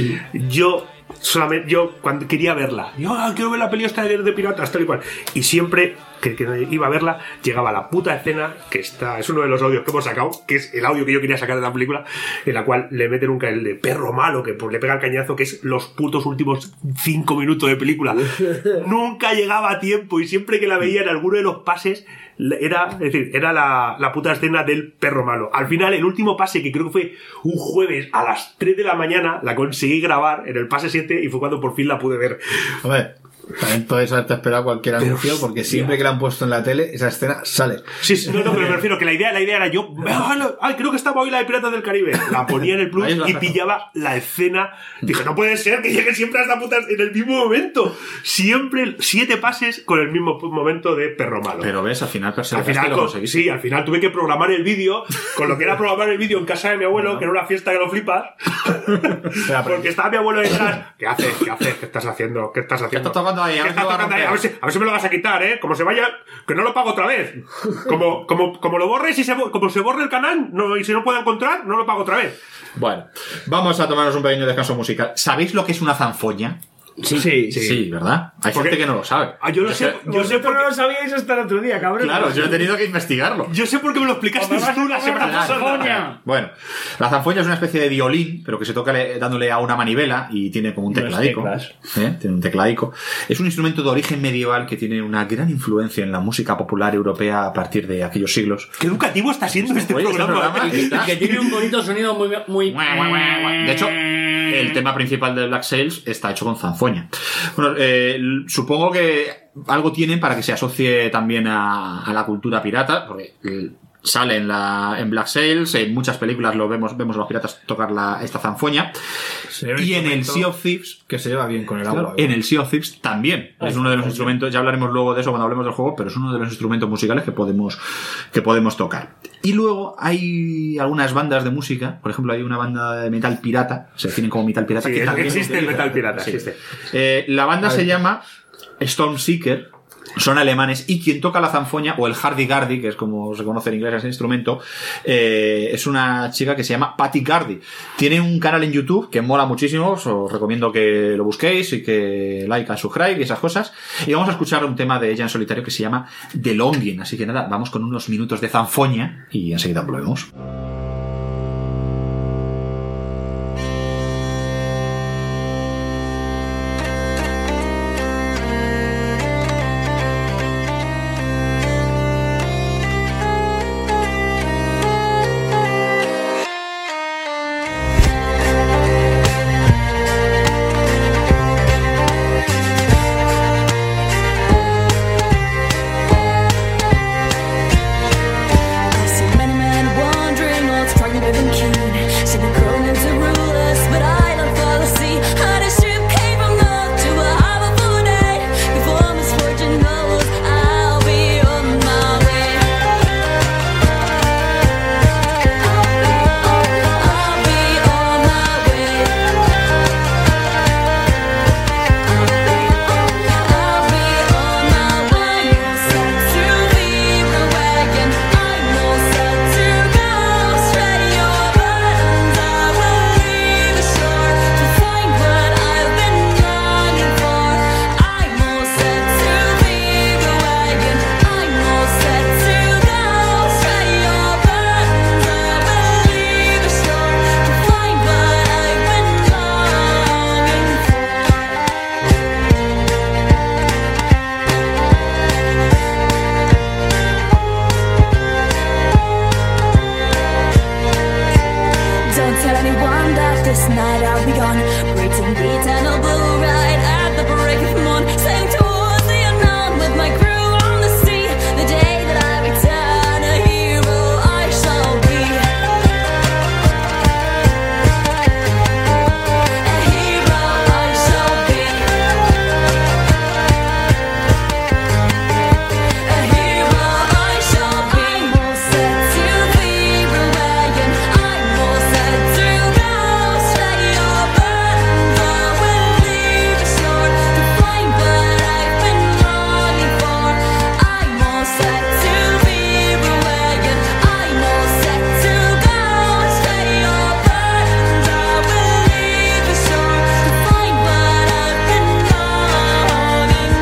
yo solamente, yo cuando quería verla, yo ah, quiero ver la peli esta de, de piratas, tal y cual, y siempre que, que iba a verla, llegaba la puta escena, que está, es uno de los audios que hemos sacado, que es el audio que yo quería sacar de la película, en la cual le meten un ca- el de perro malo, que pues, le pega el cañazo, que es los putos últimos cinco minutos de película. Nunca llegaba a tiempo, y siempre que la veía en alguno de los pases, era, es decir, era la, la puta escena del perro malo. Al final, el último pase, que creo que fue un jueves a las tres de la mañana, la conseguí grabar en el pase siete y fue cuando por fin la pude ver. Hombre, también puedes haberte esperado cualquier Pero, anuncio, porque siempre que la han puesto en la tele, esa escena sale. Sí, sí, no, no, pero me refiero que la idea, la idea era yo, ay, creo que estaba hoy la de Piratas del Caribe. La ponía en el Plus Ahí es la y saca. pillaba la escena. Dije, no puede ser que llegue siempre a esta puta en el mismo momento. Siempre siete pases con el mismo momento de perro malo. Pero ves, al final Al perseveraste final, y lo con- conseguiste. sí, al final tuve que programar el vídeo, con lo que era programar el vídeo en casa de mi abuelo, que era una fiesta que lo flipas, porque estaba mi abuelo detrás. ¿Qué haces? ¿Qué haces? ¿Qué estás haciendo? ¿Qué estás ¿Qué haciendo? estás tocando tocando ahí, a ver, está si lo va a tocando ahí. A ver, si, a ver si me lo vas a quitar, ¿eh? Como se vaya, que no lo pago otra vez. Como, como, como lo borres y se, como se borre el canal no, y si no puedo encontrar, no lo pago otra vez. Bueno, vamos a tomarnos un pequeño descanso musical. ¿Sabéis lo que es una zanfoña? Sí, sí, sí, sí, ¿verdad? Hay Porque- gente que no lo sabe. Ah, yo lo Yo sé, sé- yo sé Pero por no lo sabíais hasta el otro día, cabrón. Claro, yo he tenido que investigarlo. Yo sé por qué me lo explicaste tú la semana pasada. Bueno, la zanfoña es una especie de violín, pero que se toca le- dándole a una manivela y tiene como un Unas tecladico. teclas. ¿eh? Tiene un tecladico. Es un instrumento de origen medieval que tiene una gran influencia en la música popular europea a partir de aquellos siglos. Qué educativo está siendo este Oye, este programa. programa Y está- que tiene un bonito sonido muy... muy... De hecho, el tema principal de Black Sails está hecho con zanfoña. Bueno, eh, supongo que algo tienen para que se asocie también a, a la cultura pirata, porque eh, sale en, la, en Black Sails, en muchas películas lo vemos, vemos a los piratas tocar la, esta zanfoña. Y en el Sea of Thieves, que se lleva bien con el claro, agua. en el Sea of Thieves también es uno de los instrumentos, ya hablaremos luego de eso cuando hablemos del juego, pero es uno de los instrumentos musicales que podemos, que podemos tocar. Y luego hay algunas bandas de música, por ejemplo hay una banda de metal pirata, se definen como metal pirata. Sí, que también existe el utiliza- metal pirata, Sí. existe. Eh, la banda A se ver. llama Stormseeker. Son alemanes y quien toca la zanfoña o el hardy-gardy, que es como se conoce en inglés ese instrumento, eh, es una chica que se llama Patty Gardy. Tiene un canal en YouTube que mola muchísimo, os recomiendo que lo busquéis y que like and subscribe y esas cosas. Y vamos a escuchar un tema de ella en solitario que se llama The Longing. Así que nada, vamos con unos minutos de zanfoña y enseguida volvemos. I've seen many men wandering, all struggling and keen, seeming growing into rulers, but I don't follow sea. How the ship came from north to a harbor full of day. Before misfortune knows, I'll be on my way. I'll be on my way. I'll be on my way. Set to leave the wagon. I'm all set to go. Straight your buttons. I will leave the shore to find what I've been longing for. I'm all set to leave the wagon. I'm all set to go. Straight your buttons. I will leave the shore to find what I've been longing for. Don't tell anyone that this night I'll be gone. Breathing the eternal blue ride at the break of morn. Sailing towards the unknown with my crew on the sea. The day that I return, a hero I shall be. A hero I shall be. A hero I shall be. I'm all set to leave the wagon. I'm all set to go. Straight your buttons. I will leave the shore to find what I've been longing for. I'm all set to leave the wagon. I'm all set to go. Straight your buttons. I will leave the shore to find what I've been longing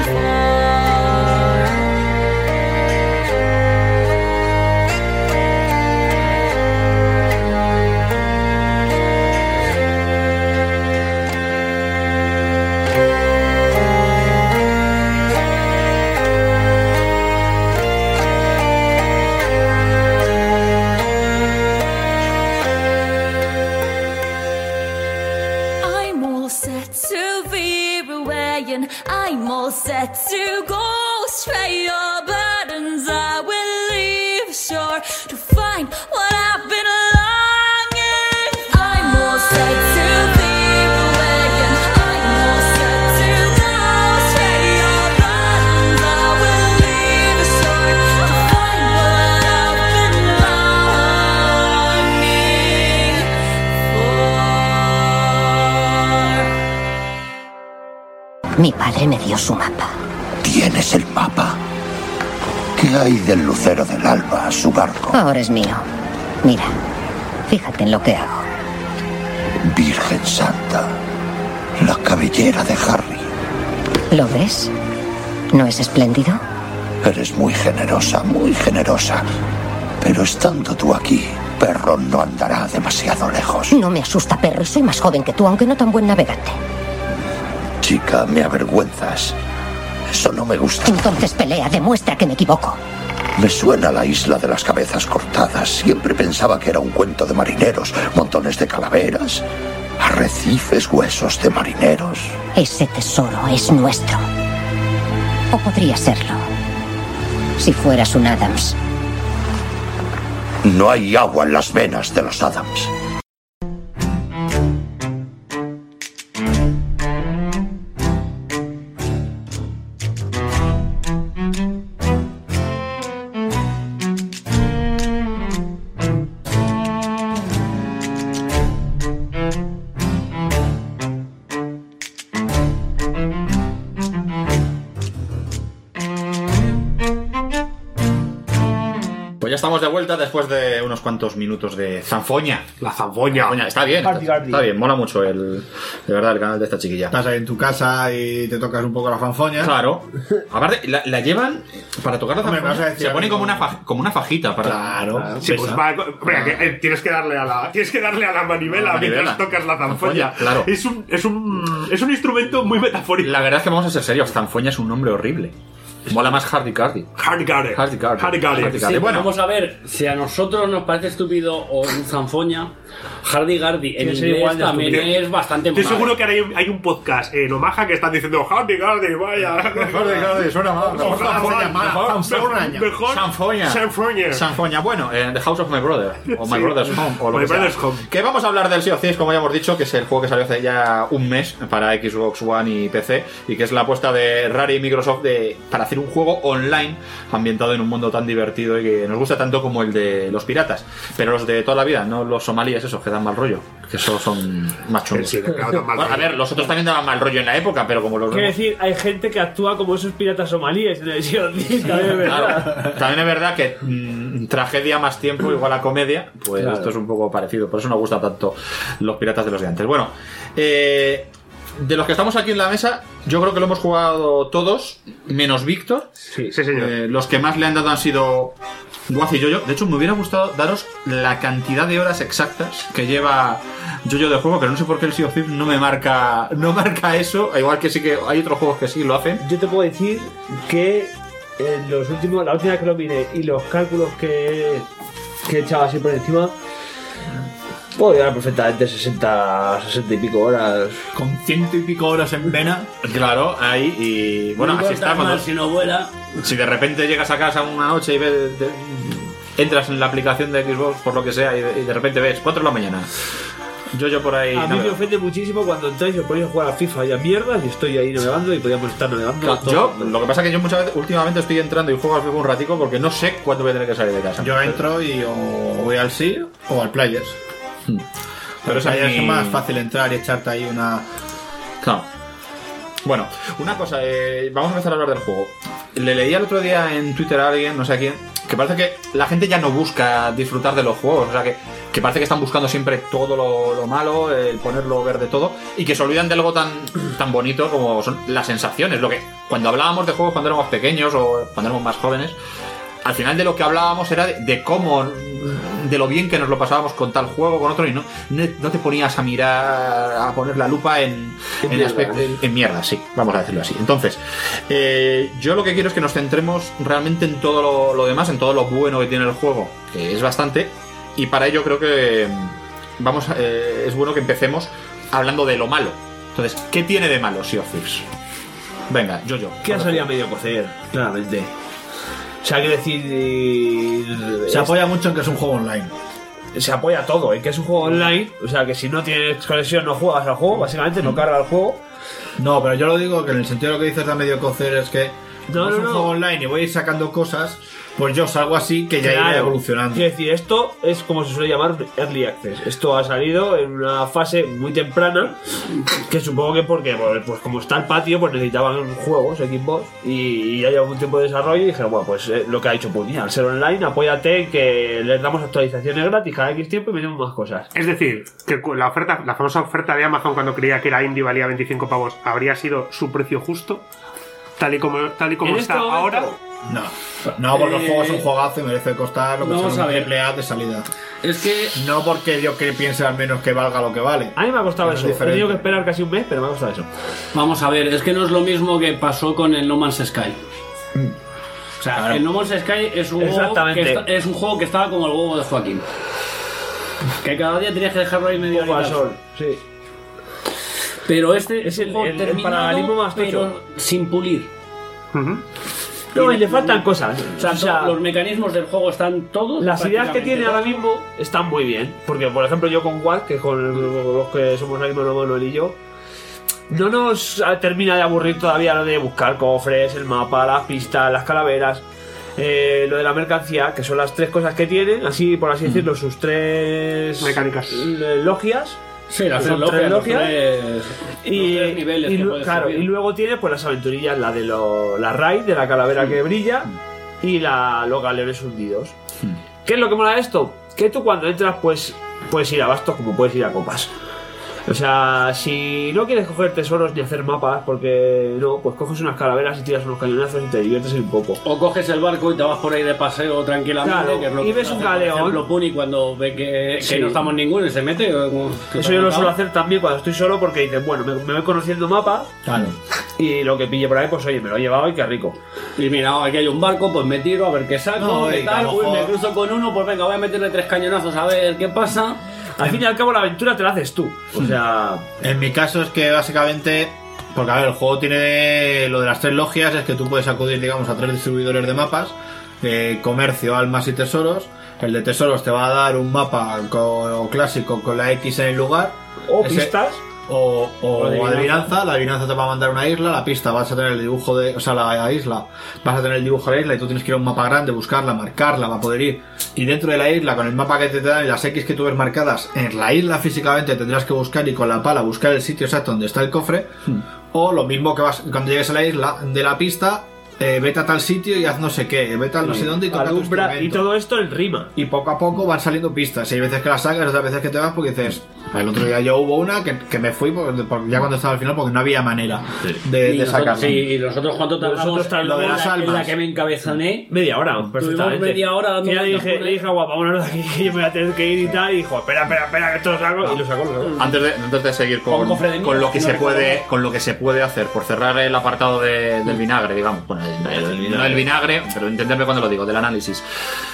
I'm all set to veer away and I'm all set to go straight your burdens. I will leave the shore to find what I've been longing for. I'm all set to veer away and I'm all set to go straight your burdens. I will leave the shore to find what I've been longing for. Mi padre me dio su mapa. ¿Tienes el mapa? ¿Qué hay del lucero del alba, su barco? Ahora es mío. Mira, fíjate en lo que hago. Virgen Santa, la cabellera de Harry. ¿Lo ves? ¿No es espléndido? Eres muy generosa, muy generosa. Pero estando tú aquí, Perro no andará demasiado lejos. No me asusta, perro, y soy más joven que tú, aunque no tan buen navegante. Chica, me avergüenzas. Eso no me gusta. Entonces pelea, demuestra que me equivoco. Me suena la isla de las cabezas cortadas. Siempre pensaba que era un cuento de marineros. Montones de calaveras, arrecifes, huesos de marineros. Ese tesoro es nuestro. O podría serlo. Si fueras un Adams. No hay agua en las venas de los Adams. Ya estamos de vuelta después de unos cuantos minutos de zanfoña. La zanfoña. Zanfoña. Está bien, Hardy, está, Hardy. está bien, mola mucho el, de verdad el canal de esta chiquilla. Estás ahí en tu casa y te tocas un poco la fanfoña. Claro. Aparte, la, la llevan para tocar la Hombre, zanfoña. me vas a decir Se a pone mí como como- una, fa- como una fajita para. Claro. Sí, pues va, venga, que, eh, tienes que darle a la tienes que darle a la manivela, La manivela. mientras tocas la zanfoña. Zanfoña, claro. Es un es un es un instrumento muy metafórico. La verdad es que vamos a ser serios, zanfoña es un nombre horrible. Mola más Hardy Cardi. Hardy Cardi. Hardy Cardi. Hardy Cardi. Hardy Sí, Cardi. pero Bueno, vamos a ver, si a nosotros nos parece estúpido o un zanfoña, Hardy Gardy en Tiene que ser inglés igual de también estúpido. es bastante Estoy más. seguro que ahora hay un, hay un podcast en Omaha que están diciendo Hardy Cardi, vaya. Hardy Cardi, suena mal. Mejor Zanfoña, mala, zanfoña. Mejor Sanfoña. Sanfoña. Sanfoña, bueno, eh, The House of My Brother. O My Sí. Brother's Home. O lo My que sea. Brother's Home. Que vamos a hablar del Sea of Thieves, como ya hemos dicho, que es el juego que salió hace ya un mes para Xbox One y P C. Y que es la apuesta de Rare y Microsoft de, para hacer un juego online ambientado en un mundo tan divertido y que nos gusta tanto como el de los piratas. Pero los de toda la vida, no los somalíes, esos que dan mal rollo. Que esos son más chungos. Sí, claro, dan mal Bueno, a rollo. ver, los otros también daban mal rollo en la época, pero como los Quiero vemos- decir, hay gente que actúa como esos piratas somalíes en el Sea of Thieves, también es verdad. Claro. También es verdad que mm, tragedia más tiempo igual a comedia, pues Claro. esto es un poco parecido, por eso nos gusta tanto los piratas de los de antes. Bueno, eh, de los que estamos aquí en la mesa, yo creo que lo hemos jugado todos, menos Víctor. Sí, sí, señor. Eh, los que más le han dado han sido Guaz y Yoyo. De hecho, me hubiera gustado daros la cantidad de horas exactas que lleva Yoyo de juego, pero no sé por qué el Sea of Thieves no me marca, no marca eso, igual que sí que hay otros juegos que sí lo hacen. Yo te puedo decir que en los últimos, la última vez que lo miré y los cálculos que, que he echado así por encima, puedo llegar perfectamente sesenta, sesenta y pico horas. Con ciento y pico horas en vena. Claro, ahí y bueno, No así importa está cuando, más si no vuela. si de repente llegas a casa una noche y ves, de- entras en la aplicación de Xbox por lo que sea y de, y de repente ves cuatro de la mañana. Yo yo por ahí A mí me navegando. ofende muchísimo cuando entráis y os ponéis a jugar a FIFA y a mierdas y estoy ahí navegando y podíamos estar navegando. Claro, todo. yo lo que pasa es que yo muchas veces últimamente estoy entrando y juego al FIFA un ratico porque no sé cuándo voy a tener que salir de casa. Yo entro y o voy al Sea o al Players. Hmm. Pero esa esa es es mi- más fácil entrar y echarte ahí una. Claro. Bueno, una cosa, eh, vamos a empezar a hablar del juego. Le leí el otro día en Twitter a alguien, no sé a quién, que parece que la gente ya no busca disfrutar de los juegos, o sea que, que parece que están buscando siempre todo lo, lo malo, el ponerlo verde todo, y que se olvidan de algo tan, tan bonito como son las sensaciones. Lo que cuando hablábamos de juegos cuando éramos pequeños o cuando éramos más jóvenes, al final de lo que hablábamos era de, de cómo, de lo bien que nos lo pasábamos con tal juego, con otro, y no, no, no te ponías a mirar, a poner la lupa en, en, mierda. aspecto- en- en mierda, sí, vamos a decirlo así. Entonces, eh, yo lo que quiero es que nos centremos realmente en todo lo, lo demás, en todo lo bueno que tiene el juego, que es bastante, y para ello creo que vamos, a- eh, es bueno que empecemos hablando de lo malo. Entonces, ¿qué tiene de malo Sea of Thieves? Venga, yo, yo. Que ha salido a medio cocer, claramente. O sea, quiero decir. eh, Se apoya mucho en que es un juego online. Se apoya a todo, en que es un juego online. O sea, que si no tienes conexión no juegas al juego, básicamente no carga el juego. No, pero yo lo digo que en el sentido de lo que dices de a medio cocer es que no, es un juego online y voy a ir sacando cosas, pues yo salgo así que ya Claro. iré evolucionando. Quiero decir, esto es como se suele llamar Early Access. Esto ha salido en una fase muy temprana, que supongo que porque, pues como está el patio, pues necesitaban juegos, Xbox, y, y ya lleva un tiempo de desarrollo y dijeron, bueno, pues eh, lo que ha dicho Puni, al ser online, apóyate que les damos actualizaciones gratis cada X tiempo y metemos más cosas. Es decir, que la oferta, la famosa oferta de Amazon cuando creía que era indie valía veinticinco pavos, ¿habría sido su precio justo? Tal y como, tal y como En está este momento- ahora. No, no, porque Eh, el juego es un juegazo y merece costar lo que vamos sea a un ver. triple A de salida. Es que No porque yo que piense al menos que valga lo que vale. A mí me ha costado Pero es eso. He diferente. tenido que esperar casi un mes, pero me ha costado eso. Vamos a ver, es que no es lo mismo que pasó con el No Man's Sky. O sea, Claro. el No Man's Sky es un, juego Exactamente. que está- es un juego que estaba como el huevo de Joaquín. Que cada día tenías que dejarlo ahí medio Poco al horita. sol, sí. Pero este Es un el- juego el- el terminado, paralelismo más pero tocho. sin pulir. No, y le faltan cosas. O sea, O sea, los mecanismos del juego están todos. las ideas que prácticamente tiene ahora todos. mismo están muy bien. Porque, por ejemplo, yo con Watt, que es con los que somos ahí mano a mano él y yo, no nos termina de aburrir todavía lo de buscar cofres, el mapa, las pistas, las calaveras, eh, lo de la mercancía, que son las tres cosas que tienen, así por así decirlo, sus tres Mecánicas. eh, logias. Sí, las Son tres tres logias, los logias. tres- Y, los tres niveles y que lu- puedes claro, subir. y luego tiene pues las aventurillas, la de lo, la raid, de la calavera que brilla, y la, los galeones hundidos. ¿Qué es lo que mola de esto? Que tú cuando entras pues puedes ir a bastos como puedes ir a copas. O sea, si no quieres coger tesoros ni hacer mapas, porque no, pues coges unas calaveras y tiras unos cañonazos y te diviertes un poco. O coges el barco y te vas por ahí de paseo tranquilamente. Claro, que es lo y que ves un hace, galeón. Por ejemplo, Puni cuando ve que, que Sí. no estamos ninguno y se mete. como- Eso yo lo suelo hacer también cuando estoy solo porque dices, bueno, me, me voy conociendo mapa Claro. y lo que pille por ahí, pues oye, me lo he llevado y qué rico. Y mira, aquí hay un barco, pues me tiro a ver qué saco, No, qué y tal. a lo Uy, me mejor- cruzo con uno, pues venga, voy a meterle tres cañonazos a ver qué pasa. Al fin y al cabo la aventura te la haces tú. O sea, En mi caso es que básicamente, porque a ver, el juego tiene lo de las tres logias, es que tú puedes acudir, digamos, a tres distribuidores de mapas, eh, comercio, almas y tesoros. El de tesoros te va a dar un mapa co- clásico con la X en el lugar. o Ese- pistas. O, o O adivinanza. adivinanza, la adivinanza te va a mandar una isla, la pista vas a tener el dibujo de, o sea, la isla, vas a tener el dibujo de la isla y tú tienes que ir a un mapa grande, buscarla, marcarla para poder ir. Y dentro de la isla, con el mapa que te dan y las X que tú ves marcadas, en la isla físicamente tendrás que buscar y con la pala buscar el sitio exacto donde está el cofre. O lo mismo que vas, cuando llegues a la isla de la pista, eh, vete a tal sitio y haz no sé qué, vete al no sé dónde y toca tu Alumbra, y instrumento. todo esto en rima. Y poco a poco van saliendo pistas. Y hay veces que las sacas, otras veces que te vas porque dices. El otro día yo hubo una que, que me fui porque, porque ya cuando estaba al final porque no había manera de, Y de nosotros, sacarla. sí, y nosotros cuánto tardamos Nosotros en lo de en las la, en la almas. que me encabezoné. Media hora, Tuvimos perfectamente. media hora dando Que ya le vueltas dije, por le ahí. dije a guapa, vámonos de aquí, que yo me voy a tener que ir y tal. Y dijo, espera, espera, espera, que esto lo saco. Y lo sacó, lo sacó. Antes de, antes de seguir Con con, cofre de con lo que mierda, se no puede recuerdo. con lo que se puede hacer por cerrar el apartado de- del vinagre, digamos, bueno, el- el- no el vinagre, pero entenderme cuando lo digo, del análisis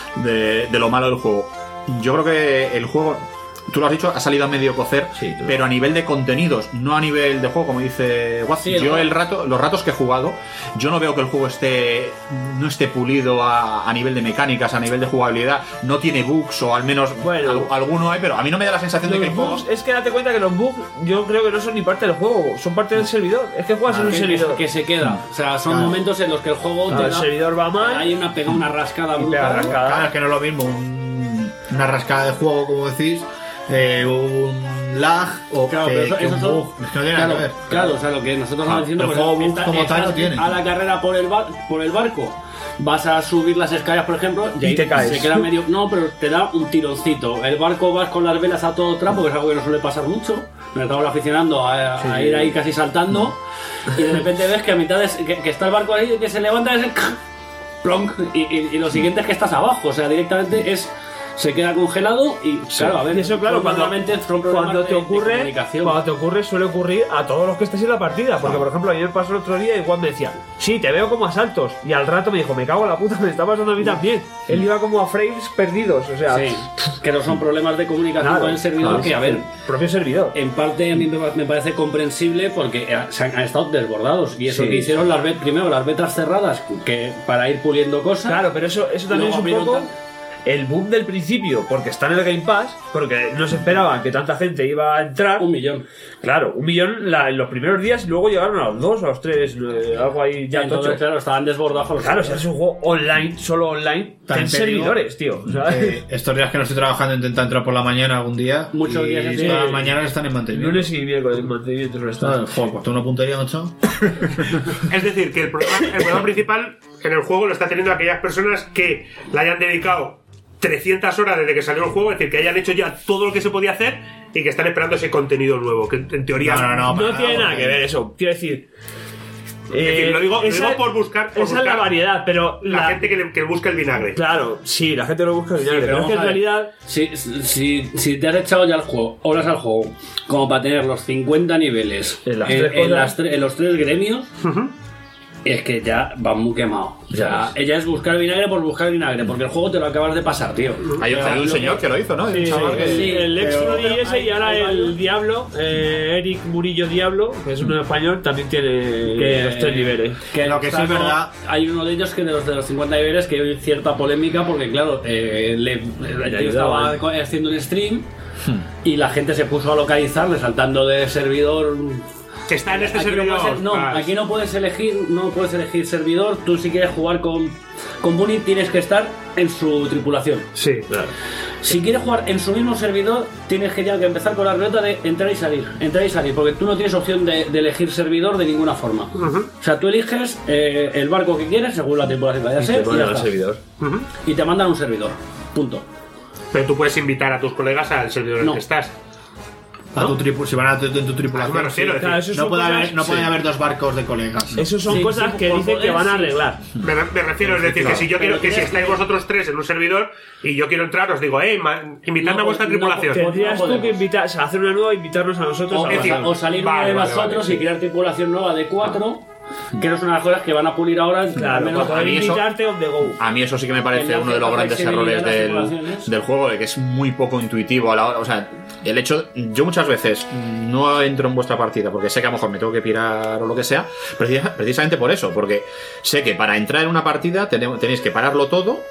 de, de lo malo del juego. Yo creo que el juego, tú lo has dicho, ha salido a medio cocer, Sí, tú- pero a nivel de contenidos, no a nivel de juego, como dice Watt. Sí, el yo juego. el rato, los ratos que he jugado, yo no veo que el juego esté no esté pulido a, a nivel de mecánicas, a nivel de jugabilidad, no tiene bugs o al menos Bueno. al- alguno hay, pero a mí no me da la sensación de que Los el juego bugs, es que date cuenta que los bugs yo creo que no son ni parte del juego, son parte del servidor. Es que juegas en un que, servidor. que se queda. O sea, son Claro. momentos en los que el juego Claro, te el da- servidor va mal. Hay una pega una rascada Y pega brutal. rascada. Claro, es que no es lo mismo un- una rascada de juego, como decís, eh, un lag o Claro, que, pero eso, que eso un son- bug. Es que no tiene claro, nada que ver. claro, o sea, lo que nosotros Claro, estamos diciendo el pues, juego bug está- como tal no estás tiene. a la carrera por el, bar- por el barco, vas a subir las escaleras, por ejemplo, y, Y ahí te caes. se queda medio. No, pero te da un tironcito. El barco vas con las velas a todo trapo, que es algo que no suele pasar mucho. Me estamos aficionando a, a ir ahí casi saltando, y de repente ves que a mitad de, que, que está el barco ahí, que se levanta ese plonk, y, y, y lo siguiente es que estás abajo, o sea, directamente es. Se queda congelado y claro, a ver, Y eso, claro, son cuando, normalmente son problemas cuando te de- de ocurre, comunicación. cuando te ocurre, suele ocurrir a todos los que estés en la partida. Porque, por ejemplo, a mí me pasó el otro día y Juan me decía, sí, te veo como a saltos. Y al rato me dijo, me cago en la puta, me está pasando a mí también. Él iba como a frames perdidos, o sea. Sí, que no son problemas de comunicación Claro, con el servidor, claro, que a ver, el propio servidor. en parte a mí me me parece comprensible porque eh, se han, han estado desbordados y eso Sí. que hicieron las bet- primero las betas cerradas que para ir puliendo cosas. Claro, pero eso, eso también Luego es un abrieron poco. tan- el boom del principio, porque está en el Game Pass, porque no se esperaban que tanta gente iba a entrar. Un millón. Claro, un millón la, en los primeros días, y luego llegaron a los dos, a los tres, eh, algo ahí ya Entonces, tocho. claro, estaban desbordados los Claro, si es un juego online, solo online, También en te digo servidores, tío. O sea, Eh, estos días que no estoy trabajando intento entrar por la mañana algún día. Muchos y días así. todas las mañanas están en mantenimiento. lunes y miércoles, mantenimiento suele estar. Ah, joder, pues tengo una puntería, macho. Es decir, que el problema, el problema principal en el juego lo está teniendo aquellas personas que le hayan dedicado trescientas horas desde que salió el juego, es decir, que hayan hecho ya todo lo que se podía hacer y que están esperando ese contenido nuevo, que en teoría No, no, no, no tiene nada que ver eso. Quiero decir, Es decir, lo digo, lo esa- digo por buscar, por esa es buscar la variedad, pero la, gente que, le- que busca el vinagre. Claro, sí, la gente lo busca el vinagre, Sí, pero es que en vamos a ver, realidad Si, si, si te has echado ya el juego, horas al juego, como para tener los cincuenta niveles en, las en tres cosas. las tre- en los tres gremios, es que ya va muy quemado. O sea, ella es buscar vinagre por buscar vinagre, porque el juego te lo acabas de pasar, tío. Hay un- hay un señor que lo hizo, ¿no? Hay un Sí, chaval que- sí, el ex pero- Brody ese y ahora el Diablo, eh, Eric Murillo Diablo, que es un español, también tiene Que- los tres niveles. Que Lo que sí está es como- verdad- Hay uno de ellos que de los de los cincuenta niveles que hay cierta polémica porque, claro, eh, le, le- yo estaba co- haciendo un stream y la gente se puso a localizarle saltando de servidor. Que está en este Aquí no servidor. puedes- No, Ah, aquí no puedes elegir, no puedes elegir servidor. Tú si quieres jugar con con Bunny tienes que estar en su tripulación. Sí, claro. Si quieres jugar en su mismo servidor, tienes que ya que empezar con la ruleta de entrar y salir, entrar y salir, porque tú no tienes opción de, de elegir servidor de ninguna forma. O sea, tú eliges eh, el barco que quieres según la tripulación que vaya a Y ser te y ya mandan al está. servidor. Y te mandan un servidor. Punto. Pero tú puedes invitar a tus colegas al servidor en No. el que estás. A tu tripu si van a tu, en tu tripulación. me refiero, sí. es decir, Claro, eso no son puede, cosas- haber, no puede sí. haber dos barcos de colegas. Esos son Sí, cosas sí, que por dicen poder, que van a sí. arreglar. Me, me refiero, es decir, que si yo quiero que si Pero estáis vosotros tres en un servidor y yo quiero entrar, os digo, hey, ma- invitadme No, a vuestra no, tripulación. no, Tendrías no tú que podemos. invitar, o sea, hacer una nueva, invitarnos a nosotros O, a es decir, pasar. o salir uno Vale, de vale, nosotros vale, y sí. crear tripulación nueva de cuatro, que no son las cosas que van a pulir ahora. Claro, al menos para a mí poder eso- invitarte on the go. A mí eso sí que me parece En la uno de los cierta grandes flexibilidad errores de las del, tripulaciones. del juego, de que es muy poco intuitivo a la hora. O sea, el hecho. Yo muchas veces no entro en vuestra partida porque sé que a lo mejor me tengo que pirar o lo que sea, precisa- precisamente por eso, porque sé que para entrar en una partida tenemos- tenéis que pararlo todo,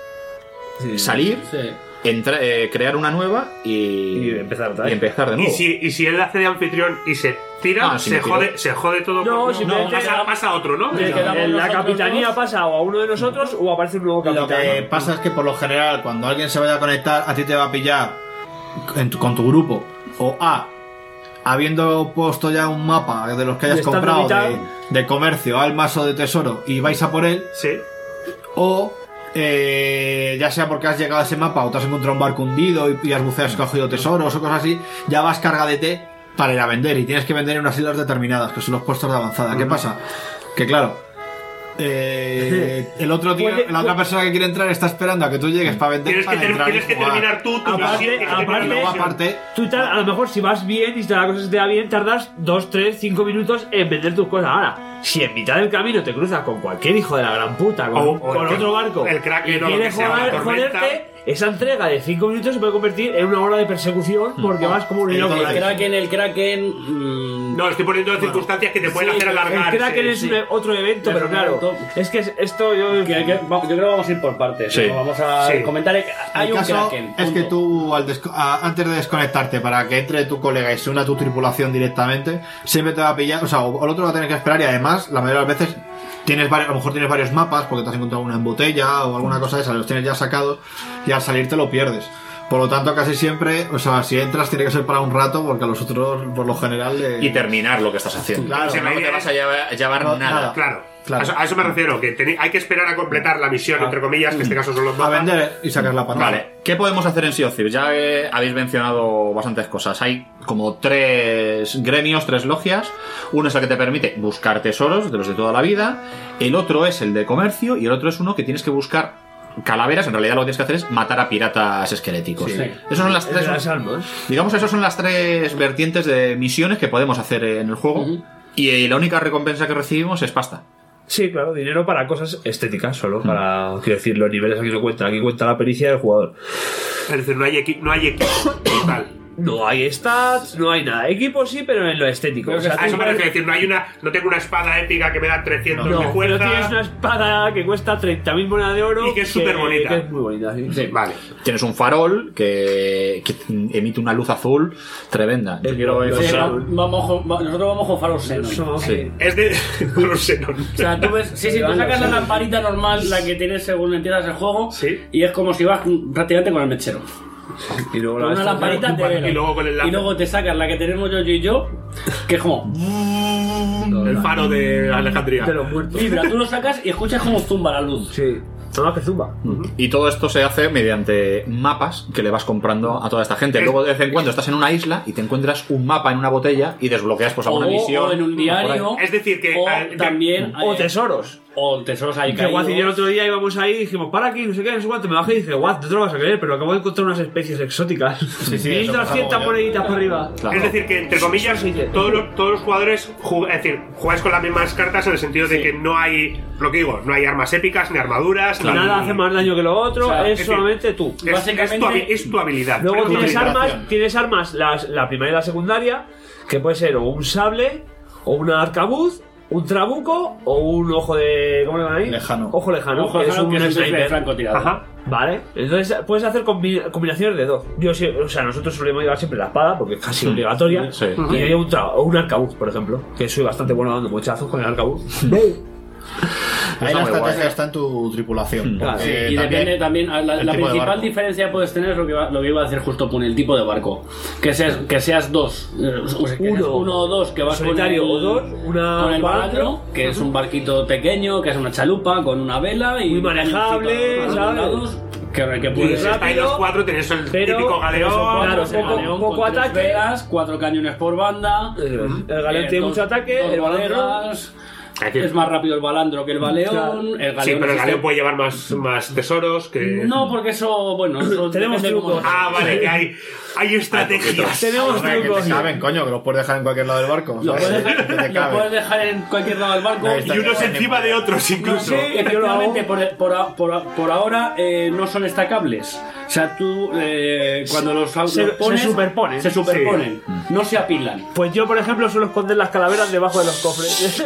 salir, Sí. entra- eh, crear una nueva y, Y empezar otra vez. y empezar de Y nuevo. si, y si él hace de anfitrión y se tira, Ah, si se, me tiro. jode, se jode todo. No, por- simplemente- pasa, pasa otro, ¿no? De- quedamos en la nosotros capitanía dos. pasa o a uno de nosotros o aparece un nuevo Lo capitán. que pasa es que por lo general, cuando alguien se vaya a conectar, a ti te va a pillar en tu- con tu grupo. O A, habiendo puesto ya un mapa de los que hayas Y estando comprado invitado. de, de comercio, almas o de tesoro, y vais a por él. Sí. O eh, ya sea porque has llegado a ese mapa o te has encontrado un barco hundido y, y has buceado, has cogido tesoros o cosas así, ya vas cargadete para ir a vender y tienes que vender en unas islas determinadas, que son los puestos de avanzada. ¿Qué pasa? Que claro, eh, el otro tío, Puede- la otra persona que quiere entrar está esperando a que tú llegues para vender. Tienes que, para ter- entrar y tienes que jugar. terminar tú tu Aparte- misión, tienes que terminar aparte- tu Luego, misión. aparte, Tú tal, a lo mejor si vas bien y si la cosa se te da bien, tardas dos, tres, cinco minutos en vender tus cosas. Ahora, si en mitad del camino te cruzas con cualquier hijo de la gran puta, con, O- o con el- otro barco, el Kraken y o lo quieres que sea, joder- la tormenta. joderte, esa entrega de cinco minutos se puede convertir en una hora de persecución porque vas como un el loco. El Kraken. Kraken, el Kraken. mm, No, estoy poniendo circunstancias que te pueden sí, hacer el alargar. El Kraken sí, es sí. un e- otro evento, Es pero un claro, evento. es que es- esto yo... que- que- va- yo creo que vamos a ir por partes. Sí. ¿no? Vamos a Sí. comentar. que Hay el un caso Kraken. es que punto. tú, al desco- a- antes de desconectarte para que entre tu colega y se una a tu tripulación directamente, siempre te va a pillar, o sea, o, o el otro va a tener que esperar y además, la mayoría de las veces, tienes varios, a lo mejor tienes varios mapas porque te has encontrado una en botella o alguna cosa de esa, los tienes ya sacados y al salir te lo pierdes. Por lo tanto, casi siempre, o sea, si entras tiene que ser para un rato porque a los otros, por lo general... le- Y terminar lo que estás haciendo. Claro, si no, no te vas a llevar, llevar No, nada. nada. Claro. Claro. A, eso, a eso me refiero, que teni- hay que esperar a completar la misión, entre comillas, que en este caso son los A mapas. vender y sacar la patada. Vale, ¿qué podemos hacer en Sea of Thieves? Ya eh, habéis mencionado bastantes cosas. Hay como tres gremios, tres logias. Uno es el que te permite buscar tesoros, de los de toda la vida. El otro es el de comercio y el otro es uno que tienes que buscar calaveras. En realidad lo que tienes que hacer es matar a piratas esqueléticos. Sí. Esas son las Es tres. de las almas. Digamos, esas son las tres vertientes de misiones que podemos hacer en el juego. Y eh, la única recompensa que recibimos es pasta. Sí, claro, dinero para cosas estéticas solo, para, quiero decir, los niveles aquí no cuentan, aquí cuenta la pericia del jugador. Es decir, no hay, equi- no hay equipo total. No hay stats, no hay nada. Equipos sí, pero en lo estético. O sea, a eso tú me puedes- refiero, decir, no hay una, no tengo una espada épica que me da trescientos No, de pero fuerza. tienes una espada que cuesta treinta mil monedas de oro Y que es superbonita. que es muy bonita, sí. Sí. Vale. Tienes un farol que, que emite una luz azul tremenda. Yo quiero Sí, decir- va- vamos con- va- nosotros vamos con faros Xenon. Sí. Es de los Xenon. O sea, tú ves, sí, sí, tú sacas la lamparita normal, la que tienes según empiezas el juego, y es como si vas prácticamente con el mechero. Y luego Con una lamparita de vela. Y luego con el láser. Y luego te sacas la que tenemos yo y yo, que es como. El faro de Alejandría. De los muertos. Vibra, tú lo sacas y escuchas como zumba la luz. Sí. No, que zumba. Y todo esto se hace mediante mapas que le vas comprando a toda esta gente. Luego de vez en cuando estás en una isla y te encuentras un mapa en una botella y desbloqueas pues alguna O- misión. o en un diario. por ahí. Es decir, que. O al- también. O eh, tesoros. O tesoros ahí Que Guaz y yo el caídos. otro día íbamos ahí y dijimos, para aquí, no sé qué, no sé cuánto. Me bajé y dije, Guaz, no te lo vas a creer, pero acabo de encontrar unas especies exóticas. sí, mil eso pasa doscientas mogollón. moneditas por arriba. Claro. Es decir, que entre comillas, todos los, todos los jugadores jug- es decir, jugáis con las mismas cartas en el sentido de que no hay, lo que digo, no hay armas épicas, ni armaduras, ni Nada hace más daño que lo otro, O sea, es es decir, solamente tú. Es, es tu, habi- es tu habilidad. Luego Es tu tienes habilidad. armas, tienes armas las- la primera y la secundaria, que puede ser o un sable, o una arcabuz, un trabuco, o un ojo de. ¿Cómo le llaman ahí? Lejano. Ojo lejano, Ojo que lejano, es un que es un rifle de sniper. francotirador. Ajá. Vale. Entonces puedes hacer combi- combinaciones de dos. Yo sí, o sea, nosotros solemos llevar siempre la espada, porque es casi obligatoria. Sí. Y yo llevo un, tra- o un arcabuz, por ejemplo, que soy bastante bueno dando mochazos con el arcabuz. Ahí Está la muy estrategia guay. está en tu tripulación. Claro, porque Y también depende también, la, el la tipo de principal barco. diferencia que puedes tener es lo que, iba, lo que iba a decir justo con el tipo de barco. Que seas, que seas dos, eh, o sea, que seas Uno. uno o dos que vas Solitario con el, o dos, una- con el un balandro, balandro. que es un barquito pequeño, que es una chalupa con una vela y Muy un manejable, cañoncito a los ¿sabes? lados, que, que Y puedes si estáis los cuatro, tenéis el pero- típico galeón. Claro, el poco- galeón poco con tres ataque. velas, cuatro cañones por banda. El galeón eh, tiene dos- mucho ataque, dos el balandro- bodegas. Es decir, Es más rápido el balandro que el baleón. Claro. El galeón sí, pero el es galeón este- puede llevar más, más tesoros que. No, porque eso, bueno, eso Tenemos depende cómo- trucos. Ah, vale, que hay, hay estrategias. Tenemos Hombre, que trucos. te caben, coño, que los puedes dejar en cualquier lado del barco. Lo ¿sabes? puedes, Que te lo caben. puedes dejar en cualquier lado del barco. Ahí Y está. unos encima de otros, incluso. Sí, efectivamente, por, por, a- por, a- por ahora eh, no son estacables. O sea, tú eh, cuando los, los Se- se pones, superponen. Se superponen, no se apilan. Pues yo, por ejemplo, suelo esconder las calaveras debajo de los cofres.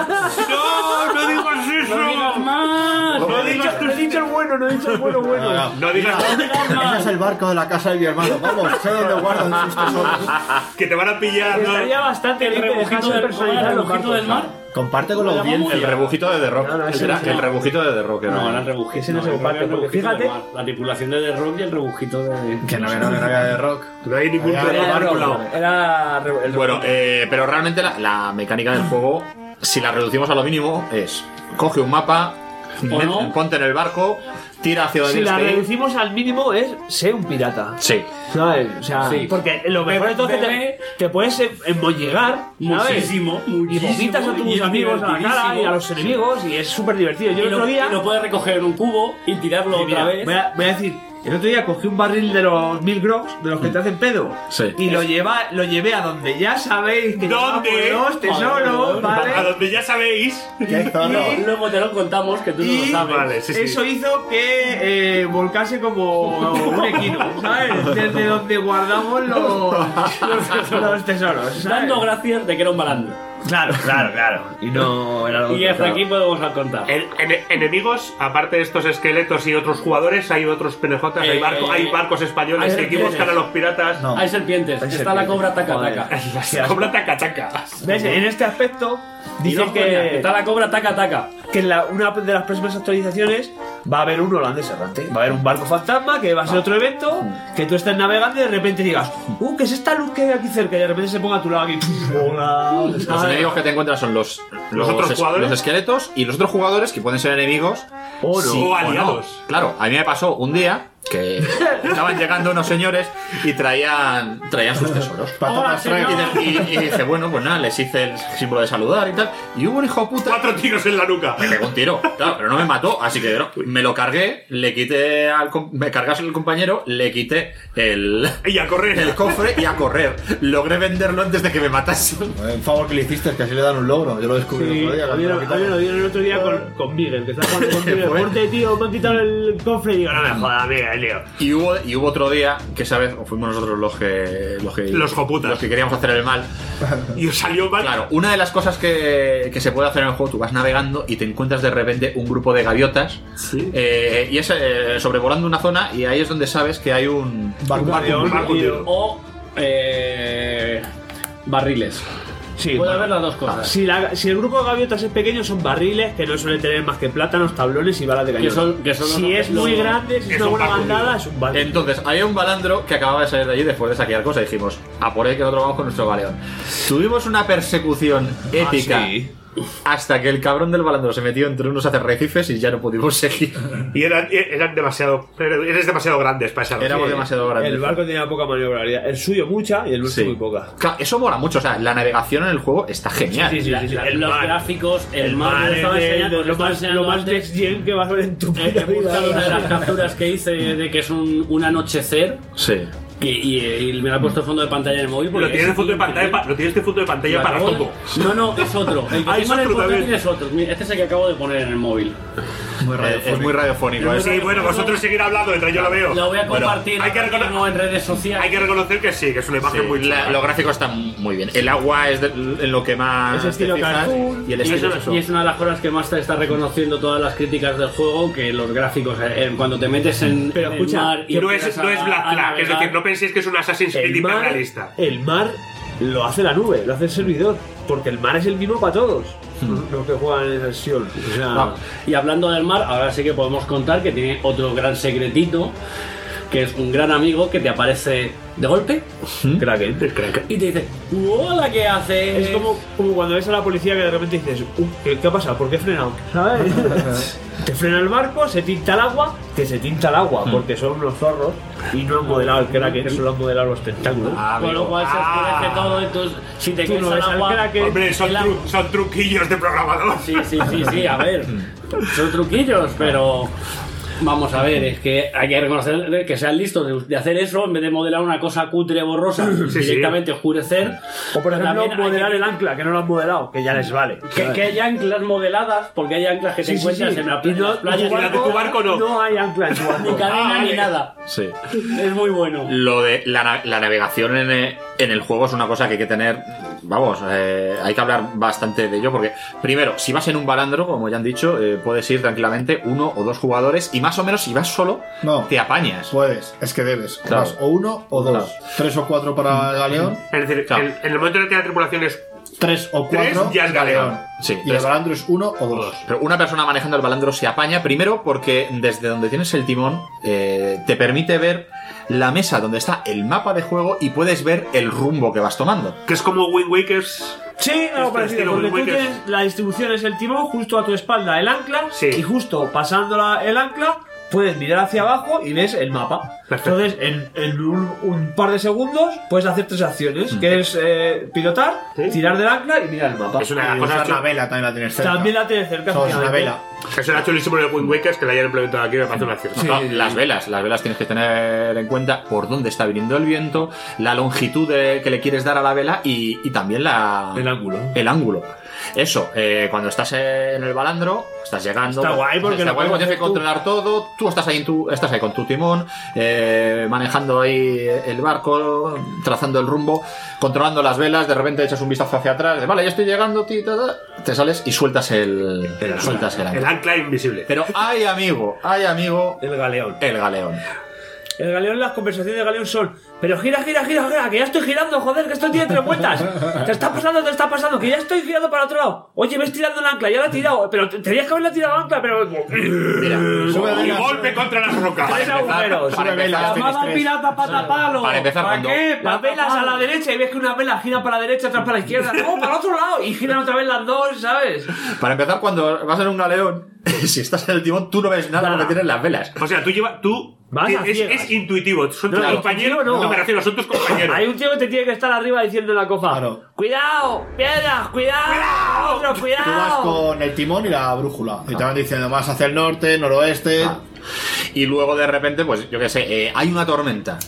¡No! ¡No digas eso! ¡No digas más! No he dicho, no he dicho el bueno, no he dicho el bueno, bueno. No, no. No digas Ese es el barco de la casa de mi hermano. Vamos, sé dónde guardan sus tesoros. que te van a pillar. ¿no? Estaría bastante El bien que rebujito dejasen del, personalizar el los rebujito barcos. del mar. Comparte con la ¿Lo llamamos? audiencia. El rebujito de The Rock. No, no, ese Era no se el llama. rebujito de The Rock. era. No, el rebujito. Ese no se yo comparte, creo que el porque rebujito fíjate- del mar. La tripulación de The Rock y el rebujito de. Que no, que no, que no había de rock. No hay ningún Era otro Era, barco. Rock, era re- el Bueno, eh, pero realmente la, la mecánica del juego, si la reducimos a lo mínimo, es coge un mapa, ¿O met- no? ponte en el barco, tira hacia donde Si la esté. reducimos al mínimo es ser un pirata. Sí. ¿Sabes? O sea, Sí. porque lo mejor es que te, Bebé. te puedes em- embollegar, ¿sabes? Muchísimo, Y muchísimo. vomitas a y tus es amigos a la cara y divertidísimo. a los enemigos y es súper divertido. Yo Y el otro lo, día... y lo puedes recoger en un cubo y tirarlo Sí, otra mira, vez. Voy a, voy a decir, el otro día cogí un barril de los mil grogs, de los que te hacen pedo, Sí. y lo, lleva, lo llevé a donde ya sabéis que ¿Dónde? llevamos los tesoros, Vale, ¿vale? A donde ya sabéis. ¿Qué Y zona? luego, luego te lo contamos que tú no Y lo sabes. Vale, sí, sí. eso hizo que eh, volcase como un equino, ¿sabes? Desde donde guardamos los, los tesoros, ¿sabes? Dando gracias de que era un balandro. Claro, claro, claro. Y no era algo Y hasta que- aquí podemos contar. En- en- enemigos, aparte de estos esqueletos y otros jugadores, hay otros penejotas, hay, Eh, barco- hay barcos españoles hay que hay que buscar a los piratas. No. Hay serpientes. Hay Está la serpientes. cobra taca Joder. taca. Cobra taca taca. ¿Ves? En este aspecto, Y dicen no, coña, que... está la cobra taca taca. que en la- una de las próximas actualizaciones va a haber un holandés errante. Va a haber un barco fantasma que va a ser otro evento, que tú estés navegando y de repente digas, uh, ¿qué es esta luz que hay aquí cerca? Y de repente se ponga a tu lado aquí. Hola. Los enemigos que te encuentras son los, los, otros es- jugadores? los esqueletos y los otros jugadores que pueden ser enemigos O no. sí O no. aliados. Claro, a mí me pasó un día que estaban llegando unos señores y traían, traían sus tesoros. Patatas Y, traigo. de- y- y dice, bueno, pues nada, les hice el símbolo de saludar y tal. Y hubo un hijo de puta. Cuatro tiros en la nuca. Me pegó un tiro, claro, pero no me mató, así que no, me lo cargué, le quité al com- me cargas el compañero, le quité el, Y a correr. el cofre y a correr. Logré venderlo antes de que me matase. Un favor que le hiciste, que así le dan un logro. Yo lo descubrí Sí, el otro día. a que mí me lo lo a mí quitaron. lo vieron el otro día con, con Miguel, que estaba jugando con Miguel. fue? Ponte, tío, me han quitado el cofre y digo, no me jodas, Miguel, el lío. Y hubo, y hubo otro día que esa vez fuimos nosotros los que los que Los joputas. los que queríamos hacer el mal. Y os salió mal. Claro, una de las cosas que, que se puede hacer en el juego, tú vas navegando y te encuentras de repente un grupo de gaviotas. Sí. eh, y es eh, sobrevolando una zona y ahí es donde sabes que hay un Barco- un barco, un barco hundido. O eh, barriles. Sí, Puede bueno. haber las dos cosas. Si, la- si el grupo de gaviotas es pequeño, son barriles que no suelen tener más que plátanos, tablones y balas de cañón. Que son- que son si los- es muy los- grande, si es es una un buena barco bandada, hundido. es un barco. Entonces, había un balandro que acababa de salir de allí después de saquear cosas y dijimos, a por ahí que nosotros vamos con nuestro galeón. Tuvimos una persecución épica Ah, sí. hasta que el cabrón del balandro se metió entre unos arrecifes y ya no pudimos seguir. Y eran, eran demasiado. Eres demasiado grandes para esa. Éramos demasiado grandes. El barco tenía poca maniobrabilidad. El suyo mucha y el nuestro Sí. muy poca. Claro, eso mola mucho, o sea, la navegación en el juego está genial. Sí, sí, sí, La- sí, sí. la- El los mar. gráficos, el, El mar, mar que es estaba de- enseñando, de lo estaba más, enseñando lo más antes. next gen que vas a ver en tu He puta he buscado una de las vida. capturas que hice de que es un, un anochecer. Sí. Que, y, y me la he puesto fondo de pantalla en el móvil. porque Lo tienes es de fondo de pantalla, increíble. pa- lo tienes de fondo de pantalla Lo para acabo de- todo. No, no, es otro. El que Ah, es tengo en el otro portátil también. es otro. Mira, este es el que acabo de poner en el móvil. Muy radiofónico. Es muy radiofónico. ¿eh? Sí, bueno, vosotros seguir hablando mientras yo lo veo. Lo voy a Bueno, compartir hay, que ahora recono- mismo en redes sociales. hay que reconocer que sí, que es una imagen Sí, muy chula. la- los gráficos están muy bien. El agua es de- en lo que más Ese estilo te fijas, cartoon. y el Y estilo es, es eso. y es una de las cosas que más te está reconociendo todas las críticas del juego, que los gráficos, eh, cuando te metes en, Pero en escucha, el mar y No es, empiezas no es a- Black a Flag, es navegar, decir, no penséis que es un Assassin's Creed El mar, hiperrealista. el mar lo hace la nube, lo hace el servidor. Porque el mar es el mismo para todos. Los que juegan en sesión. O sea, No. Y hablando del mar, ahora sí que podemos contar que tiene otro gran secretito, que es un gran amigo que te aparece de golpe Kraken. y te dice, hola, ¿qué haces? Es como, como cuando ves a la policía que de repente dices, "Uh, ¿qué, qué ha pasado? ¿Por qué he frenado? ¿Sabes? Te frena el barco, se tinta el agua, que se tinta el agua porque son unos zorros y no han modelado el Kraken, solo han modelado los tentáculos. Con lo cual se oscurece todo, entonces si te Tú caes no al ves al agua... Kraken. Hombre, son, el tru- agua- son truquillos de programador. Sí, sí, sí, sí, a ver, son truquillos, pero vamos a ver, es que hay que reconocer que sean listos de, de hacer eso en vez de modelar una cosa cutre, borrosa, Sí, directamente oscurecer. O por ejemplo, También hay modelar que- el ancla, que no lo han modelado, que ya les vale. Que, que hay anclas modeladas, porque hay anclas que te Sí, sí, encuentras sí. en, la, Y en no- las playas y la de tu barco no. No hay ancla en tu barco. ni cadena Ah, ni vale. nada. Sí. Es muy bueno. Lo de la, na- la navegación en el, en el juego es una cosa que hay que tener. Vamos, eh, hay que hablar bastante de ello porque, primero, si vas en un balandro, como ya han dicho, eh, puedes ir tranquilamente uno o dos jugadores y más o menos si vas solo, No. te apañas. Puedes, es que debes. Claro. Vas o uno o dos. Claro. Tres o cuatro para el galeón. Es decir, Claro. en, en el momento en el que la tripulación es. Tres o Tres, cuatro ya es galeón. Sí, Y el tres. balandro es uno o dos. Pero una persona manejando el balandro se apaña, primero porque desde donde tienes el timón eh, te permite ver la mesa donde está el mapa de juego y puedes ver el rumbo que vas tomando. Que es como Wind Waker's. Sí, algo Este parecido, estilo porque Wind tú Waker. tienes la distribución es el timón, justo a tu espalda el ancla, Sí. y justo pasando la- el ancla puedes mirar hacia abajo y ves el mapa. Perfecto. Entonces, en, en un, un par de segundos puedes hacer tres acciones, que es eh, pilotar, Sí. tirar del ancla y mirar el mapa. Es una de las Y cosas usar la chu- vela también la tienes cerca. También la tienes cerca. Somos una efectivamente. vela. Eso era chulísimo en el Wind Waker's que la hayan implementado aquí, me parece una acierto. No, las velas, las velas tienes que tener en cuenta por dónde está viniendo el viento, la longitud de- que le quieres dar a la vela y, y también la, El ángulo. el ángulo. Eso, eh, cuando estás en el balandro, estás llegando. Está guay porque está lo guay puedes porque tienes que hacer tú. controlar todo. Tú estás ahí, en tu, estás ahí con tu timón, eh, manejando ahí el barco, trazando el rumbo, controlando las velas. De repente echas un vistazo hacia atrás, de, vale, ya estoy llegando, ti, ta, ta", te sales y sueltas el, El sueltas el ancla. ancla. El ancla invisible. Pero hay amigo, hay amigo, El galeón. el galeón. El galeón, las conversaciones de galeón son, pero gira, gira, gira, gira, que ya estoy girando, joder, que esto tiene tres vueltas. Te está pasando, te está pasando, que ya estoy girando para otro lado. Oye, ves tirando el ancla, ya la he tirado, pero te- tenías que haberla tirado el ancla, pero... Mira, Y golpe contra las rocas. Tres agujeros. para empezar, Llamada al pirata patapalo. Para empezar, ¿Para cuando- qué? Las velas a la derecha y ves que una vela gira para la derecha, otra para la izquierda. No, para el otro lado. Y giran otra vez las dos, ¿sabes? Para empezar, cuando vas en un galeón, si estás en el timón, tú no ves nada Nada. porque tienes las velas. O sea, tú llevas. Tú. Vas a es, ciegas. es intuitivo. Son tus No, compañeros. intuitivo no. No me refiero, son tus compañeros. Hay un tío que te tiene que estar arriba diciendo en la cofa. Claro. ¡Cuidado! ¡Piedras! ¡Cuidado! ¡Otro, Tú vas cuidado! con el timón y la brújula. Y te van diciendo más hacia el norte, noroeste. Y luego de repente, pues yo qué sé, eh, hay una tormenta.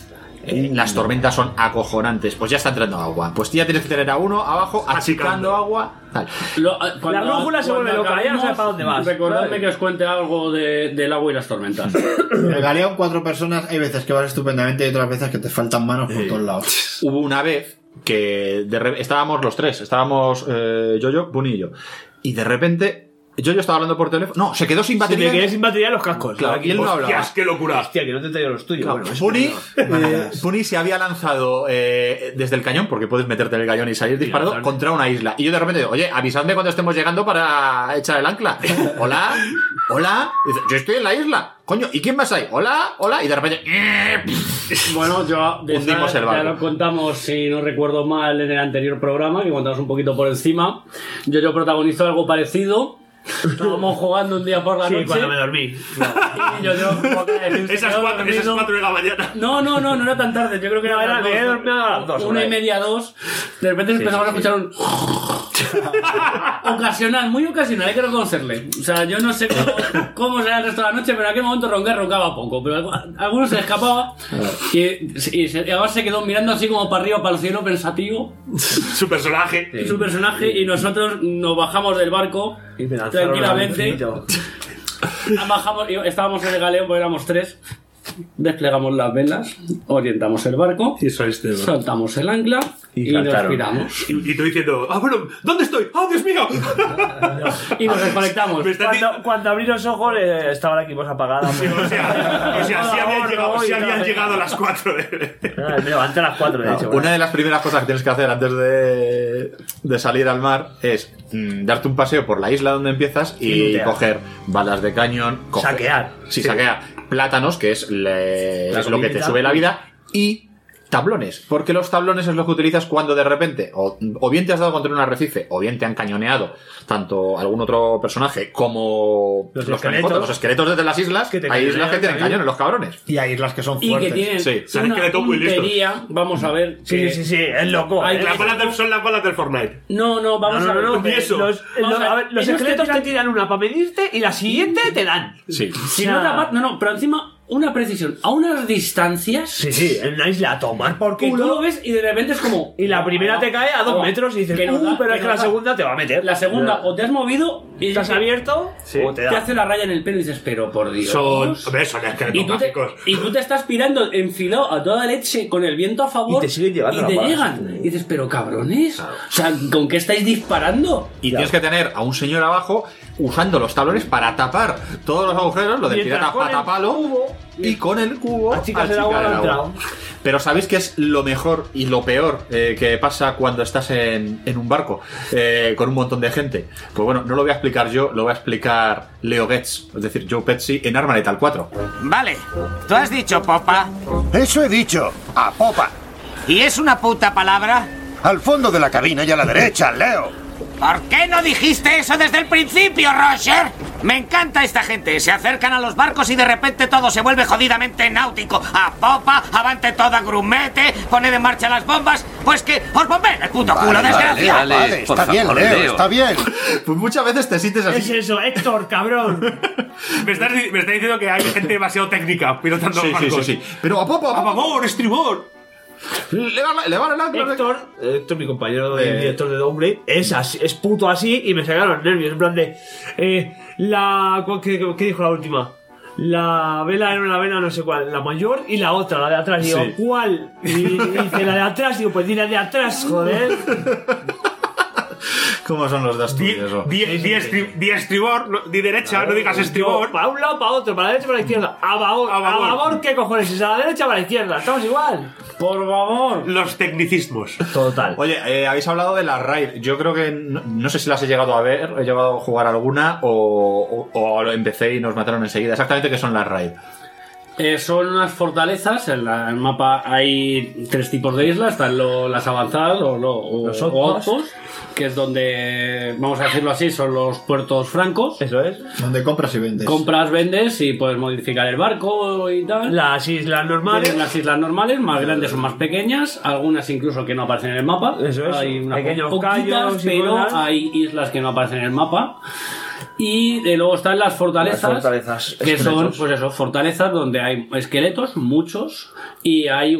Eh, las tormentas son acojonantes. Pues ya está entrando agua. Pues ya tienes que tener a uno abajo achicando agua. Tal. Lo, cuando- La brújula se vuelve cuando loca, ya no sabe acabemos, para dónde vas. Recordadme Vale. que os cuente algo de, del agua y las tormentas. El galeón, cuatro personas, hay veces que vas estupendamente y otras veces que te faltan manos por todos lados. Hubo una vez que de re- estábamos los tres, estábamos eh, Yoyo, Bunny y yo. Y de repente, Yoyo estaba hablando por teléfono. No, se quedó sin Se batería. me quedé sin batería en los cascos. Claro, y él no hablaba. ¡Qué locura! Hostia, que no te he traído los tuyos. Claro, Bueno, eso Bunny, no. eh, Bunny se había lanzado eh, desde el cañón, porque puedes meterte en el cañón y salir disparado, lanzarme. contra una isla. Y yo de repente digo, oye, avisadme cuando estemos llegando para echar el ancla. Hola, hola. Y dice, yo estoy en la isla. Coño, ¿y quién más hay? Hola, hola. Y de repente... Bueno, yo de Hundimos esa- el barco. ya lo contamos, si no recuerdo mal, en el anterior programa, que contamos un poquito por encima. Yo, yo protagonizó algo parecido. Estábamos jugando un día por la Sí, noche. cuando me dormí. Y yo, yo, como que decir, se Esas quedó cuatro, esas dormido. cuatro de la mañana. No, no, no, no era tan tarde. Yo creo que No, era, era- me he dormido a las dos, una y por ahí. media, dos. De repente empezamos a escuchar un ocasional, muy ocasional, hay que reconocerle. O sea, yo no sé cómo, cómo será el resto de la noche, pero en aquel momento ronqué, roncaba poco. Pero algu- alguno se escapaba y, y, se- y además se quedó mirando así como para arriba, para el cielo, pensativo. Su personaje. Su personaje, y nosotros nos bajamos del barco Y me lanzaron tranquilamente. al infinito. Bajamos, y estábamos en el galeón porque éramos tres. Desplegamos las velas, orientamos el barco, Y eso es de- soltamos el ancla y, Y nos saltaron. piramos. Y, y tú diciendo, ah, bueno, ¿dónde estoy? ¡Ah, Dios mío! Y nos desconectamos. Me está di- Cuando, cuando abrí los ojos eh, estaban aquí pues apagadas. Sí, o sea, o sea, sí habían Por llegado, favor, sí y habían tal. llegado a las cuatro. Ah, me levanté a las cuatro, de hecho. Una de las primeras cosas que tienes que hacer antes de, de salir al mar es mm, darte un paseo por la isla donde empiezas Y y lootear. coger balas de cañón, coger- Saquear. Sí, Sí. saquear plátanos, que es, le- La es lo que te comidita. sube la vida, y tablones, porque los tablones es lo que utilizas cuando de repente o, o bien te has dado contra un arrecife o bien te han cañoneado tanto algún otro personaje como Los los, esqueletos. canefotos, los esqueletos desde las islas. Que te Hay islas cañonean que tienen también. cañones, los cabrones. Y hay islas que son Y fuertes. que tienen Sí, se han una quedado muy listos. puntería, vamos a ver. Sí, que- sí, sí, es loco. Hay ¿eh? Las balas del, son las balas del Fortnite. No, no, vamos No, a no, ver. no, ni eso. Los, Vamos los- a a ver, ver, los ellos te esqueletos te tiran- tiran una para medirte y la siguiente te dan. Sí. Si O sea- no, te apa- no, no, pero encima una precisión a unas distancias. Sí, sí, en una isla a tomar por Que tú lo culo. ves y de repente es como. Y la primera te cae a dos No, metros y dices, que nos uh, da- pero que es que nos la da- segunda te va a meter. La segunda, Ya. o te has movido y ¿Te has abierto? Sí. O te te da. hace la raya en el pelo y dices, pero por Dios. Son, hombre, son y esqueletos tú, te, mágicos. y tú te estás pirando enfilado a toda leche con el viento a favor Y te siguen llevando y las te balas. llegan. Y dices, pero cabrones, o sea, ¿con qué estáis disparando? Y tienes que tener a un señor abajo usando los tablones para tapar todos los agujeros, lo del Mientras pirata con el patapalo, cubo y con el cubo achicas el achicar agua el al agua. entrado. Pero ¿sabéis qué es lo mejor y lo peor eh, que pasa cuando estás en, en un barco eh, con un montón de gente? Pues bueno, no lo voy a explicar yo, lo va a explicar Leo Getz, es decir, Joe Pesci en Arma Letal cuatro. Vale, tú has dicho popa. Eso he dicho, a popa. ¿Y es una puta palabra? Al fondo de la cabina y a la derecha, Leo. ¿Por qué no dijiste eso desde el principio, Roger? Me encanta esta gente. Se acercan a los barcos y de repente todo se vuelve jodidamente náutico. A popa, avante toda grumete, poned en marcha las bombas. Pues que os bombeen el puto culo, desgracia. Vale, vale, está bien, Leo, está bien. Pues muchas veces te sientes Es así. eso, Héctor, cabrón. Me estás, di- me estás diciendo que hay gente demasiado técnica pilotando Sí, sí, barcos. sí, sí. Pero a popo, ¡A favor, estribor! Le van, le van el ancla. Héctor, Héctor, mi compañero de, Eh. director de Downgrade, es, así, es puto así y me sacaron los nervios. En plan de. Eh, la. ¿qué, qué dijo la última? La vela era una vela, no sé cuál, la mayor y la otra, la de atrás. Digo, Sí. ¿cuál? Y, y dice la de atrás, digo, pues di la de atrás, joder. ¿Cómo son los de Di, Asturias? oh? di, di, estri- di estribor, no- di derecha, no digas estribor. Para un lado, para otro, para la derecha, para la izquierda. A favor, A a favor. favor, ¿qué cojones? Es a la derecha, para la izquierda. Estamos igual. Por favor. Los tecnicismos. Total. Oye, eh, habéis hablado de las raid. Yo creo que no, no sé si las he llegado a ver, he llegado a jugar alguna o, o, o empecé y nos mataron enseguida. Exactamente qué son las raid. Eh, son unas fortalezas. En la- el mapa hay tres tipos de islas. Están lo- las avanzadas o, lo- o- Los o outposts. outposts, que es donde, vamos a decirlo así, son los puertos francos. Eso es. Donde compras y vendes. Compras, vendes y puedes modificar el barco y tal. Las islas normales. Tienes las islas normales, más grandes o más pequeñas, algunas incluso que no aparecen en el mapa. Eso es. Hay unas Pequeños poquitas, callos y pero cosas. hay islas que no aparecen en el mapa. Y eh, luego están las fortalezas, Las fortalezas, que esqueletos. son, pues eso, fortalezas donde hay esqueletos, muchos, y hay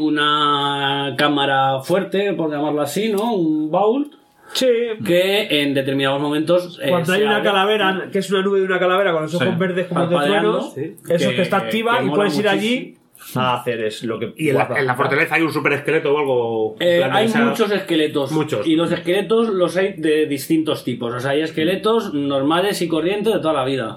una cámara fuerte, por llamarlo así, ¿no? Un vault. Sí. Que en determinados momentos. eh, Cuando hay se una abre. calavera, que es una nube de una calavera con los ojos Sí. verdes como de Parpadeando, truenos, sí. eso Que- que está activa que y mola puedes ir muchísimo. allí a hacer es lo que. Y en la, guarda. en la fortaleza hay un super esqueleto o algo. en Eh, plan de hay esa- muchos esqueletos. Muchos. Y los esqueletos los hay de distintos tipos. O sea, hay esqueletos normales y corrientes de toda la vida.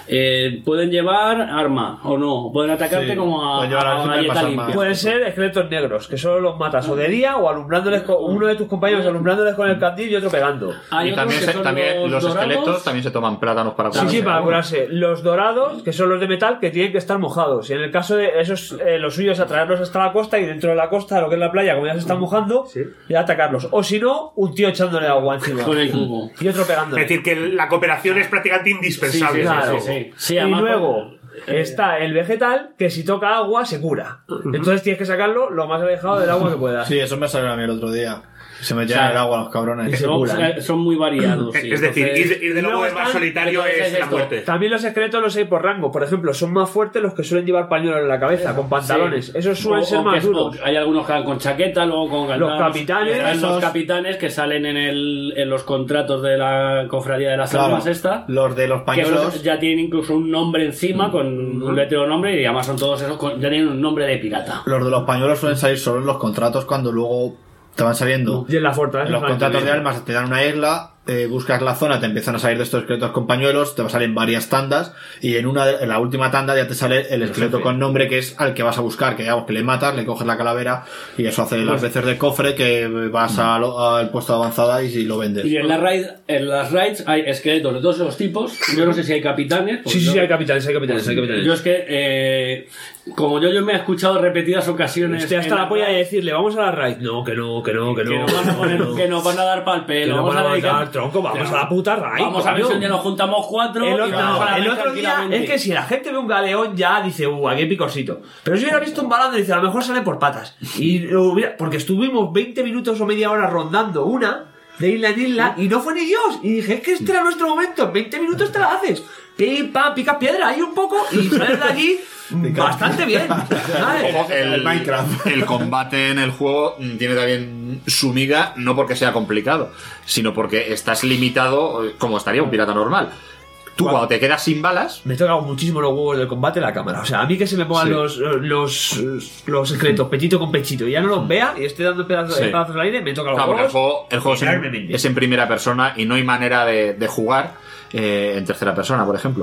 Eh, pueden llevar arma o no. Pueden atacarte Sí. como a, Pueden llevar a armas galleta armas. limpia. Pueden ser esqueletos negros, que solo los matas o de día o alumbrándoles con uno de tus compañeros alumbrándoles con el candil y otro pegando. Y también, se- también los, esqueletos también se toman plátanos para Sí, curarse. sí, para curarse. Los dorados, que son los de metal, que tienen que estar mojados. Y en el caso de esos, eh, lo suyo es atraerlos hasta la costa y dentro de la costa, lo que es la playa, como ya se están mojando, ya atacarlos. O si no, un tío echándole agua encima. Con el cubo. Y otro pegándole. Es decir, que la cooperación es prácticamente indispensable. Claro. sí, sí. Sí, y además, luego está el vegetal, que si toca agua se cura. Entonces tienes que sacarlo lo más alejado del agua que puedas. Sí, eso me salió a mí el otro día. Se metían O sea, en el agua los cabrones. y se Son, curan. son muy variados. sí. Es decir, Entonces- ir, ir de Y lobo luego es más están- solitario entonces es es la esto. muerte. También los esqueletos los hay por rango. Por ejemplo, son más fuertes los que suelen llevar pañuelos en la cabeza, con pantalones. Sí. Esos suelen O- ser o más que- duros. o Hay algunos que van con chaqueta, luego con Los gandados. capitanes, Están los esos- capitanes que salen en, el, en los contratos de la cofradía de las Claro, almas esta. los de los Que esos pañuelos. ya tienen incluso un nombre encima, con un letrero nombre, y además son todos esos, con- ya tienen un nombre de pirata. Los de los pañuelos suelen salir solo en los contratos cuando luego te van saliendo. Y en la fortaleza. En los solamente contratos de vienen. almas te dan una isla, eh, buscas la zona, te empiezan a salir de estos esqueletos con pañuelos, te salen varias tandas y en una de- en la última tanda ya te sale el esqueleto jefe. con nombre que es al que vas a buscar, que digamos que le matas, le coges la calavera y eso hace las veces de cofre que vas a lo- al puesto de avanzada y, si lo vendes. Y en, la raid, en las raids hay esqueletos de todos esos tipos. Yo no sé si hay capitanes. porque Sí, sí, yo- sí, hay capitanes, hay capitanes, hay capitanes. Yo es que, eh, como yo, yo me he escuchado repetidas ocasiones. Estoy hasta en la polla de raid, decirle, vamos a la raid. No, que no, que no, que no. que nos van a poner- no. que nos van a dar pal Que pelo. no Vamos van a a dedicar- dar tronco, vamos a la puta raid. Vamos a ver si coño. un día nos juntamos cuatro El y otro, vamos a la el raid otro día tranquilamente. es que si la gente ve un galeón ya dice, uh, aquí hay picorcito. Pero si hubiera visto un balandro dice, a lo mejor sale por patas. Y lo hubiera- porque estuvimos veinte minutos o media hora rondando una de isla en isla y no fue ni Dios. Y dije, es que este era nuestro momento, en veinte minutos te la haces. Pim, pam, picas piedra ahí un poco y sales de allí bastante bien. ¿sabes? Ojo, el, el combate en el juego mm, tiene también su miga, no porque sea complicado, sino porque estás limitado eh, como estaría un pirata normal. Tú cuando te quedas sin balas, Me toca muchísimo los huevos del combate la cámara. O sea, a mí que se me pongan Sí. los, los, los secretos pechito con pechito y ya no los vea y esté dando pedazos, Sí. pedazos al aire, me toca los claro, porque el huevos. juego, el juego es, en, enormemente. es en primera persona y no hay manera de, de jugar eh, en tercera persona, por ejemplo.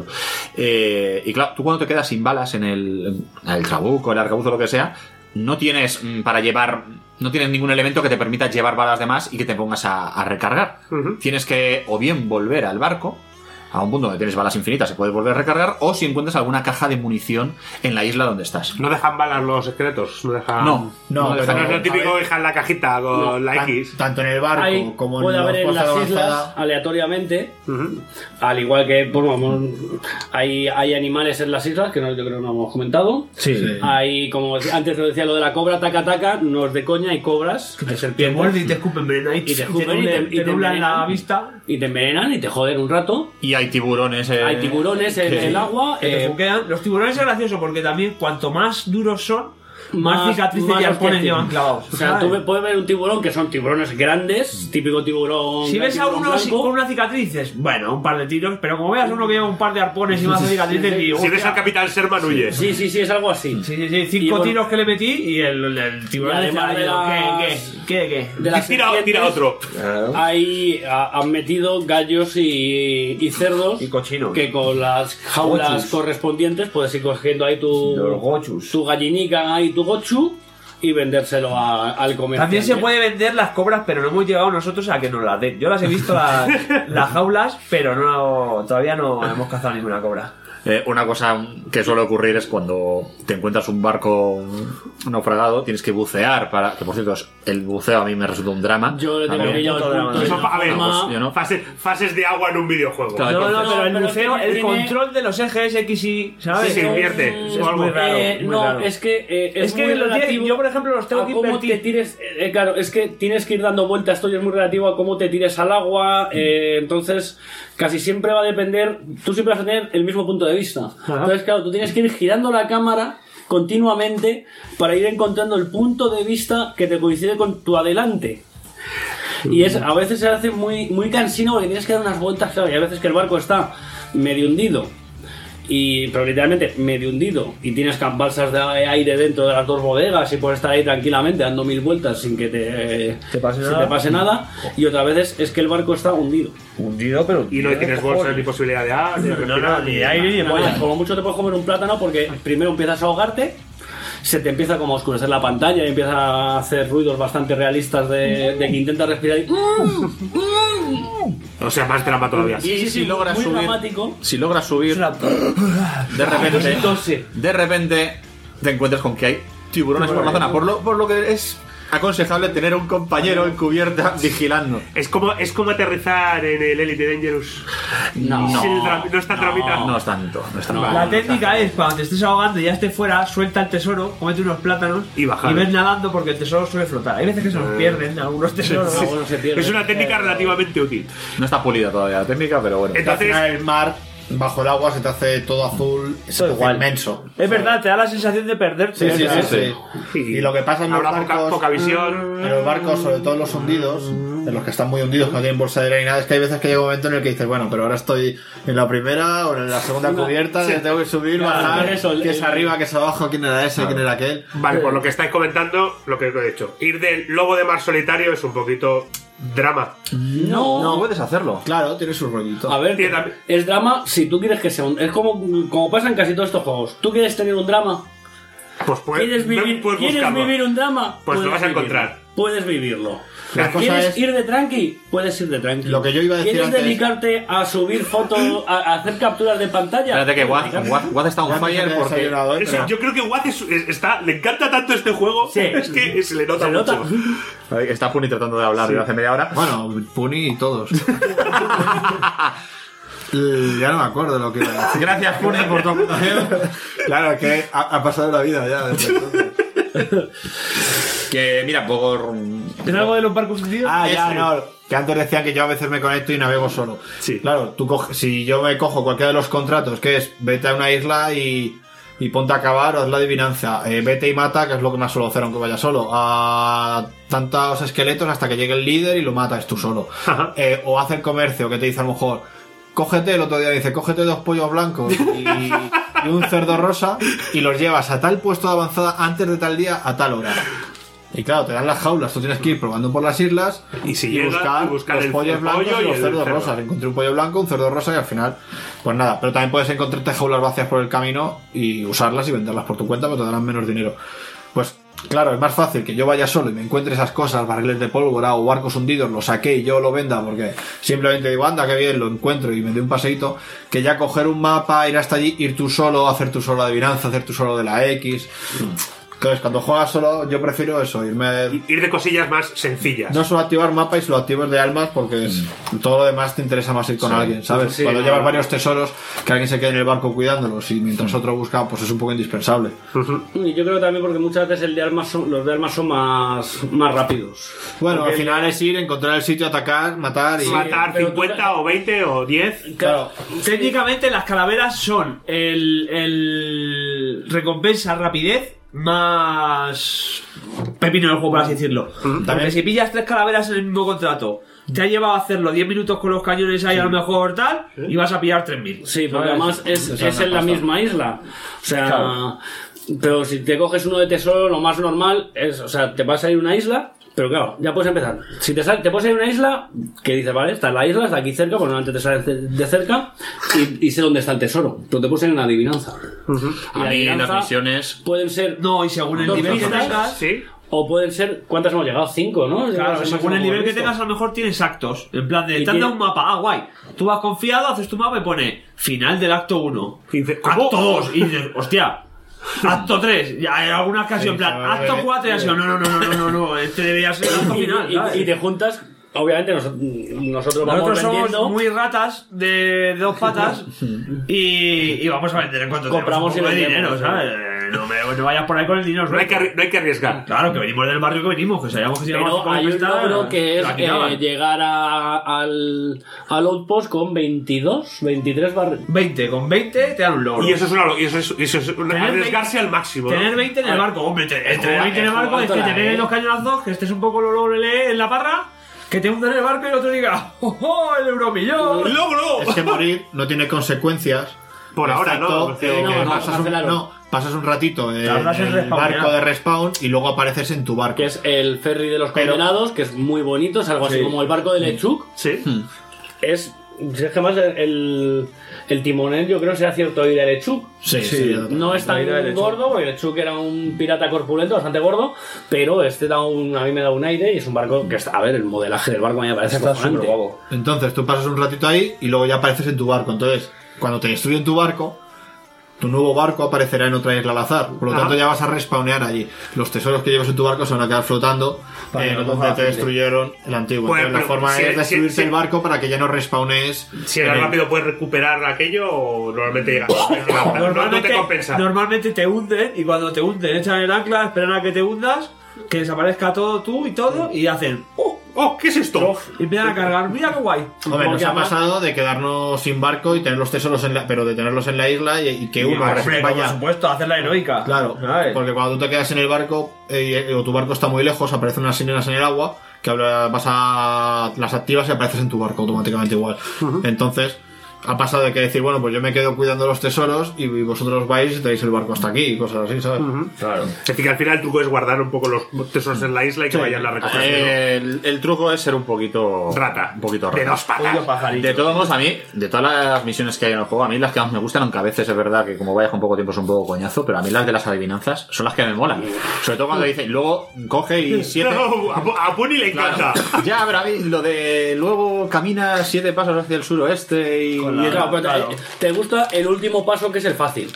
Eh, y claro, tú cuando te quedas sin balas en el, en el trabuco, el arcabuz o lo que sea, no tienes mm, para llevar, no tienes ningún elemento que te permita llevar balas de más y que te pongas a, a recargar. Tienes que o bien volver al barco a un punto donde tienes balas infinitas, se puede volver a recargar, o si encuentras alguna caja de munición en la isla donde estás. No dejan balas los esqueletos. No dejan. No, no, no dejan. pero- No es lo típico a ver. que dejan la cajita con No, la tan- X. Tanto en el barco Hay- como en puede los haber en puestos de las islas avanzada. aleatoriamente, al igual que pues, vamos, hay, hay animales en las islas que no, yo creo que no hemos comentado. Sí. Sí. Hay, como decía- antes lo decía, lo de la cobra taca taca, no es de coña, hay cobras, hay Te serpientes. muerde y te escupen veneno y Y te escupen y te, y te te nublan la envenenan. vista. Y te envenenan y te joden un rato. Y hay tiburones. eh, Hay tiburones en que- el agua. Que te eh, fuquean. Los tiburones es gracioso porque también cuanto más duros son, más, cicatrices más y arpones hostias llevan tienen. clavados. O sea, ¿sabes? tú ve- puedes ver un tiburón que son tiburones grandes, típico tiburón. Si ves a tiburón uno así blanco. con una cicatriz, dices, bueno, un par de tiros, pero como veas a uno que lleva un par de arpones y más cicatrices, digo, Si ves hostia. al Capitán Sherman, huye. Sí, sí, sí, es algo así. Sí, sí, sí, cinco Y bueno, tiros que le metí y el, el, el tiburón Y además decía, de las- ¿qué, qué, qué, qué? de las Tira, serpientes, tira otro. Ahí ha- han metido gallos y, y cerdos. Y cochinos. Que con las jaulas Gochus. correspondientes puedes ir cogiendo ahí tu, Los gochus. tu gallinica y tu gochu y vendérselo a- al comerciante. También se puede vender las cobras, pero no hemos llegado nosotros a que nos las den. Yo las he visto las, las jaulas, pero no todavía no hemos cazado ninguna cobra. Eh, una cosa que suele ocurrir es cuando te encuentras un barco naufragado, tienes que bucear para... Que por cierto, el buceo a mí me resulta un drama. Yo le tengo A mí- que pillar el punto. Eso, a ver, No, pues yo no. fases, fases de agua en un videojuego. Claro, No, no, entonces- pero el pero buceo, tiene- el tiene- control de los ejes X y, ¿sabes? Sí, sí, invierte. Es o algo. muy raro. Eh, muy no, raro. es que eh, es, Es que muy lo tiene- relativo yo, por ejemplo, los tengo a que cómo invertir. te tires. eh, claro, es que tienes que ir dando vueltas. Esto ya es muy relativo a cómo te tires al agua. eh, entonces, casi siempre va a depender. Tú siempre vas a tener el mismo punto de vista. Entonces, claro, tú tienes que ir girando la cámara continuamente para ir encontrando el punto de vista que te coincide con tu adelante. Y es, a veces se hace muy, muy cansino porque tienes que dar unas vueltas, claro, y a veces que el barco está medio hundido, y, pero literalmente medio hundido, y tienes balsas de aire dentro de las dos bodegas y puedes estar ahí tranquilamente dando mil vueltas sin que te, ¿Te pase sin nada? te pase nada, y otras veces es que el barco está hundido. Hundido, pero. Y no tienes bolsas ni posibilidad de, ah, de No, respirar, no, ni aire ni Nada, polla. como mucho te puedes comer un plátano porque primero empiezas a ahogarte, se te empieza como a oscurecer la pantalla y empieza a hacer ruidos bastante realistas de, de que intentas respirar y... O sea, más drama todavía. Y si, si logras muy subir, dramático. si logras subir, de repente, de repente te encuentras con que hay tiburones por la zona, por lo, por lo que es aconsejable tener un compañero en cubierta vigilando. Es como, es como aterrizar en el Elite Dangerous. No, Sí, el dra- no es tan dramita. no es tanto, no es tan La mal. técnica es cuando te estés ahogando y ya esté fuera, suelta el tesoro, comete unos plátanos Y bajar. ves nadando porque el tesoro suele flotar. Hay veces que se nos pierden algunos tesoros. Algunos se pierden. Es una técnica relativamente útil. No está pulida todavía la técnica, pero bueno. Entonces- Al final el mar, bajo el agua, se te hace todo azul, se te hace igual. inmenso. Es verdad, te da la sensación de perderte. Sí, sí, sí, sí. Sí. Y lo que pasa en los Habrá barcos, poca, poca visión. en los barcos, sobre todo en los hundidos, en los que están muy hundidos, que no tienen bolsa de aire ni nada, es que hay veces que llega un momento en el que dices, bueno, pero ahora estoy en la primera o en la segunda cubierta, Sí. que tengo que subir, Claro, bajar, eso, el- que es el- arriba, que es abajo, quién era ese, quién era aquel. Vale, por lo que estáis comentando, lo que he hecho. Ir del lobo de mar solitario es un poquito drama. No, No puedes hacerlo. Claro, tiene su rollito. A ver, Tiene también- es drama si tú quieres que sea un... Es como, como pasa en casi todos estos juegos. ¿Tú quieres tener un drama? Pues puedes, ¿Quieres vivir, puedes ¿quieres buscarlo. vivir un drama? Pues lo Puedes vas a vivirlo. encontrar. Puedes vivirlo. La cosa ¿Quieres es- ir de tranqui? Puedes ir de tranqui. Lo que yo iba a decir ¿Quieres antes- dedicarte a subir fotos, a, a hacer capturas de pantalla? Espérate que Waz, Dedicarte. Waz- Waz está on Ya me fire he porque... desayunado, ¿eh? Es- Pero- yo creo que Watt es- es- está, le encanta tanto este juego. Sí. Es que se le nota Se nota. mucho. Ay, Está Puni tratando de hablar desde hace media hora. Bueno, Puni y todos. Eh, ya no me acuerdo lo que iba a decir. Gracias, Puni, por tu aportación. Claro, es que ha, ha pasado la vida ya. desde entonces. Que, mira, por... ¿Es algo de los barcos hundidos? Ah, ya, Eso. no. Que antes decían que yo a veces me conecto y navego solo. Sí. Claro, tú coges, si yo me cojo cualquiera de los contratos, que es vete a una isla y, y ponte a cavar o haz la adivinanza. Eh, vete y mata, que es lo que más suelo hacer aunque vaya solo. A tantos esqueletos hasta que llegue el líder y lo matas tú solo. Ajá. Eh, o haz el comercio, que te dice a lo mejor, cógete, el otro día dice, cógete dos pollos blancos y, y un cerdo rosa y los llevas a tal puesto de avanzada antes de tal día a tal hora. Y claro, te dan las jaulas, tú tienes que ir probando por las islas Y si llega, buscar, y buscar los el- pollos el blancos pollo y y los el cerdos cerdo. rosas. Encontré un pollo blanco, un cerdo rosa y al final, pues nada. Pero también puedes encontrarte jaulas vacías por el camino y usarlas y venderlas por tu cuenta, pero te darán menos dinero. Pues claro, es más fácil que yo vaya solo y me encuentre esas cosas, barriles de pólvora o barcos hundidos, lo saqué y yo lo venda porque simplemente digo, anda, que bien, lo encuentro y me doy un paseíto, que ya coger un mapa, ir hasta allí, ir tú solo, hacer tú solo la adivinanza, hacer tú solo de la X. Entonces, cuando juegas solo, yo prefiero eso, irme... Ir de cosillas más sencillas. No solo activar mapa y solo activos de almas porque es- todo lo demás te interesa más ir con Sí. alguien, ¿sabes? Sí, Cuando no, llevas no. varios tesoros, que alguien se quede en el barco cuidándolos y mientras otro busca, pues es un poco indispensable. Y yo creo también porque muchas veces el de armas son, los de armas son más, más rápidos. Bueno, Porque al final es ir, encontrar el sitio, atacar, matar y... Matar pero tú- cincuenta o veinte o diez. Claro. Técnicamente las calaveras son el, el recompensa rapidez más pepino del juego, por así decirlo. Porque si pillas tres calaveras en el mismo contrato, te ha llevado a hacerlo diez minutos con los cañones ahí a lo mejor tal, y vas a pillar tres mil. Sí, porque además es, Esa es una en la pasta. misma isla. O sea, Claro. pero si te coges uno de tesoro, lo más normal es, o sea, te vas a ir a una isla, pero claro, ya puedes empezar. Si te sal- te puedes ir a una isla, que dices, vale, está en la isla, está aquí cerca, pues normalmente te sales de, de cerca y, y sé dónde está el tesoro. Pero te puedes ir en una adivinanza. Y A la mí en las adivinanza misiones... pueden ser No, y según el dos nivel que pistas, tengas, Sí. O pueden ser, ¿cuántas hemos llegado? Cinco, ¿no? Claro, Es según el máximo nivel que visto. tengas, a lo mejor tienes actos. En plan de, Y te han dado tiene- un mapa, ah, guay. Tú vas confiado, haces tu mapa y pone final del acto uno. Acto dos. Y dices, hostia. Acto tres. Ya hay algunas que ha sido en plan, acto cuatro y ha sido, no, no, no, no, no, no, no. Este debería ser el acto Y- final. y, ¿sabes? y te juntas, obviamente nosotros, nosotros vamos Nosotros somos vendiendo. muy ratas de, de dos patas y, y vamos a vender en cuanto Compramos tenemos un y poco de vendemos, dinero, sí. ¿sabes? No, me, no vayas por ahí con el dinero. No hay, que, arri- no hay que arriesgar. Claro, que venimos del barrio que venimos, que sabíamos que si íbamos Pero a hay un prestar, logro que es la quitaban. eh, llegar a, al, al outpost con veintidós, veintitrés barras. veinte, con veinte te dan un logro. Y eso es, una, y eso es, y eso es una- Tener arriesgarse veinte al máximo. ¿no? Tener veinte en el barco, hombre, te- el tener veinte en el barco es que te peguen dos cañonazos, que estés un poco lo logro en la parra, que te hundan en el barco y el otro diga, ¡oh, oh el euromillón! ¡Logro! Es que morir no tiene consecuencias. Por ahora, ¿no? excepto, eh, No, que no, pasas, un, cancelaron. no, pasas un ratito en Tardas en el respawnear. barco de respawn y luego apareces en tu barco. Que es el ferry de los Pero- condenados, que es muy bonito, es algo así Sí. como el barco de Lechuk. Sí. Es, si es que más el, el timonel yo creo que sea cierto ir de Lechuk. Sí, sí, Sí. sí. No es tan La idea de Lechuk. gordo, porque Lechuk era un pirata corpulento, bastante gordo, pero este da un, a mí me da un aire y es un barco que está, a ver, el modelaje del barco me parece Está acojonante. súper guapo. Entonces tú pasas un ratito ahí y luego ya apareces en tu barco. Entonces, cuando te destruyen tu barco, tu nuevo barco aparecerá en otra isla al azar. Por lo Ajá. tanto, ya vas a respawnear allí. Los tesoros que llevas en tu barco se van a quedar flotando Para que en no donde coja te la destruyeron el antiguo. Pues, Entonces, la pero forma si- es si- destruirte si- el barco para que ya no respawnees. Si en eres el- rápido, puedes recuperar aquello o normalmente llegas. No, no, no te compensa. Normalmente te hunden y cuando te hunden echan el ancla, esperan a que te hundas, que desaparezca todo tú y todo y hacen ¡oh! ¡Oh! ¿Qué es esto? Y empiezan a cargar, mira qué guay. Hombre, nos Porque ha además- pasado de quedarnos sin barco y tener los tesoros en la, pero de tenerlos en la isla y, y que uno Hombre, por vaya. supuesto, hacer la heroica. Claro, ¿sabes? porque cuando tú te quedas en el barco eh, o tu barco está muy lejos, aparecen unas sirenas en el agua que habla- vas a las activas y apareces en tu barco automáticamente igual. Entonces, ha pasado de que decir, bueno, pues yo me quedo cuidando los tesoros y vosotros vais y tenéis el barco hasta aquí y cosas así, ¿sabes? Claro. Es decir, que al final el truco es guardar un poco los tesoros en la isla y que vayan la recogiendo. El, el truco es ser un poquito Rata. Un poquito De rata. dos patas. Pollo pajarito. De todos modos, a mí, de todas las misiones que hay en el juego, a mí las que más me gustan, aunque a veces es verdad que como vayas con poco tiempo es un poco coñazo, pero a mí las de las adivinanzas son las que me molan. Sobre todo cuando dicen, luego coge y siete... No, a, a Puni le encanta. Ya, pero a mí lo de luego camina siete pasos hacia el suroeste y... Con la- y- Claro, pero te- Claro. te gusta el último paso que es el fácil.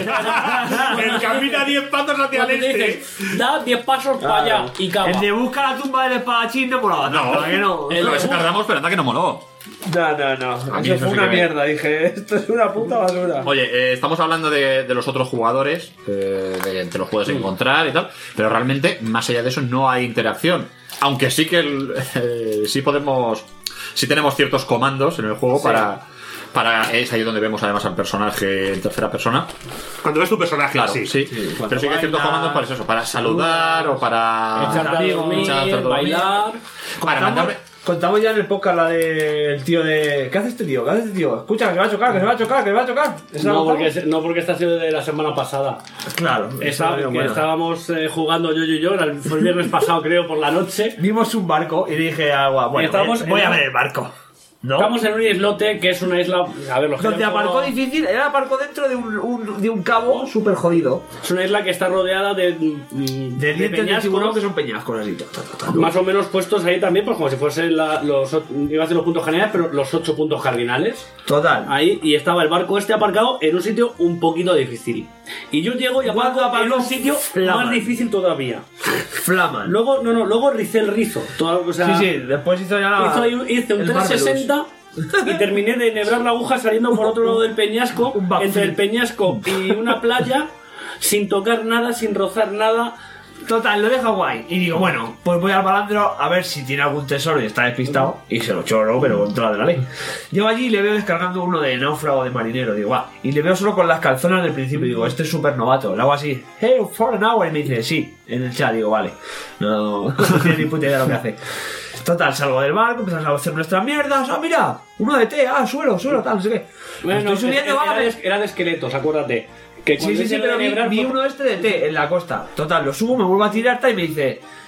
El camina diez pasos hacia el Cuando te este. dicen, da diez pasos para allá y cava. El de busca la tumba del espadachín no molaba tanto, ¿a que no? El- Lo que sí tardamos, pero anda que no moló. No, no, no. A mí Eso eso fue sí una que me- mierda. Dije, esto es una puta basura. Oye, eh, estamos hablando de, de los otros jugadores, eh, de que te los puedes encontrar y tal, pero realmente, más allá de eso, no hay interacción. Aunque sí que el- eh, sí podemos, sí tenemos ciertos comandos en el juego Sí. para, para, es ahí donde vemos además al personaje en tercera persona. Cuando ves tu personaje, Claro, sí. sí. cuando Pero sí que hay ciertos baila, comandos para eso, para saludar o para Echarte a amigos, dormir, echarte a dormir. bailar. para Contamos, mandarme. contamos ya en el podcast la del tío de. ¿Qué hace este tío? ¿Qué hace este tío? Escucha, que se va a chocar, que se va a chocar, que se va a chocar. ¿Esa la No contamos? porque, no, porque esta ha sido de la semana pasada. Claro, Esa- esa que buena. estábamos eh, jugando yo y yo, era el- fue el viernes pasado creo por la noche. Vimos un barco y dije a Agua, bueno, Estamos voy, voy en- a ver el barco. ¿No? Estamos en un islote que es una isla. A ver, los que Donde hayan aparcó jugado- difícil, era aparcó dentro de un, un- de un cabo súper jodido. Es una isla que está rodeada de. mm, De dientes de peñascos, tiburón que son peñascos así. ta, ta, ta, ta. más o menos puestos ahí también, pues como si fuesen la- los. o- Iba a decir los puntos generales, pero los ocho puntos cardinales. Total. Ahí, y estaba el barco este aparcado en un sitio un poquito difícil. Y yo llego y aparco Cuando en un aparcó, sitio flaman. más difícil todavía. Flaman. Luego, no, no, luego ricé el rizo. Toda- o sea, Sí, sí, después hizo ya la. hizo ahí- hice un el trescientos sesenta y terminé de enhebrar la aguja saliendo por otro lado del peñasco, Un backflip. entre el peñasco y una playa, sin tocar nada, sin rozar nada. Total, lo deja guay. Y digo, bueno, pues voy al balandro a ver si tiene algún tesoro y está despistado. Y se lo chorro, pero contra la de la ley. Llego allí y le veo descargando uno de náufrago de marinero. Digo, ah. Y le veo solo con las calzonas del principio. Digo, este es súper novato. Le hago así, hey, for an hour. Y me dice, sí, en el chat. Digo, vale. No, no tiene ni puta idea de lo que hace. Total, salgo del barco, empezamos a hacer nuestras mierdas. Ah, mira, uno de té, ah, suelo, suelo, tal, no sé qué. Bueno, Estoy subiendo, era, va, de, era de esqueletos, acuérdate. Que Sí, cuando sí, sí, hice lo pero de vi, enhebrar vi fue- uno este de té en la costa. Total, lo subo, me vuelvo a tirar tal y me dice,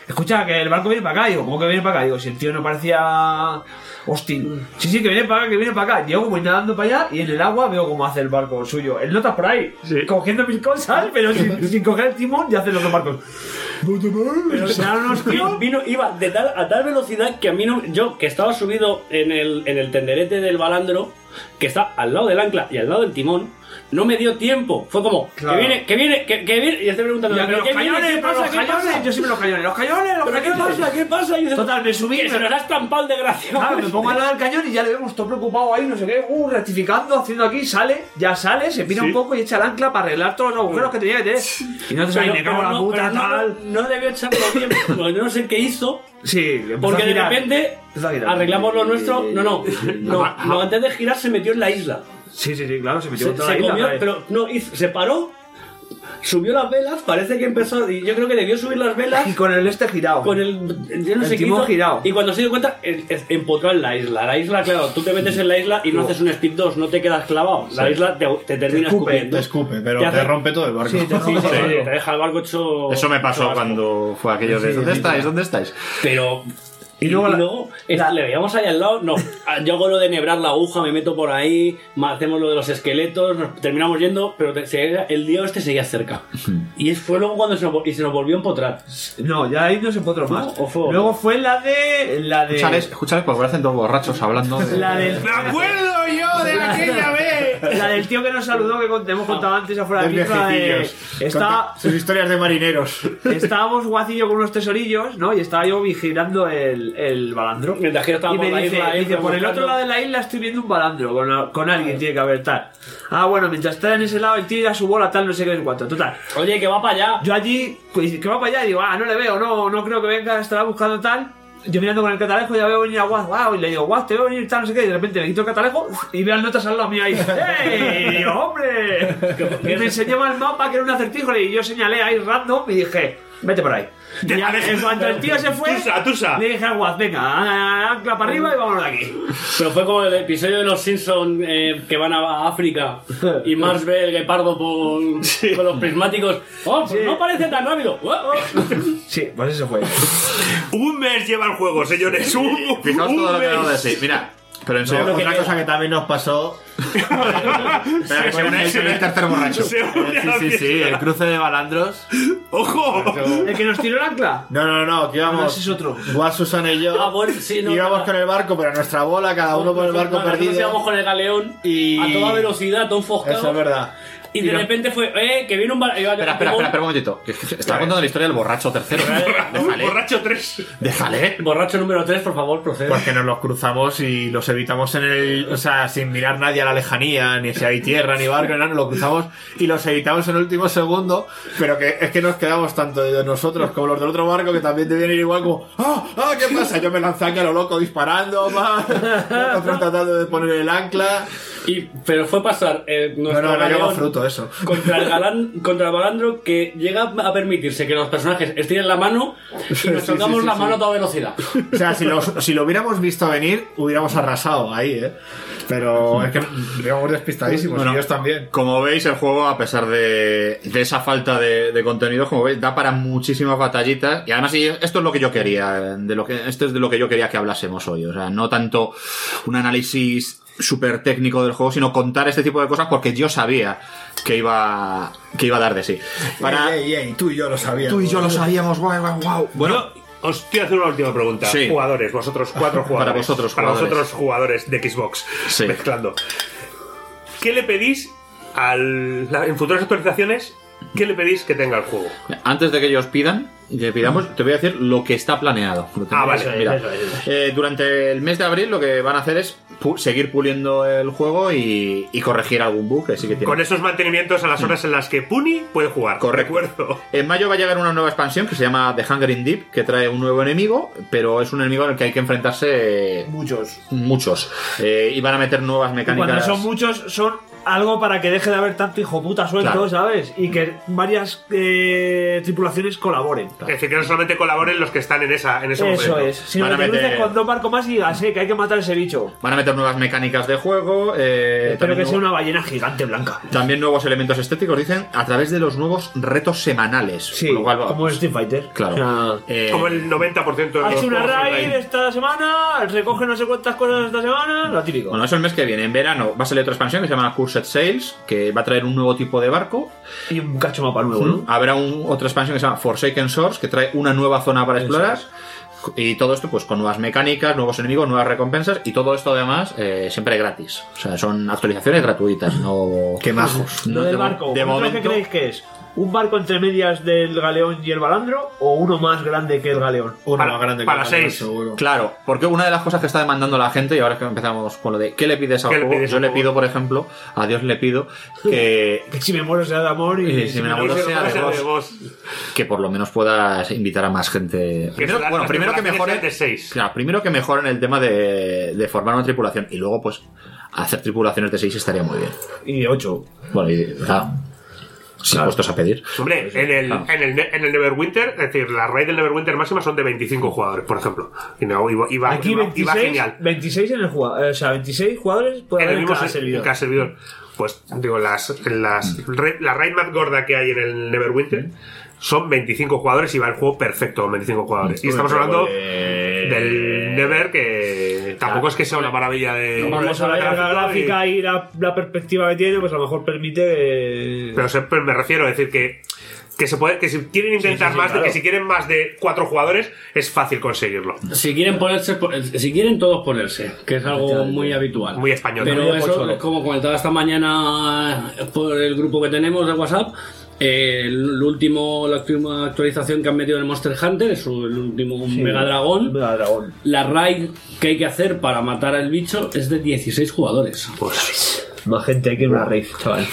escucha, que el barco viene para acá. Digo, ¿cómo que viene para acá? Digo, si el tío no parecía hostil. Sí, sí, que viene para acá, que viene para acá. Llego, voy nadando para allá y en el agua veo cómo hace el barco suyo. Él notas por ahí, cogiendo mis cosas, pero sin, sin coger el timón y hace los dos barcos. Pero se dan unos vino, vino- iba de tal, a tal velocidad que a mí no. Yo, que estaba subido en el, en el tenderete del balandro, que está al lado del ancla y al lado del timón, no me dio tiempo. Fue como, Claro. que viene, que viene, que, que viene. Y estoy preguntando, Ya, ¿pero los qué viene? cañones, ¿Qué pero pasa? los ¿Qué cañones, pasa? yo siempre los cañones, los cañones, los ¿Pero qué cañones. pasa? ¿Qué pasa? Y yo, Total, me subí. que se nos ha estampado el desgraciado. Claro, me pongo al lado del cañón y ya le vemos todo preocupado ahí, no sé qué, uh, rectificando, haciendo aquí, sale, ya sale, se pira Sí. un poco y echa el ancla para arreglar todos los agujeros que tenía que tener. Y no te sabes, Pero- me cago en pero la no- puta, pero no- tal. No debió echarlo bien, porque no sé qué hizo. Sí, empezó Porque a de girar. repente Empezó a girar. arreglamos lo nuestro. No, no, no, Ajá. no, antes de girar se metió en la isla. Sí, sí, sí, claro, se metió Se, en toda se la isla. comió, ¿sabes? pero no, hizo- se paró, subió las velas, parece que empezó, y yo creo que debió subir las velas. Y con el este girado. Con el, yo no El sé qué timón hizo, girado. y cuando se dio cuenta, es- es- empotró en la isla. La isla, claro, tú te metes en la isla y no haces un speed dos, no te quedas clavado. La Sí. isla te, te termina Te escupe, escupiendo. te escupe, pero Te te, hace- rompe todo el barco. Sí, te, sí, sí, te deja el barco hecho. Eso me hecho pasó asco. cuando fue aquello de Sí, ¿dónde sí, estáis? sí. ¿Dónde estáis? Pero. Y, luego, y luego es- le veíamos ahí al lado. No, yo hago lo de nebrar la aguja, me meto por ahí, ma- hacemos lo de los esqueletos, nos terminamos yendo, pero te- se- el dios este seguía cerca. Y es- fue luego cuando se nos, vol- y se nos volvió a empotrar. No, ya ahí no se empotró más. ¿O fue- Luego fue la de. La de. Escúchales, escúchales porque parecen dos borrachos hablando de... La del. ¡Me acuerdo yo de aquella vez! La del tío que nos saludó, que con- te hemos contado antes afuera de Del micro, de. viejecillos. Está, Conta- Sus historias de marineros. estábamos guacillo con unos tesorillos, ¿no? Y estaba yo vigilando el, el balandro. Mientras que yo estaba y por me la dice, isla, ahí, dice, por el buscando- otro lado de la isla estoy viendo un balandro con, con alguien, tiene que haber tal. Ah, bueno, mientras está en ese lado, el tío irá a su bola, tal, no sé qué, no sé cuánto. Total. Oye, que va para allá. Yo allí, pues, que va para allá, y digo, ah, no le veo, no, no creo que venga, estará buscando tal. Yo mirando con el catalejo, ya veo venir a Guas, wow, y le digo, Guas, te veo venir tal, no sé qué, y de repente me quito el catalejo y veo al notas al lado mío ahí. ¡Ey! Y digo, ¡hombre! Y me enseñaba el mapa que era un acertijo, y yo señalé ahí random y dije, vete por ahí. Y ya, en cuanto el tío se fue, Tusa, tusa. le dije al Guas, venga, ancla para arriba y vámonos de aquí. Pero fue como el episodio de los Simpsons que van a África y Mars ve el guepardo por, con los prismáticos. ¡Oh, pues no parece tan rápido! ¡Oh, oh! Sí, pues eso fue. Un mes lleva el juego, señores. Un, Fijaos un todo lo que mes. acabo de decir. Mira, pero en No, serio... otra cosa que también nos pasó. Espera, que se une el tercer borracho. Se une a Sí, la sí, sí, fiesta. el cruce de balandros. ¡Ojo! ¿El que nos tiró el ancla? No, no, no, que No, íbamos. ese es otro. Guas, Susana y yo. Ah, bueno, sí, no, íbamos no. con el barco, pero a nuestra bola, cada uno por el barco Nosotros perdido. íbamos con el galeón Y- a toda velocidad, todo enfoscado. Eso es verdad. Y de Y no- repente fue, eh, que viene un bar... Espera, espera, espera, espera un momentito. Que estaba contando la historia del borracho tercero. Déjale. Borracho tres. Déjale. Borracho número tres, por favor, procede. Porque nos los cruzamos y los evitamos en el. O sea, sin mirar nadie a la lejanía, ni si hay tierra, ni barco, ni nada, nos los cruzamos y los evitamos en el último segundo. Pero que es que nos quedamos tanto de nosotros como los del otro barco que también debían ir igual como. ¡Ah! ¡Ah! ¿Qué pasa? Yo me lanzé aquí a lo loco disparando, más. Otros tratando de poner el ancla. Y, pero fue pasar eh, No, nuestro no, no lleva galeón fruto eso. contra el galán, contra el balandro que llega a permitirse que los personajes estiren la mano y nos Sí, sí, tocamos sí, la sí. mano a toda velocidad. O sea, si, los- si lo hubiéramos visto venir, hubiéramos arrasado ahí, ¿eh? Pero es que íbamos despistadísimos Bueno, y ellos también. Como veis, el juego, a pesar de, de esa falta de, de contenido, como veis, da para muchísimas batallitas. Y además, y esto es lo que yo quería, de lo que, esto es de lo que yo quería que hablásemos hoy. O sea, no tanto un análisis súper técnico del juego, sino contar este tipo de cosas porque yo sabía que iba, que iba a dar de sí. Para... Ey, ey, ey, tú y yo lo sabíamos. Tú y yo lo sabíamos, guau, guau, guau. Bueno, Yo os quiero hacer una última pregunta. Sí. Jugadores, vosotros cuatro jugadores. Para vosotros, Para jugadores. vosotros jugadores de Xbox. Sí. Mezclando. ¿Qué le pedís al, la- en futuras actualizaciones? ¿Qué le pedís que tenga el juego? antes de que ellos pidan, que pidamos, te voy a decir lo que está planeado. Lo que Ah, tenéis, vale, mira. eso es, eso es. Eh, durante el mes de abril lo que van a hacer es pu- seguir puliendo el juego y, y corregir algún bug que sí que tiene. Con esos mantenimientos a las horas en las que Puni puede jugar. Correcto. Recuerdo. En mayo va a llegar una nueva expansión que se llama The Hunger in Deep, que trae un nuevo enemigo, pero es un enemigo en el que hay que enfrentarse Muchos. muchos. Eh, y van a meter nuevas Y mecánicas. cuando son muchos, son algo para que deje de haber tanto hijo puta suelto, Claro. ¿sabes? Y que varias eh, tripulaciones colaboren. Es decir, que no solamente colaboren los que están en esa en ese Eso momento. es. Si no Van a te cruces meter- con dos barcos más y digas, eh, que hay que matar a ese bicho. Van a meter nuevas mecánicas de juego. Eh, Espero también que sea nuevo- una ballena gigante blanca. También nuevos elementos estéticos, dicen, a través de los nuevos retos semanales. Sí, Con lo cual, como el Street Fighter. Claro. O sea, Eh, Como el noventa por ciento de ha los hecho una juegos raid online. esta semana, recoge no sé cuántas cosas esta semana, lo típico. Bueno, eso el mes que viene. En verano va a salir otra expansión que se llama Cursed Sails, que va a traer un nuevo tipo de barco. Y un cacho mapa nuevo, ¿no? Habrá un- otra expansión que se llama Forsaken Shores, que trae una nueva zona para explorar. Y todo esto pues con nuevas mecánicas, nuevos enemigos, nuevas recompensas. Y todo esto además eh, siempre gratis. O sea, son actualizaciones gratuitas. No... Qué majos. Lo No, del de- barco, de ¿vosotros momento- qué creéis que es? ¿Un barco entre medias del galeón y el balandro o uno más grande que el galeón? Uno Para- más grande para que el seis. seguro. Claro, porque una de las cosas que está demandando la gente, y ahora es que empezamos con lo de ¿qué le pides al ¿Qué le juego? pides Yo al le juego? pido, por ejemplo, a Dios le pido que, Que si me muero sea de amor y, Y si me enamoro Y se sea lo de pasa vos. de vos. que por lo menos puedas invitar a más gente. Primero, las- bueno, las primero que tripulaciones mejoren, sean de seis. claro, primero que mejoren el tema de, de formar una tripulación y luego pues hacer tripulaciones de seis estaría muy bien. y de ocho. Bueno, y claro, si puestos a pedir. Hombre, en el, Claro. en, el, en el Neverwinter, es decir, las raids del Neverwinter máxima son de veinticinco jugadores, por ejemplo. Y no, iba, iba, Aquí iba- veintiséis, iba genial. veintiséis en el jugador, o sea, veintiséis jugadores puede En haber el en mismo cada se- servidor. en cada servidor. Pues, digo, las, las, re- la raid más gorda que hay en el Neverwinter son veinticinco jugadores y va el juego perfecto con veinticinco jugadores. Y estamos hablando del Never, que tampoco es que sea una maravilla de. Vamos a ver la gráfico y- gráfica y la, la perspectiva que tiene, pues a lo mejor permite. eh, Pero siempre me refiero a decir que, que se puede, que si quieren intentar Sí, sí, sí, más, claro. de, que si quieren más de cuatro jugadores, es fácil conseguirlo. Si quieren ponerse, si quieren todos ponerse, que es algo muy habitual. Muy español. Pero Muy eso, pocholo. como comentaba esta mañana por el grupo que tenemos de WhatsApp, eh, el último, la última actualización que han metido en el Monster Hunter es el último Sí, Mega Dragón. Mega Dragón. La raid que hay que hacer para matar al bicho es de dieciséis jugadores. Pues, Más gente hay que en una raid, chaval.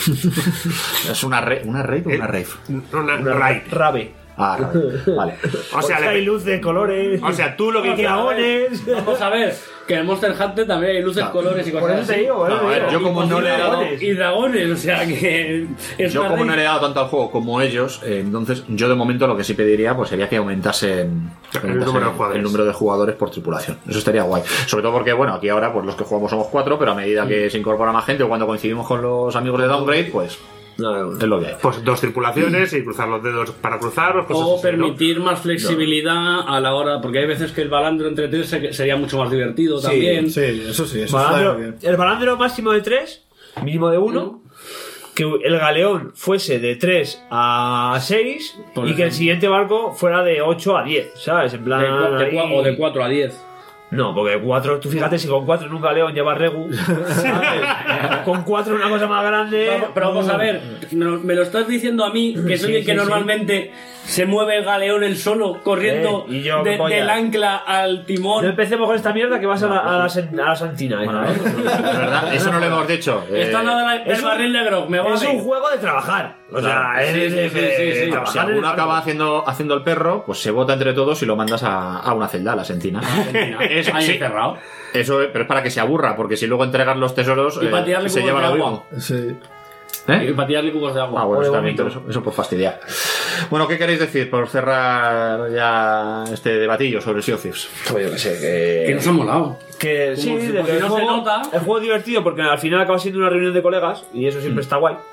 ¿Es una, re- una raid o una rave? una Una raid. Rave. Ah, rave. Vale. O sea, hay le- luz de colores. o sea, tú lo que quieras. dragones. Vamos a ver, que en el Monster Hunter también hay luces, colores y Por cosas eso te así. digo, por eso No, a te ver, digo. yo como Y no le he dado- dragones. Y dragones, o sea que es Yo una como no raid. le he dado tanto al juego como ellos, eh, entonces yo de momento lo que sí pediría pues sería que aumentasen, que El aumentasen número de jugadores. el número de jugadores por tripulación. Eso estaría guay. Sobre todo porque, bueno, aquí ahora pues los que jugamos somos cuatro, pero a medida que se incorpora más gente o cuando coincidimos con los amigos de Downgrade, pues es lo que hay. Pues dos tripulaciones y cruzar los dedos para cruzar. Pues O eso sí, ¿no? permitir más flexibilidad a la hora, porque hay veces que el balandro entre tres se- sería mucho más divertido también. Sí, eso sí, eso Balandro- está bien. el balandro máximo de tres, mínimo de uno. Que el galeón fuese de tres a seis Por y que el ejemplo. siguiente barco fuera de ocho a diez, ¿sabes? En De plan. cua- de ahí- cua- o de cuatro a diez. No, porque cuatro, tú fíjate si con cuatro en un galeón llevas regu. ¿sabes? Con cuatro una cosa más grande. Pero, pero vamos a ver, me lo, me lo estás diciendo a mí, que soy Sí, el que sí, normalmente se mueve el galeón el solo, corriendo Eh, y yo, de- pollas. del ancla al timón. No empecemos con esta mierda que vas a la, a la, sen- a la santina. Bueno, ¿eh? es verdad, eso no lo hemos dicho. Eh, Está nada del es un- barril negro, me va Es un juego de trabajar. O sea, Claro. es Sí, de- sí, de- sí, sí, de sí. trabajar si en el alguno barco. acaba haciendo, haciendo el perro, pues se vota entre todos y lo mandas a, a una celda, a la sentina. Es- Ahí sí, encerrado. eso es, pero es para que se aburra, porque si luego entregas los tesoros, Y eh, para tirarle se cubos lleva de lo agua. mismo. Sí. ¿Eh? Y para tirarle cubos de agua. Ah, bueno, O de está bien, vómito. pero eso, eso por fastidiar. Bueno, ¿qué queréis decir por cerrar ya este debatillo sobre el Sea of Thieves? Pues yo qué sé, que... Que nos ha molado. Que Como sí, si- de como que si el, no se juego, nota. el juego es divertido porque al final acaba siendo una reunión de colegas y eso siempre está guay.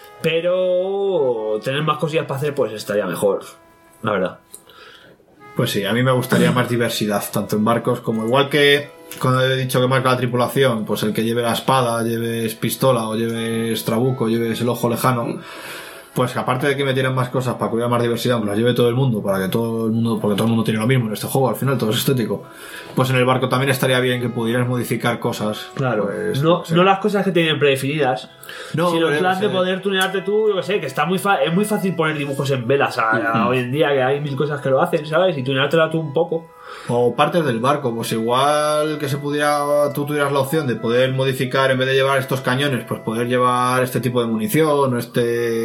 Pero tener más cosillas para hacer, pues estaría mejor, la verdad. Pues sí, a mí me gustaría más diversidad, tanto en barcos como igual que cuando he dicho que marca la tripulación, pues el que lleve la espada, lleves pistola o lleves trabuco, lleves el ojo lejano, pues que aparte de que metieran más cosas para que hubiera más diversidad, aunque las lleve todo el mundo, para que todo el mundo, porque todo el mundo tiene lo mismo en este juego, al final todo es estético, pues en el barco también estaría bien que pudieras modificar cosas. Claro, pues, no, sí. no las cosas que tienen predefinidas, No, sino en pero, plan de sí. poder tunearte tú, yo que sé, que está muy fa- es muy fácil poner dibujos en velas a- a hoy en día, que hay mil cosas que lo hacen, ¿sabes? Y tuneártela tú un poco. O partes del barco, pues igual que se pudiera, tú tuvieras la opción de poder modificar, en vez de llevar estos cañones, pues poder llevar este tipo de munición o este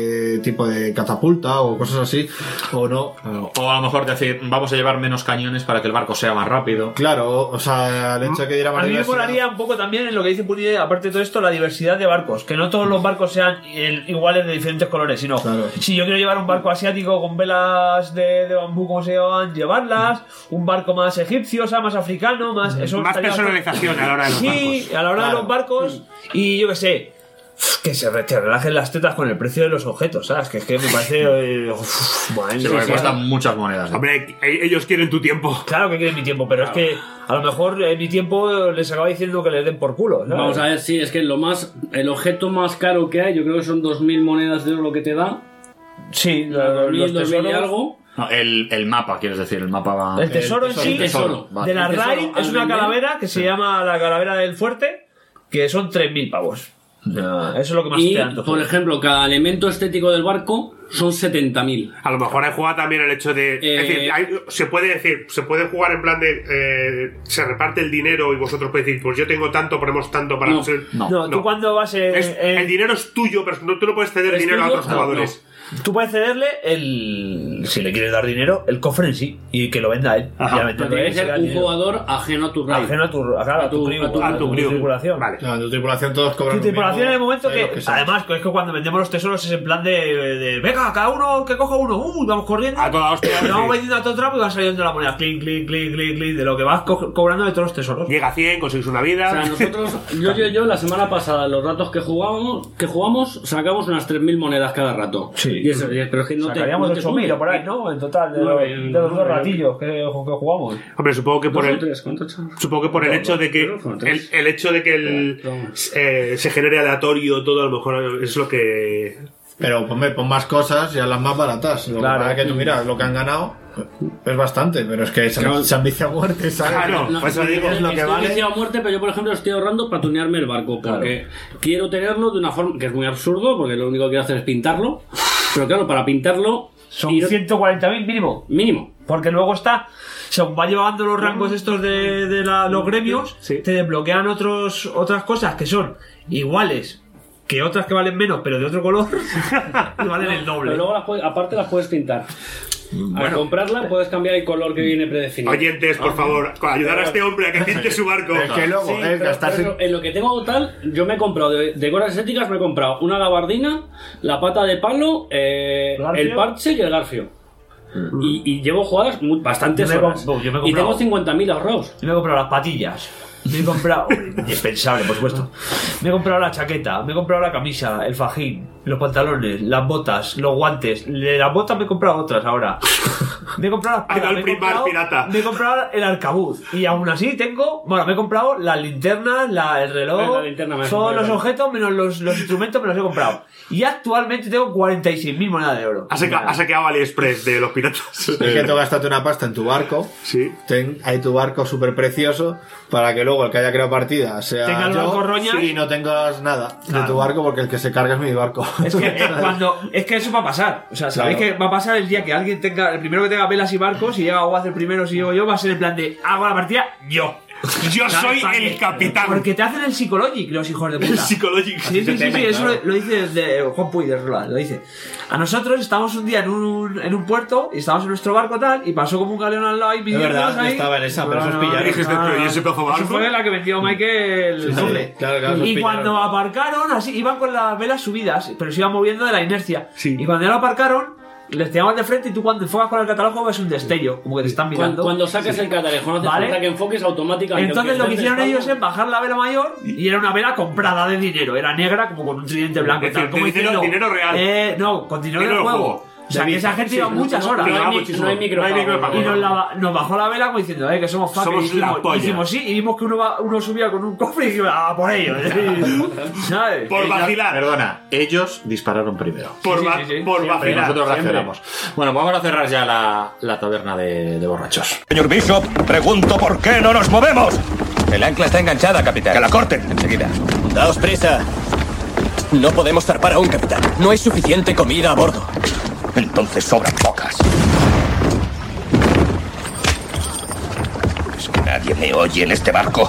tipo de catapulta o cosas así, o no. O a lo mejor decir, vamos a llevar menos cañones para que el barco sea más rápido. Claro, o sea, el hecho de que diera más A mí me diversidad. molaría un poco también en lo que dice Puni, aparte de todo esto, la diversidad de barcos. Que no todos los barcos sean el- iguales de diferentes colores, sino si yo quiero llevar un barco asiático con velas de, de bambú, como se llaman, llevarlas, un barco más egipcio, o sea, más africano, más... Eso Más estaría personalización a la hora de los sí, barcos. a la hora Claro. de los barcos, y yo qué sé... Que se re- te relajen las tetas con el precio de los objetos, ¿sabes? Que es que me parece... eh, uf, madre Sí, mía, porque sí, cuestan sí. muchas monedas. ¿eh? Hombre, e- ellos quieren tu tiempo. Claro que quieren mi tiempo, pero es que a lo mejor en mi tiempo les acaba diciendo que les den por culo, ¿sabes? Vamos a ver, sí, es que lo más, el objeto más caro que hay, yo creo que son dos mil monedas de oro lo que te da. Sí, dos mil, los dos mil y tesoros. algo. No, el, el mapa, quieres decir, el mapa va... El tesoro en sí, el tesoro, vale. de la El tesoro, R A I es al una vender, calavera que se llama la calavera del fuerte, que son tres mil pavos. O sea, eso es lo que más Y, te dan. por ejemplo, cada elemento estético del barco son setenta mil. A lo mejor hay juega también el hecho de... Eh, es decir, hay- se puede decir, se puede jugar en plan de... eh, se reparte el dinero y vosotros podéis decir, pues yo tengo tanto, ponemos tanto para... No, ser- no, tú cuando vas en, Es- en- el dinero es tuyo, pero no, tú no puedes ceder ¿Es dinero a tuyo? otros No, jugadores. no. Tú puedes cederle el... Si le quieres dar dinero, el cofre en sí. Y que lo venda él. Ajá, Y al pero venderlo tiene él que se ser gana un dinero. jugador ajeno a tu raid. Ajeno a tu, a, claro, a tu, crew, a tu- a tu tripulación. Vale. Claro, en tu tripulación todos cobran Tu lo tripulación mismo, en el momento sea que, lo que sea. además, es que cuando vendemos los tesoros es en plan de, de venga, cada uno que coja uno, uh, vamos corriendo, A toda hostia, y vamos sí. vendiendo a todo trapo y va saliendo la moneda, clic, clic, clic, clic, clic, de lo que vas co- cobrando de todos los tesoros. Llega a cien, consigues una vida. O sea, nosotros, yo, yo, yo, la semana pasada, los ratos que jugamos, que jugamos, sacamos unas tres mil monedas cada rato. Sí. Y eso, pero es que no te, Sacaríamos no te ocho mil sube. o por ahí, ¿no? En total, de, Nueve, los, de los dos nueve. ratillos que, que jugamos. Hombre, supongo que por Dos o el... tres, ¿cuántos son? Supongo que por el Dos, hecho de que dos, dos, el, tres. el hecho de que el, eh, se genere aleatorio todo, a lo mejor es lo que... Pero ponme, pon más cosas y a las más baratas. Lo Claro. que pasa es que tú miras lo que han ganado es bastante, pero es que se, Claro. se han viciado a muerte, ¿sabes? Claro, No, pues eso digo, es lo que estoy vale. viciado a muerte, pero yo, por ejemplo, estoy ahorrando para tunearme el barco. Porque quiero tenerlo de una forma que es muy absurdo, porque lo único que quiero hacer es pintarlo. Pero claro, para pintarlo. Son ir- ciento cuarenta mil mínimo. Mínimo. Porque luego está, según va llevando los rangos estos de, de la- los gremios, Sí. te desbloquean otros, otras cosas que son iguales que otras que valen menos, pero de otro color, y valen el doble. Pero luego, las puedes- aparte, las puedes pintar. Al comprarla, puedes cambiar el color que viene predefinido. Oyentes, por Ah. favor, ayudar a este hombre a que pinte su barco. Es que luego Sí, es pero- gastarse. pero en lo que tengo tal, yo me he comprado de, de cosas estéticas, me he comprado una gabardina, la pata de palo, eh, ¿Garfio? el parche y el garfio. Y, y llevo jugadas muy, bastantes Yo me he horas. comp- yo me he y tengo comprado- cincuenta mil ahorrados. Me he comprado las patillas. Me he comprado. Indispensable, por supuesto. Me he comprado la chaqueta, me he comprado la camisa, el fajín, los pantalones, las botas, los guantes. De las botas me he comprado otras ahora. Me he comprado Ha ido al me he primar comprado- pirata. Me he comprado el arcabuz. Y aún así tengo. Bueno, me he comprado las linternas, la, el reloj. La linterna me ha todos comprado los yo. objetos menos los, los instrumentos me los he comprado. Y actualmente tengo cuarenta y seis mil monedas de oro. Ha saca- ha saqueado AliExpress de los piratas. Es que tú gastaste una pasta en tu barco. Sí. Ten ahí tu barco súper precioso para que luego el que haya creado partida sea Tenga el yo barco roñas. y no tengas nada de Claro. tu barco porque el que se carga es mi barco. Es que eh, cuando es que eso va a pasar. O sea, sabéis Claro. que va a pasar el día que alguien tenga, el primero que tenga velas y barcos, si llega a hacer primero, si llego yo, va a ser el plan de hago la partida yo. Yo ¿Sabes? soy ¿Para el qué? capitán. Porque te hacen el psicologic, los hijos de puta. El psicologic. Sí, sí, sí, sí, eso lo, lo dice de Juan Puy de Roland, lo dice. A nosotros estábamos un día en un, en un puerto y estábamos en nuestro barco tal y pasó como un galeón al lado y Es verdad, pidiéndonos ahí. estaba en esa, pero eso es pillar. Y dijiste, pero ¿y ese pedazo de Eso barco? fue la que vendió Michael Sí, el sí, doble. claro, claro, eso es Y pillar. cuando aparcaron, así, iban con las velas subidas, pero se iban moviendo de la inercia. Sí. Y cuando ya lo aparcaron, les teníamos de frente y tú cuando enfocas con el catálogo ves un destello, como que te están Cuando, mirando. cuando saques el catalejo, no hace Vale. falta que enfoques automáticamente. Entonces lo que aunque hicieron estés de ellos es espalda. bajar la vela mayor y era una vela comprada de dinero. Era negra como con un tridente blanco. y Es tal, decir, como dinero- diciendo, dinero real. Eh, no, con dinero Dinero del del juego. juego. O sea, que esa gente iba Sí, muchas no, horas. no, Pagaba hay mi- muchísimo. no hay micropago. No hay micropago. Y nos, la, nos bajó la vela como diciendo, eh, que somos fuckers. Somos Y dijimos, la polla. dijimos sí, y vimos que uno, va- uno subía con un cofre y dijimos, ah, por ello. ¿Sabes? Por vacilar. Perdona, ellos dispararon primero. Por, Sí, va- sí, sí, sí. por Siempre. Y vacilar. nosotros siempre. reaccionamos. Bueno, vamos a cerrar ya la, la taberna de, de borrachos. Señor Bishop, pregunto por qué no nos movemos. El ancla está enganchada, capitán. Que la corten. Enseguida. Daos prisa. No podemos zarpar aún, capitán. No hay suficiente comida a bordo. Entonces sobran pocas. Es que nadie me oye en este barco.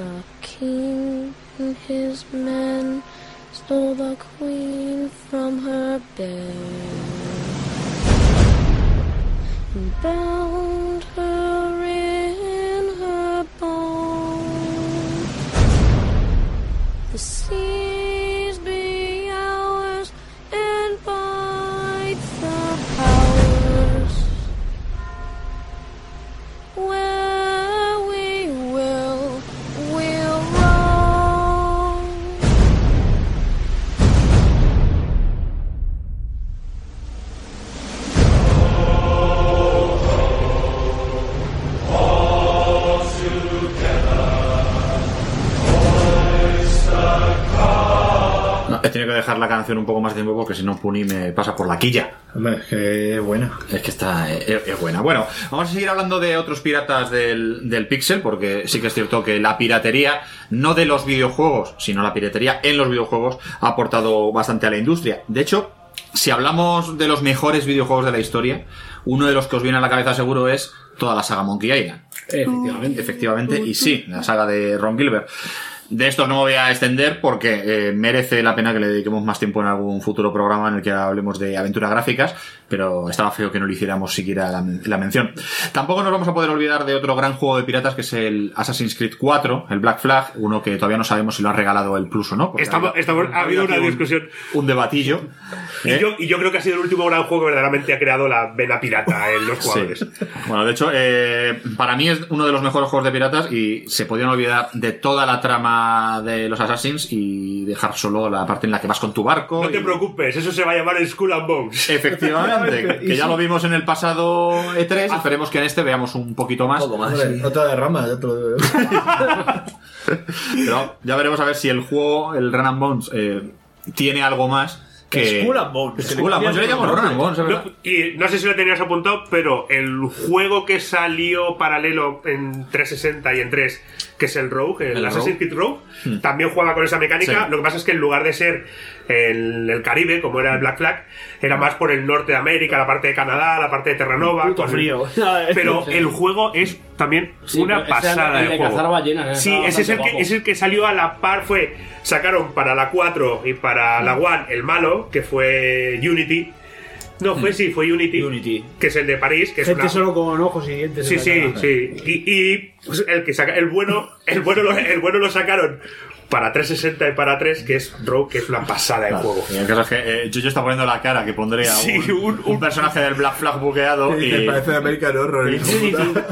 The king and his men stole the queen from her bed and bound her in her bones. The seas be ours and bide the powers where we will, we'll roam. No, he tenido que dejar la canción un poco más de tiempo porque si no Puni me pasa por la quilla. Hombre, es que es buena. Es que está es, es buena. Bueno, vamos a seguir hablando de otros piratas del, del Pixel, porque sí que es cierto que la piratería, no de los videojuegos, sino la piratería en los videojuegos, ha aportado bastante a la industria. De hecho, si hablamos de los mejores videojuegos de la historia, uno de los que os viene a la cabeza seguro es toda la saga Monkey Island. Efectivamente. Efectivamente, y sí, la saga de Ron Gilbert. De esto no me voy a extender porque eh, merece la pena que le dediquemos más tiempo en algún futuro programa en el que hablemos de aventuras gráficas, pero estaba feo que no le hiciéramos siquiera la, la mención. Tampoco nos vamos a poder olvidar de otro gran juego de piratas que es el Assassin's Creed cuatro, el Black Flag, uno que todavía no sabemos si lo ha regalado el Plus o no. Estamos, había, estamos, ha habido una un, discusión. Un debatillo. Y, ¿eh? yo, y yo creo que ha sido el último gran juego que verdaderamente ha creado la vena pirata en los jugadores. Sí. Bueno, de hecho, eh, para mí es uno de los mejores juegos de piratas y se podían olvidar de toda la trama de los Assassins y dejar solo la parte en la que vas con tu barco. No te y... preocupes, eso se va a llamar Skull and Bones. Efectivamente, que ya lo vimos en el pasado E tres, esperemos que en este veamos un poquito más. Un poco más, sí. Otra derrama, ya te lo digo. Pero ya veremos a ver si el juego, el Run and Bones, eh, tiene algo más. Que... Skull and Bones. Skull and Bones, yo le llamo Run and Bones, ¿es verdad? No, y no sé si lo tenías apuntado, pero el juego que salió paralelo en trescientos sesenta y en tres, que es el Rogue, el, el Assassin's Creed Rogue, hmm. también juega con esa mecánica. Sí. Lo que pasa es que en lugar de ser en el Caribe, como era el Black Flag, era más por el norte de América, la parte de Canadá, la parte de Terranova. Puto con frío. El... Pero el juego es también Sí, una pasada el de de juego. cazar ballenas, Sí, ese es, el que, es el que salió a la par. Fue sacaron para la cuatro y para la One el malo, que fue Unity. No, fue sí, fue Unity, Unity. que es el de París, que es Gente una... solo con ojos y dientes. Sí, en la sí, cara. sí. Y, y pues, el que saca el bueno, el bueno, lo, el bueno lo sacaron para trescientos sesenta y para tres, que es Rogue, que es una pasada de Claro. juego. Y el caso es que eh, Yoyo está poniendo la cara que pondría Sí, un, un- un personaje del Black Flag bugueado y... Que parece de American Horror. el hijo de puta.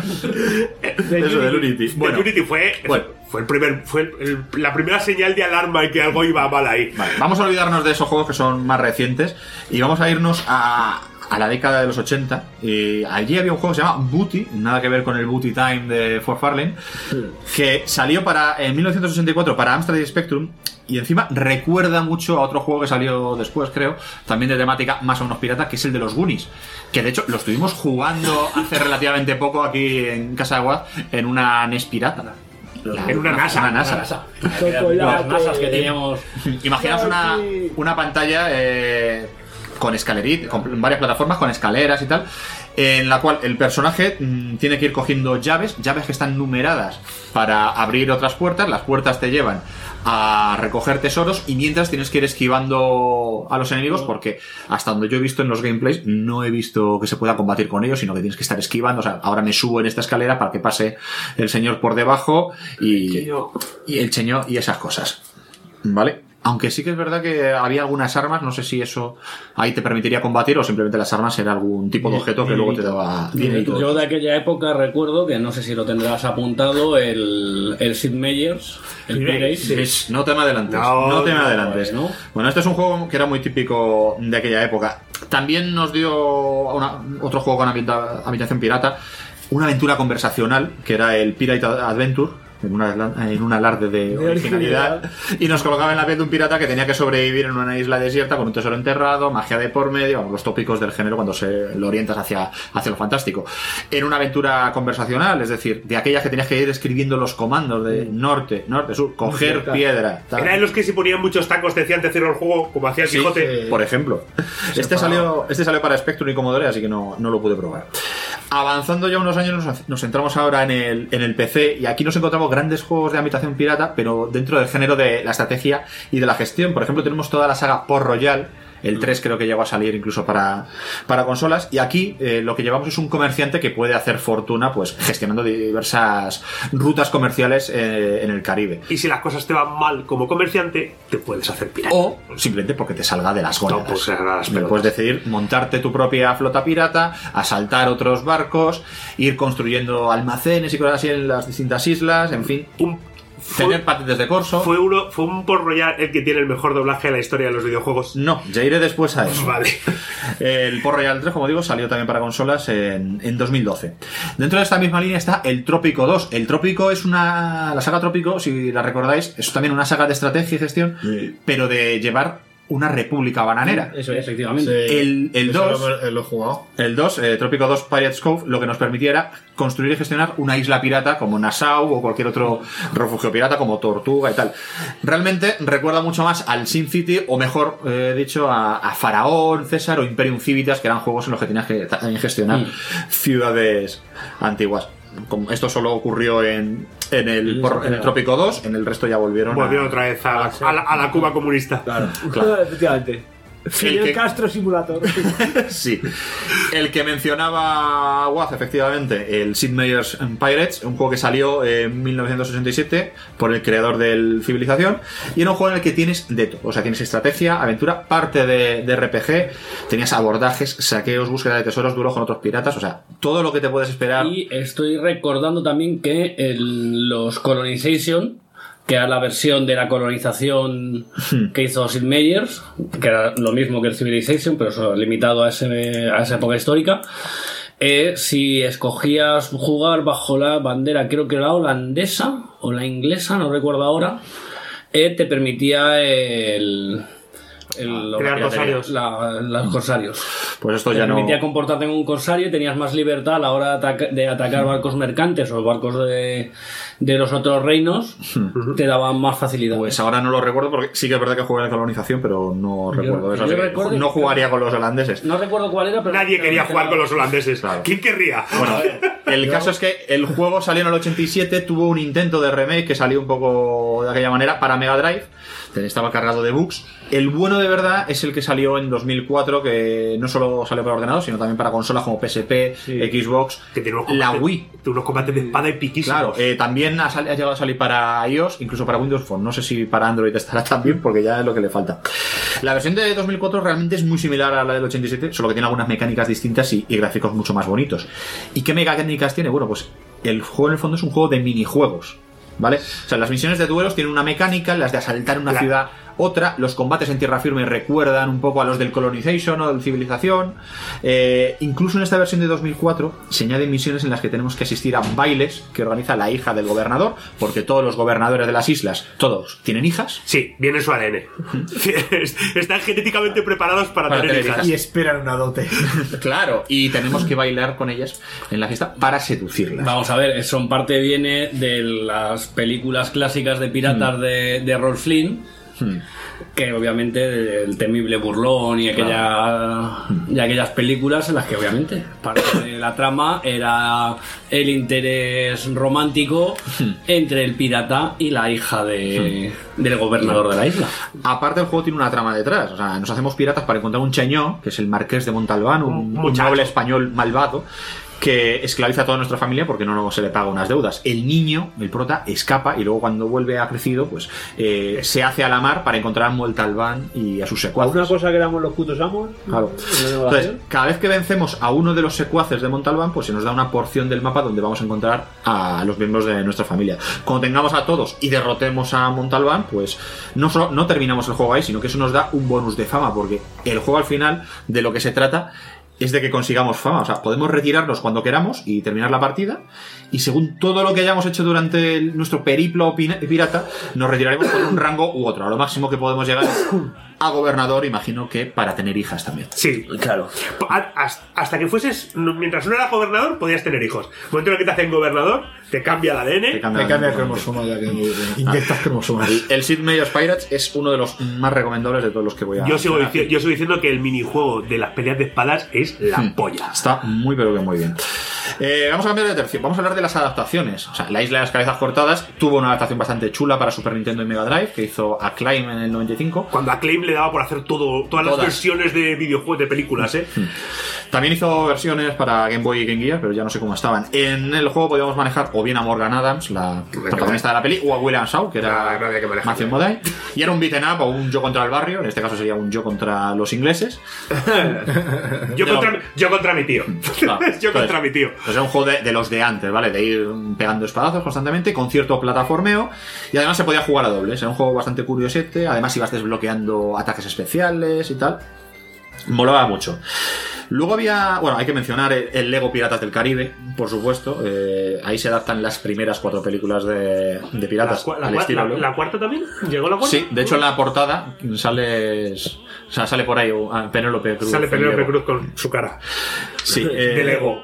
Eso del Unity. Bueno, Bueno, Unity fue, bueno. fue el primer, fue el- el- la primera señal de alarma en que algo iba mal ahí. Vale, vamos a olvidarnos de esos juegos que son más recientes y vamos a irnos a, a la década de los ochenta. Y allí había un juego que se llama Booty, nada que ver con el Booty Time de Fort Farlane, que salió para en mil novecientos ochenta y cuatro para Amstrad y Spectrum. Y encima recuerda mucho a otro juego que salió después, creo, también de temática más o menos pirata, que es el de los Goonies. Que de hecho lo estuvimos jugando hace relativamente poco aquí en Casa de Guad en una N E S pirata. La- En una NASA. Una NASA. Una NASA. Las masas que teníamos. Imaginaos una, una pantalla eh, con escalerit, con varias plataformas, con escaleras y tal, en la cual el personaje mm, tiene que ir cogiendo llaves, llaves que están numeradas para abrir otras puertas. Las puertas te llevan a recoger tesoros y mientras tienes que ir esquivando a los enemigos, porque hasta donde yo he visto en los gameplays no he visto que se pueda combatir con ellos, sino que tienes que estar esquivando. O sea, ahora me subo en esta escalera para que pase el señor por debajo y, y el cheño y esas cosas, ¿vale? Aunque sí que es verdad que había algunas armas, no sé si eso ahí te permitiría combatir o simplemente las armas era algún tipo de objeto que luego te daba dinero. Yo de aquella época recuerdo, que no sé si lo tendrás apuntado, el, el Sid Meier's, el Pirate. Sí, no te me adelantes, No, no, te me no, adelantes. ¿no? Bueno, este es un juego que era muy típico de aquella época. También nos dio una- otro juego con ambienta- ambientación pirata, una aventura conversacional, que era el Pirate Adventure, en una, en un alarde de, De originalidad, originalidad. y nos colocaba en la piel de un pirata que tenía que sobrevivir en una isla desierta con un tesoro enterrado, magia de por medio, vamos, los tópicos del género cuando se lo orientas hacia, hacia lo fantástico. En una aventura conversacional, es decir, de aquellas que tenías que ir escribiendo los comandos de norte, norte, sur, coger Cerca. piedra, tal. Era de los que si ponían muchos tacos te decían te cierro el juego, como hacía el Sí, Quijote. por ejemplo. Este salió, este salió para Spectrum y Commodore, así que no, no lo pude probar. Avanzando ya unos años nos, nos centramos ahora en el, en el P C y aquí nos encontramos grandes juegos de habitación pirata, pero dentro del género de la estrategia y de la gestión. Por ejemplo, tenemos toda la saga Port Royal. El tres creo que llegó a salir incluso para, para consolas. Y aquí eh, lo que llevamos es un comerciante que puede hacer fortuna pues gestionando diversas rutas comerciales eh, en el Caribe. Y si las cosas te van mal como comerciante, te puedes hacer pirata. O simplemente porque te salga de las gónadas. No, pues, las Me puedes decidir montarte tu propia flota pirata, asaltar otros barcos, ir construyendo almacenes y cosas así en las distintas islas, en fin. Un Tener patentes de corso. Fue uno, fue un Port Royal el que tiene el mejor doblaje de la historia de los videojuegos. No, ya iré después a eso. Vale. El Port Royal tres, como digo, salió también para consolas en, en dos mil doce. Dentro de esta misma línea está el Trópico dos. El Trópico es una... La saga Trópico, si la recordáis, es también una saga de estrategia y gestión, sí. pero de llevar una república bananera. Eso es, efectivamente. Sí, el, el dos, lo, lo he jugado. El dos, eh, Trópico dos Pirates Cove, lo que nos permitiera construir y gestionar una isla pirata como Nassau o cualquier otro refugio pirata como Tortuga y tal. Realmente recuerda mucho más al SimCity, o mejor eh, dicho, a, a Faraón, César o Imperium Civitas, que eran juegos en los que tenías que también gestionar mm. ciudades antiguas. Esto solo ocurrió en, en, el, por, en el Trópico dos, en el resto ya volvieron Volvieron a, otra vez a, a, a, la, a la Cuba comunista. Claro, claro. Efectivamente. Fidel que... Castro Simulator. Sí. El que mencionaba Waz, efectivamente, el Sid Meier's Pirates, un juego que salió en mil novecientos sesenta y siete por el creador del Civilización, y era un juego en el que tienes de todo. O sea, tienes estrategia, aventura, parte de, de R P G, tenías abordajes, saqueos, búsqueda de tesoros, duelos con otros piratas, o sea, todo lo que te puedes esperar. Y estoy recordando también que el, los Colonization, que era la versión de la colonización que hizo Sid Meier's, que era lo mismo que el Civilization, pero eso, limitado a, ese, a esa época histórica. Eh, si escogías jugar bajo la bandera, creo que la holandesa o la inglesa, no recuerdo ahora, eh, te permitía el... El, crear corsarios. La, los corsarios. Pues esto te ya permitía no... comportarte como un corsario y tenías más libertad a la hora de, ataca de atacar barcos mercantes o barcos de, de los otros reinos. Uh-huh. Te daban más facilidad. Pues ahora no lo recuerdo porque sí que es verdad que jugué en la colonización, pero no yo, recuerdo eso. Yo así recuerdo no jugaría con los holandeses. No recuerdo cuál era, pero... Nadie quería jugar con los holandeses. Claro. ¿Quién querría? Bueno, el caso es que el juego salió en el ochenta y siete, tuvo un intento de remake que salió un poco de aquella manera para Mega Drive. Estaba cargado de bugs. El bueno de verdad es el que salió en dos mil cuatro, que no solo salió para ordenador, sino también para consolas como P S P, sí. Xbox, que tiene unos la Wii. Tiene unos combates de espada epiquísimos. Claro, eh, también ha, ha llegado a salir para iOS, incluso para Windows Phone. No sé si para Android estará también, porque ya es lo que le falta. La versión de dos mil cuatro realmente es muy similar a la del ochenta y siete, solo que tiene algunas mecánicas distintas y, y gráficos mucho más bonitos. ¿Y qué mecánicas tiene? Bueno, pues el juego en el fondo es un juego de minijuegos, ¿vale? O sea, las misiones de duelos tienen una mecánica, las de asaltar una claro. ciudad otra, los combates en tierra firme recuerdan un poco a los del Colonization o del Civilización. Eh, incluso en esta versión de dos mil cuatro se añaden misiones en las que tenemos que asistir a bailes que organiza la hija del gobernador, porque todos los gobernadores de las islas, todos tienen hijas. Sí, viene su A D N. Están genéticamente preparados para, para tener, tener hijas. Y esperan una dote. Claro, y tenemos que bailar con ellas en la fiesta para seducirlas. Vamos a ver, eso en parte viene de las películas clásicas de piratas mm. de, de Rolf Flynn, que obviamente el temible burlón y aquella claro. y aquellas películas en las que obviamente parte de la trama era el interés romántico entre el pirata y la hija de, del gobernador de la isla. Aparte el juego tiene una trama detrás, o sea, nos hacemos piratas para encontrar un cheñó, que es el marqués de Montalbán, un, un noble español malvado que esclaviza a toda nuestra familia porque no se le paga unas deudas. El niño, el prota, escapa y luego cuando vuelve a crecido, pues eh, se hace a la mar para encontrar a Montalbán y a sus secuaces. Una cosa que éramos los putos amos. Claro. Entonces, cada vez que vencemos a uno de los secuaces de Montalbán, pues se nos da una porción del mapa donde vamos a encontrar a los miembros de nuestra familia. Cuando tengamos a todos y derrotemos a Montalbán, pues no solo no terminamos el juego ahí, sino que eso nos da un bonus de fama, porque el juego al final de lo que se trata es de que consigamos fama. O sea, podemos retirarnos cuando queramos y terminar la partida, y según todo lo que hayamos hecho durante el, nuestro periplo pirata, nos retiraremos con un rango u otro. A lo máximo que podemos llegar es a gobernador, imagino que para tener hijas también. Sí, claro. Hasta que fueses, mientras no eras gobernador, podías tener hijos. El momento en el que te hacen gobernador, te cambia el A D N. Te cambia, Me cambia el cromosoma ya que inyectas cromosomas. El, el Sid Meier's Pirates es uno de los más recomendables de todos los que voy a... Yo sigo, mencionar. dici- yo sigo diciendo que el minijuego de las peleas de espadas es la Hmm. polla. Está muy pero que muy bien. Eh, vamos a cambiar de tercio. Vamos a hablar de las adaptaciones. O sea, La Isla de las Cabezas Cortadas tuvo una adaptación bastante chula para Super Nintendo y Mega Drive que hizo Acclaim en el noventa y cinco. Cuando Acclaim le daba por hacer todo, todas, las Todas. versiones de videojuegos, de películas, ¿eh? También hizo versiones para Game Boy y Game Gear, pero ya no sé cómo estaban. En el juego podíamos manejar o bien a Morgan Adams, la protagonista de la peli, o a William Shaw, que era No, no había que manejar. Matthew Modine. Y era un beat'em up o un yo contra el barrio. En este caso sería un yo contra los ingleses. Yo, No. contra, yo contra mi tío. Claro. yo contra Entonces, mi tío. Pues era un juego de, de los de antes, ¿vale? De ir pegando espadazos constantemente, con cierto plataformeo. Y además se podía jugar a dobles. Era un juego bastante curiosete. Además ibas desbloqueando ataques especiales y tal. Molaba mucho. Luego había, bueno, hay que mencionar el, el Lego Piratas del Caribe, por supuesto. Eh, ahí se adaptan las primeras cuatro películas de, de piratas. La, al la- estilo la- Lego. la cuarta también? ¿Llegó la cuarta? Sí, de hecho en la portada sales, o sea, sale por ahí uh, Penélope Cruz. Sale en Penélope Lego. Cruz con su cara. Sí, De eh, Lego.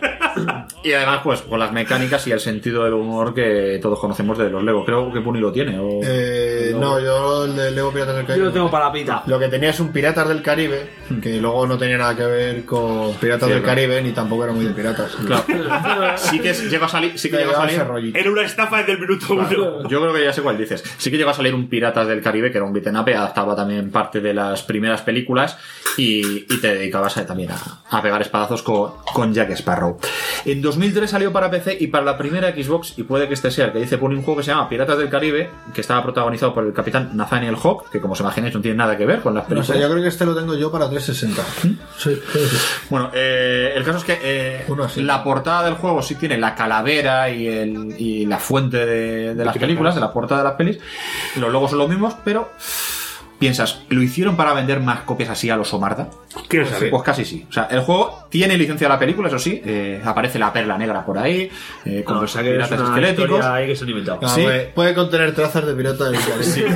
Y además, pues, con las mecánicas y el sentido del humor que todos conocemos de los Lego. Creo que Puni lo tiene. O... Eh, no, yo el de Lego Piratas del Caribe. Yo lo tengo para la pita. Lo que tenía es un Piratas del Caribe, que luego no tenía nada que ver con Piratas Sí, del ¿no? Caribe, ni tampoco era muy de piratas. Claro. Sí que llegó a salir. Sí que llegó a Llevaba ese salir. rollito. Era una estafa desde el minuto uno. Yo creo que ya sé cuál dices. Sí que llegó a salir un Piratas del Caribe, que era un beat'em up, adaptaba también parte de las primeras películas y, y te dedicabas a, también a, a pegar espadazos con, con Jack Sparrow. En dos mil tres salió para P C y para la primera Xbox, y puede que este sea el que dice, pone un juego que se llama Piratas del Caribe, que estaba protagonizado por el capitán Nathaniel Hawke, que como se imagináis no tiene nada que ver con las No películas. sé, yo creo que este lo tengo yo para trescientos sesenta. Sí, sí, sí. Bueno, eh, el caso es que eh, la portada del juego sí tiene la calavera y, el, y la fuente de, de las películas, de la portada de las pelis. Los logos son los mismos, pero piensas, ¿lo hicieron para vender más copias así a los Omarda? ¿Quién sabe? Pues casi sí. O sea, el juego tiene licencia de la película, eso sí. Eh, aparece la perla negra por ahí, eh, con No, los o sea que es piratas una esqueléticos. historia ahí que se han inventado. Ah, Sí. puede, puede contener trazas de Piratas del Caribe. Sí.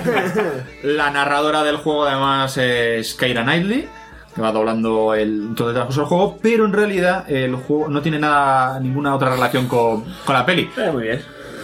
La narradora del juego además es Keira Knightley, que va doblando el, todo el transcurso del juego, pero en realidad el juego no tiene nada, ninguna otra relación con, con la peli. Eh, muy bien.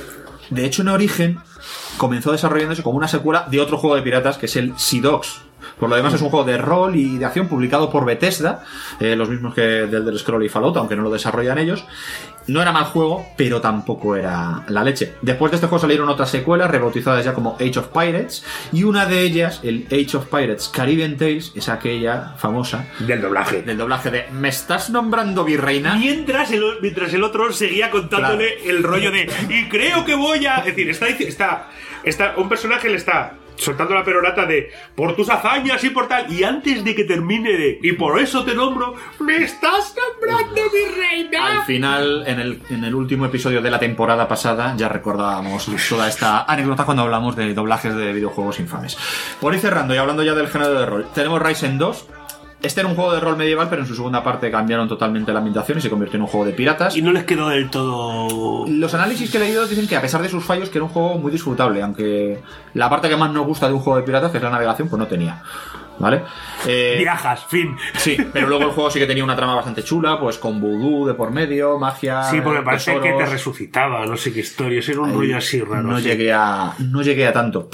De hecho, en origen comenzó desarrollándose como una secuela de otro juego de piratas, que es el Sea Dogs. Por lo demás es un juego de rol y de acción publicado por Bethesda, eh, los mismos que del Elder Scroll y Fallout, aunque no lo desarrollan ellos. No era mal juego, pero tampoco era la leche. Después de este juego salieron otras secuelas rebautizadas ya como Age of Pirates, y una de ellas, el Age of Pirates Caribbean Tales, es aquella famosa Del doblaje. del doblaje de ¿me estás nombrando virreina? Mientras el, mientras el otro seguía contándole el rollo de y creo que voy a... Es decir, está, está, está un personaje le está soltando la perorata de por tus hazañas y por tal, y antes de que termine de y por eso te nombro, ¿me estás nombrando mi reina? Al final, en el, en el último episodio de la temporada pasada, ya recordábamos toda esta anécdota cuando hablamos de doblajes de videojuegos infames. Por ir cerrando y hablando ya del género de rol, tenemos Ryzen dos. Este era un juego de rol medieval, pero en su segunda parte cambiaron totalmente la ambientación y se convirtió en un juego de piratas. Y no les quedó del todo... Los análisis que he leído dicen que a pesar de sus fallos, que era un juego muy disfrutable, aunque la parte que más nos gusta de un juego de piratas, que es la navegación, pues no tenía. ¿Vale? Eh, Viajas, fin. Sí, pero luego el juego sí que tenía una trama bastante chula, pues con vudú de por medio, magia. Sí, porque parece tesoros. que te resucitaba, no sé qué historia, era un Ahí rollo así raro. No sí. llegué a, no llegué a tanto.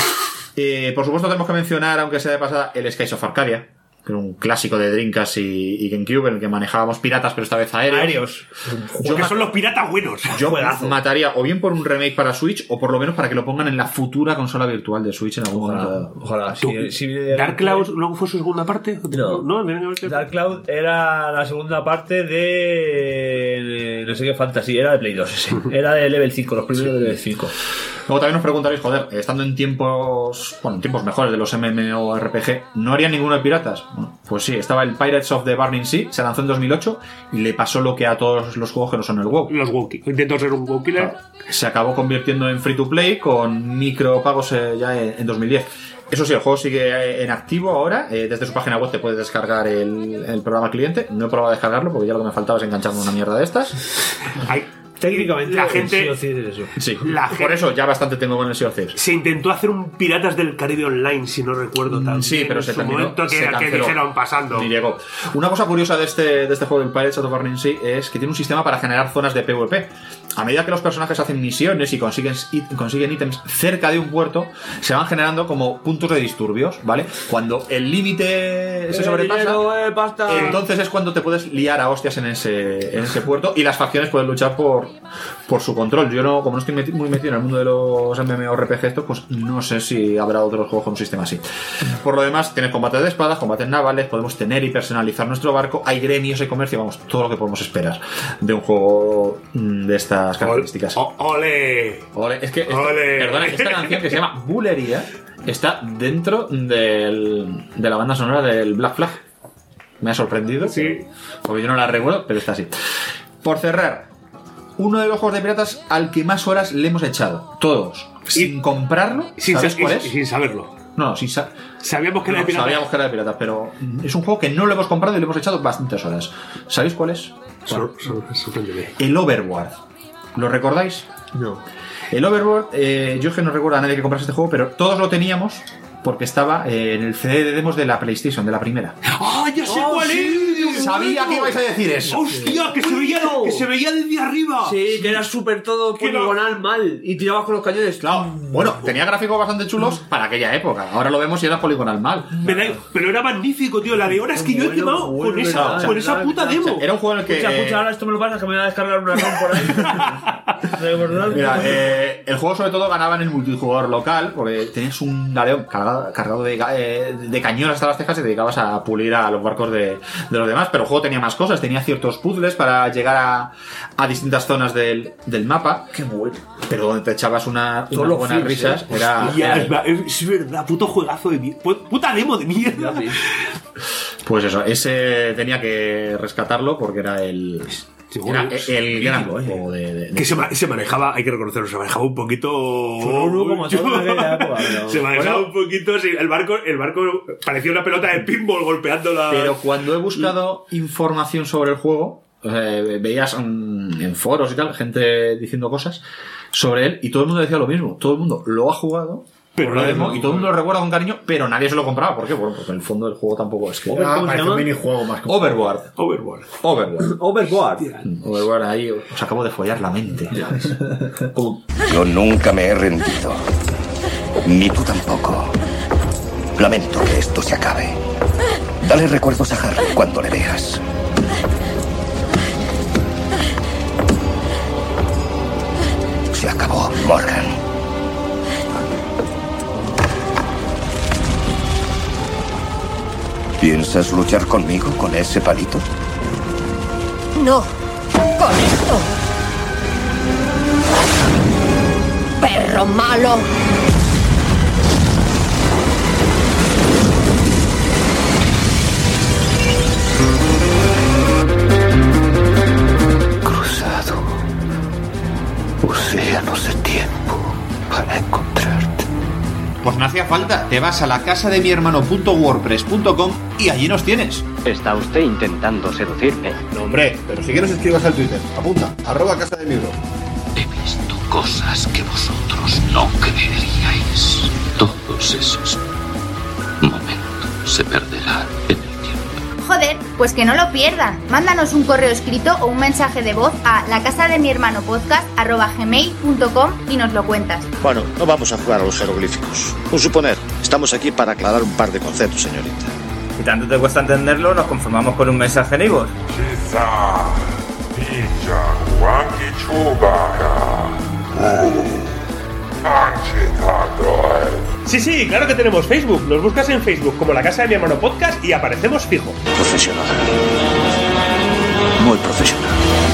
Eh, por supuesto tenemos que mencionar, aunque sea de pasada, el Skies of Arcadia, que era un clásico de Dreamcast y, y GameCube en el que manejábamos piratas, pero esta vez aéreos. Aéreos. Yo Porque ma- son los piratas buenos. Yo Juegazo. mataría o bien por un remake para Switch o por lo menos para que lo pongan en la futura consola virtual de Switch en algún momento dado. Ojalá. Tú, Si, si- Dark Cloud luego fue su segunda parte. No. no, tenía que haber sido- Dark Cloud era la segunda parte de, de no sé qué fantasy, era de Play dos ese. Era de Level cinco, los primeros de Level cinco. Luego también nos preguntaréis, joder, estando en tiempos, bueno, en tiempos mejores de los MMORPG, ¿no harían ninguno de piratas? Bueno, pues sí, estaba el Pirates of the Burning Sea, se lanzó en dos mil ocho y le pasó lo que a todos los juegos que no son el WoW. Los WoW Killers. Intento ser un WoW Killer. Se acabó convirtiendo en free to play con micropagos eh, ya en, en dos mil diez. Eso sí, el juego sigue en activo ahora. Eh, desde su página web te puedes descargar el, el programa cliente. No he probado a descargarlo porque ya lo que me faltaba es engancharme una mierda de estas. Hay, Técnicamente, la el gente... Sea of Thieves es eso. Sí, La por gente- eso ya bastante tengo con el Sea of Thieves. Se intentó hacer un Piratas del Caribe Online, si no recuerdo también. Sí, pero en se su terminó, momento que, se que canceló. dijeron pasando. Ni llegó. Una cosa curiosa de este, de este juego del Pirates of the Caribbean Sea es que tiene un sistema para generar zonas de PvP. A medida que los personajes hacen misiones y consiguen, it- consiguen ítems cerca de un puerto, se van generando como puntos de disturbios, ¿vale? Cuando el límite se Eh, sobrepasa, dinero, eh, pasta. entonces es cuando te puedes liar a hostias en ese, en ese puerto y las facciones pueden luchar por, por su control. Yo no, como no estoy meti- muy metido en el mundo de los MMORPG estos, pues no sé si habrá otros juegos con un sistema así. Por lo demás, tienes combate de espadas, combates navales, podemos tener y personalizar nuestro barco, hay gremios, hay comercio, vamos, todo lo que podemos esperar de un juego mm, de estas características. O- ¡Ole! Ole, es que, esto- ¡Ole! perdona, esta canción que se llama Bulería está dentro del, de la banda sonora del Black Flag. Me ha sorprendido. Sí. Porque yo no la recuerdo, pero está así. Por cerrar, uno de los juegos de piratas al que más horas le hemos echado. Todos. Sin comprarlo. Sin, ¿Sabes sa- cuál y- es? y sin saberlo. No, sin sa- Sabíamos que era no, de piratas. sabíamos que era de piratas, pero es un juego que no lo hemos comprado y le hemos echado bastantes horas. ¿Sabéis cuál es? Sor- sor- sorpréndeme. El Overworld. ¿Lo recordáis? No. El Overworld, eh, yo es que no recuerdo a nadie que comprase este juego, pero todos lo teníamos porque estaba eh, en el C D de demos de la PlayStation, de la primera. ¡Ah, ya sé Oh, cuál sí, es! Sabía que ibais a decir eso. ¡Hostia! Que se veía, que se veía desde arriba. Sí, que era súper todo Que no- poligonal mal. Y tirabas con los cañones. Claro, bueno, tenía gráficos bastante chulos para aquella época. Ahora lo vemos y era poligonal mal. Me da- Pero era magnífico, tío. La de horas que yo he Bueno, quemado bueno, con esa, verdad, con esa verdad, puta verdad. demo. Era un juego en el que... Escucha, eh, escucha, ahora esto me lo pasas que me voy a descargar una ROM por ahí. Recordad. Mira, eh, el juego sobre todo ganaba en el multijugador local, porque tenías un galeón cargado, cargado de, ga- eh, de cañones hasta las cejas y te dedicabas a pulir a los barcos de, de los demás, pero el juego tenía más cosas, tenía ciertos puzzles para llegar a, a distintas zonas del, del mapa. Qué bueno. Pero donde te echabas una, unas Todos los buenas films, risas, ¿eh? era... Hostia, era- es, va- es verdad, puto juegazo de mierda. Puta demo de mierda. Pues eso, ese tenía que rescatarlo porque era el... Seguro, Era sí, el gran mítico, ¿eh? juego de... de- de- Que se, ma- se manejaba, hay que reconocerlo, se manejaba un poquito. Fururu, como todo en aquella época, pero- Se manejaba Bueno. un poquito, sí, el barco, el barco parecía una pelota de pinball golpeando la. Pero cuando he buscado información sobre el juego, eh, veías mm, en foros y tal, gente diciendo cosas sobre él, y todo el mundo decía lo mismo. Todo el mundo lo ha jugado, Pero por la no, demo, no, y todo el mundo lo recuerda con cariño, pero nadie se lo compraba. ¿Por qué? Bueno, porque en el fondo del juego tampoco es que... Ah, ¿Cómo se parece llama? un minijuego más. Overworld. Overworld. Overworld. Overboard. Overworld, ahí os acabo de follar la mente. Como- Yo nunca me he rendido. Ni tú tampoco. Lamento que esto se acabe. Dale recuerdos a Harry cuando le veas. Se acabó, Morgan. ¿Piensas luchar conmigo con ese palito? No. Con esto. Perro malo. Cruzado océanos de tiempo para encontrarte. Pues no hacía falta. Te vas a la casa de mi hermano punto wordpress punto com y allí nos tienes. ¿Está usted intentando seducirme? No, hombre, pero si quieres escribas al Twitter. Apunta, arroba casa de mi bro. He visto cosas que vosotros no creeríais. Todos esos momentos se perderán en el tiempo. Joder, pues que no lo pierda. Mándanos un correo escrito o un mensaje de voz a la casa de mi hermano podcast arroba gmail punto com y nos lo cuentas. Bueno, no vamos a jugar a los jeroglíficos. Un suponer, estamos aquí para aclarar un par de conceptos, señorita. Si tanto te cuesta entenderlo, nos conformamos con un mensaje en iVoox. Sí, sí, claro que tenemos Facebook. Nos buscas en Facebook como la casa de mi hermano podcast y aparecemos fijo. Profesional. Muy profesional.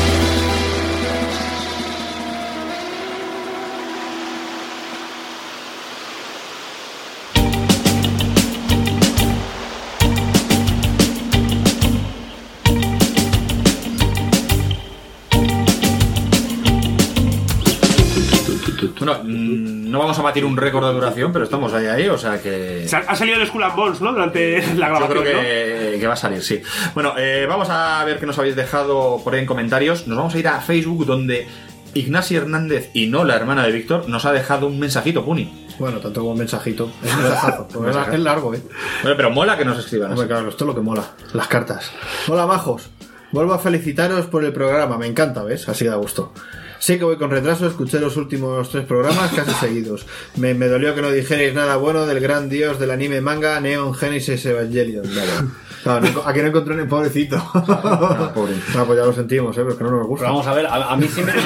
Bueno, mm, no vamos a batir un récord de duración, pero estamos ahí, ahí, o sea que... Sa- Ha salido el Skull and Bones, ¿no? Durante la Yo grabación, creo que, que va a salir, sí. Bueno, eh, vamos a ver qué nos habéis dejado por ahí en comentarios. Nos vamos a ir a Facebook, donde Ignacio Hernández y no la hermana de Víctor nos ha dejado un mensajito, Puni. Bueno, tanto como un mensajito. Es un mensajazo. Porque es, es largo, ¿eh? Bueno, pero mola que nos escriban así. Hombre, claro, esto es lo que mola. Las cartas. Hola, majos. Vuelvo a felicitaros por el programa. Me encanta, ¿ves? Así da gusto. Sé que voy con retraso, escuché los últimos tres programas casi seguidos. Me, me dolió que no dijerais nada bueno del gran dios del anime manga Neon Genesis Evangelion. Vale. Claro, no, aquí no encontré ni pobrecito. No, pobre. No, pues ya lo sentimos, ¿eh? Pero es que no nos gusta. Pero vamos a ver, a, a mí sí me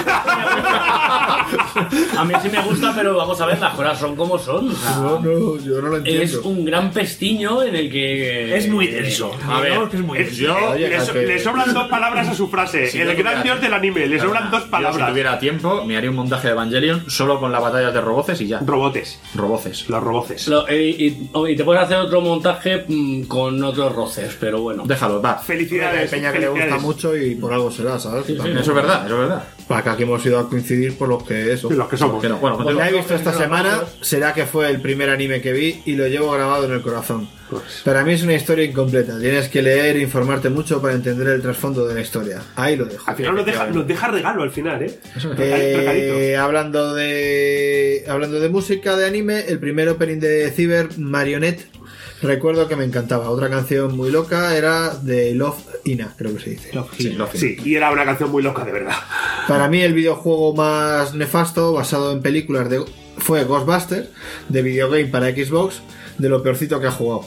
a mí sí me gusta, pero vamos a ver, las cosas son como son. O sea, no, no, yo no lo entiendo. Es un gran pestiño en el que... Es muy denso. A ver, que es muy denso. Yo, Oye, le, so- que- le sobran dos palabras a su frase. Si el yo gran tuviera- dios del anime. Le sobran dos Yo, palabras. si tuviera tiempo, me haría un montaje de Evangelion solo con las batallas de roboces y ya. Robotes. Roboces. Los roboces. Lo- y, y- y te puedes hacer otro montaje mm, con otros roces, pero bueno. Déjalo, va. Hay Felicidades. peña que le gusta felicidades. mucho y por algo será, ¿sabes? Sí, sí, También. Eso es verdad, eso es verdad. Para que aquí hemos ido a coincidir por lo que eso. Sí, los que somos. Que no, bueno, Lo continúa. que he visto esta semana será que fue el primer anime que vi y lo llevo grabado en el corazón. Para mí es una historia incompleta. Tienes que leer e informarte mucho para entender el trasfondo de la historia. Ahí lo dejo. Al final nos deja, nos deja regalo al final, ¿eh? Eh, Recadito. hablando de hablando de música de anime, el primer opening de Cyber Marionette recuerdo que me encantaba. Otra canción muy loca era de Love Ina, creo que se dice. Sí, Love Ina. Sí, y era una canción muy loca, de verdad. Para mí el videojuego más nefasto basado en películas de, fue Ghostbusters, de videogame para Xbox, de lo peorcito que ha jugado.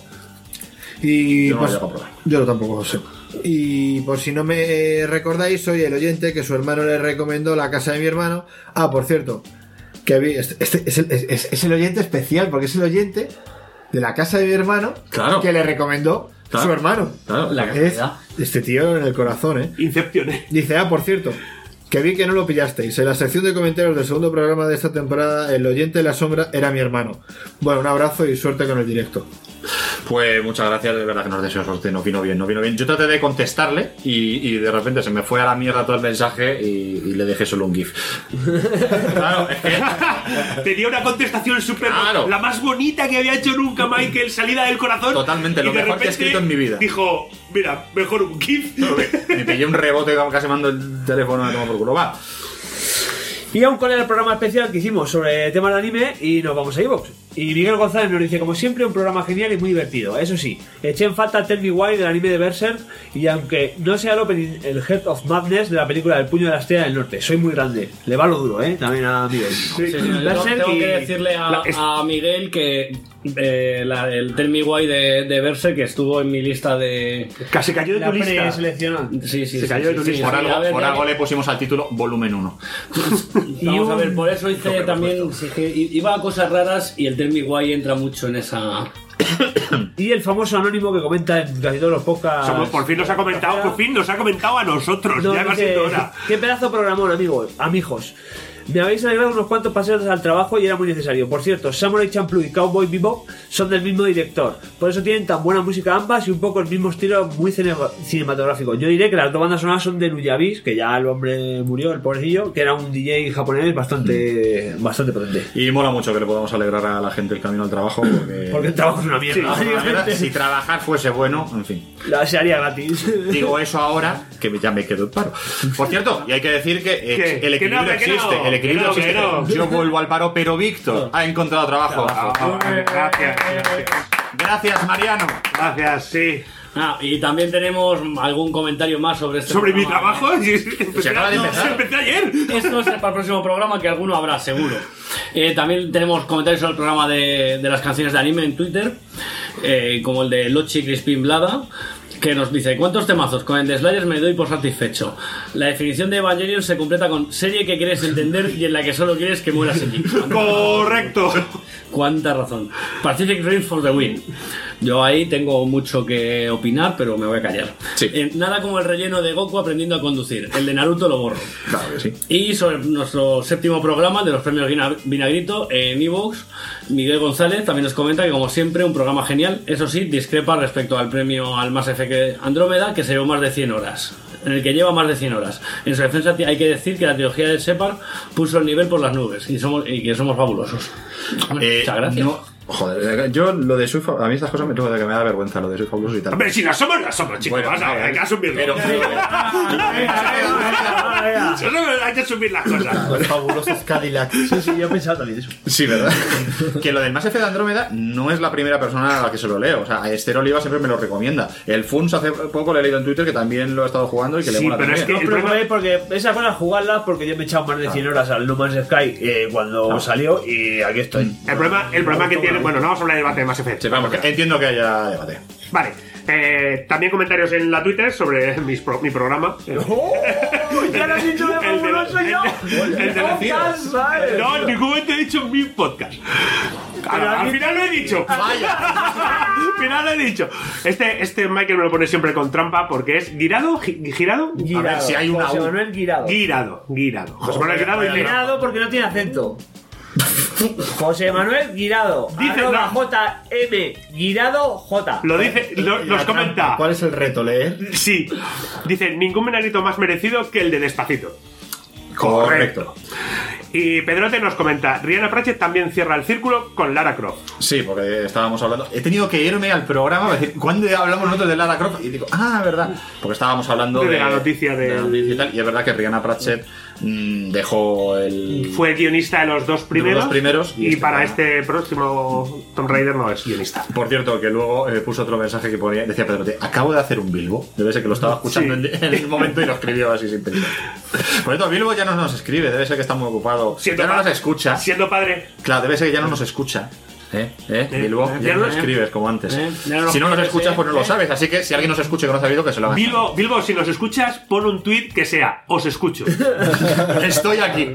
Y Yo no lo pues, llego a probar. yo lo tampoco lo sé. Y por si no me recordáis, soy el oyente que su hermano le recomendó La casa de mi hermano. Ah, por cierto, que vi, este, este es, el, es- es el oyente especial, porque es el oyente de La casa de mi hermano, Claro. que le recomendó Claro. su hermano. Claro, La Es casualidad. este tío en el corazón, ¿eh? Inception, ¿eh? Dice, ah, por cierto, que vi que no lo pillasteis. En la sección de comentarios del segundo programa de esta temporada, el oyente de la sombra era mi hermano. Bueno, un abrazo y suerte con el directo. Pues muchas gracias, de verdad que nos deseo suerte. No vino bien, no vino bien. Yo traté de contestarle y, y de repente se me fue a la mierda todo el mensaje y, y le dejé solo un GIF. Claro, es que Tenía una contestación súper... Claro. La más bonita que había hecho nunca Michael, salida del corazón. Totalmente, y lo de mejor que he repente escrito en mi vida. Dijo, mira, mejor un GIF. me pillé un rebote, casi mando el teléfono a tomar por culo. Va. Y aún con el programa especial que hicimos sobre temas de anime y nos vamos a iVoox. Y Miguel González nos dice, como siempre, un programa genial y muy divertido. Eso sí, eché en falta Tell Me Why del anime de Berserk y aunque no sea el opening, el Heart of Madness de la película del puño de la estrella del norte. Soy muy grande. Le va lo duro, ¿eh? También a Miguel. Sí, sí, yo Berserk tengo y- que decirle a, la- es- a Miguel que eh, la- el Tell Me Why de, de Berserk que estuvo en mi lista de... Casi cayó de la tu lista. preseleccionada. Sí, sí, Se sí, cayó de sí, tu sí, lista. Por sí, a algo, ver, por ya- algo le pusimos al título volumen uno. Vamos a un- ver, por eso hice también... sí, que iba a cosas raras y el Tell Me Why entra mucho en esa... Y el famoso anónimo que comenta en casi todos los podcasts. Somos- por fin nos ha comentado, por fin nos ha comentado a nosotros. No, ya va dice, siendo hora. qué pedazo de programón, amigos, amigos. Me habéis alegrado unos cuantos paseos al trabajo y era muy necesario. Por cierto, Samurai Champloo y Cowboy Bebop son del mismo director. Por eso tienen tan buena música ambas y un poco el mismo estilo muy cine- cinematográfico. Yo diré que las dos bandas sonoras son de Nuyabis, que ya el hombre murió, el pobrecillo, que era un D J japonés bastante, bastante potente. Y mola mucho que le podamos alegrar a la gente el camino al trabajo porque... Porque el trabajo es una mierda. Sí, básicamente. si trabajar fuese bueno, en fin. La se haría gratis. Digo eso ahora que ya me quedo en paro. Por cierto, y hay que decir que eh, ¿Qué? el Que no, equilibrio que no, existe. El equilibrio que no, que existe. no. Yo vuelvo al paro, pero Víctor ha encontrado trabajo. Gracias, gracias. Gracias, Mariano. Gracias, sí. Ah, y también tenemos algún comentario más sobre este ¿Sobre mi programa. trabajo? Sí, sí, empecé, Se acaba de no, empezar. sí, empecé ayer. Esto es para el próximo programa, que alguno habrá, seguro. Eh, también tenemos comentarios sobre el programa de, de las canciones de anime en Twitter, eh, como el de Lochi Crispin Blada, que nos dice: ¿cuántos temazos? Con el de Slayers me doy por satisfecho. La definición de Evangelion se completa con serie que quieres entender y en la que solo quieres que muera Shinji. Correcto. Cuánta razón. Pacific Rim for the win. Yo ahí tengo mucho que opinar, pero me voy a callar. Sí. Eh, nada como el relleno de Goku aprendiendo a conducir. El de Naruto lo borro. Claro que sí. Y sobre nuestro séptimo programa de los premios Vina- Vinagrito en iVoox, Miguel González también nos comenta que, como siempre, un programa genial. Eso sí, discrepa respecto al premio al Mass Effect Andrómeda, que se llevó más de cien horas. En el que lleva más de cien horas. En su defensa hay que decir que la trilogía de Shepard puso el nivel por las nubes y, somos, y que somos fabulosos. Eh, Muchas gracias. no, joder, yo lo de Soy Fabuloso, a mí estas cosas me, tengo que me da vergüenza, lo de Soy Fabuloso y tal. Hombre, si las somos, las somos, chicos. Bueno, Vas a a ver, ver, hay que asumirlo. pero- macho. No, hay que subir las cosas. Los fabulosos Cadillacs. Sí, sí, yo he pensado también eso. Sí, ¿verdad? Que lo del Mass Effect Andrómeda no es la primera persona a la que se lo leo. O sea, a Esther Oliva siempre me lo recomienda. El Funs hace poco le he leído en Twitter que también lo ha estado jugando y que le Sí, mola pero es también. que no os preocupéis porque esas cosas jugarlas porque yo me he echado más de cien horas al No Man's Sky eh, cuando salió y aquí estoy. El problema, el problema que tiene... Bueno, no vamos a hablar de debate de Mass Effect. Sí, vamos, que entiendo que haya debate. Vale. Eh, también comentarios en la Twitter sobre mis pro- mi programa. ¡Oh! ¡Ya lo has dicho de fabuloso yo! El de recién. No, en ningún momento he dicho mi podcast. Al, al final lo he dicho. Vaya. Al final lo he dicho. Este, este Michael me lo pone siempre con trampa porque es Girado. Gi- ¿Girado? Girado. A ver si hay una José U. Manuel Girado. Girado. Girado. José Manuel Girado y le- Girado porque no tiene acento. José Manuel Girado. Dice, arroba no. J M Girado J. Lo dice, lo- nos comenta. ¿Cuál es el reto? ¿Leer? Sí. Dice, ningún menagrito más merecido que el de Despacito. Correcto. Y Pedrote nos comenta, Rihanna Pratchett también cierra el círculo con Lara Croft. Sí, porque estábamos hablando. He tenido que irme al programa a decir, ¿cuándo hablamos nosotros de Lara Croft? Y digo, ah, verdad. Porque estábamos hablando De de, la noticia de- de la noticia y tal. Y es verdad que Rihanna Pratchett mm, dejó el. Fue guionista de los dos primeros. De los dos primeros, y Y, este para no. este próximo Tomb Raider no es guionista. Por cierto, que luego eh, puso otro mensaje que ponía, decía Pedrote, acabo de hacer un Bilbo. Debe ser que lo estaba escuchando Sí. en, en el momento y lo escribió así sin pensar. Por cierto, Bilbo ya no nos escribe, debe ser que está muy ocupado. Siendo ya no pa- nos escucha. Siendo padre. Claro, debe ser que ya no nos escucha. ¿Eh? ¿Eh? Eh, Bilbo, eh, ya no eh, escribes como antes. eh, ya no nos si no nos escribes, escuchas, eh, pues no lo eh. sabes. Así que si alguien nos escucha y que no ha sabido, que se lo haga. Bilbo, Bilbo, si nos escuchas, pon un tweet que sea, os escucho. Estoy aquí.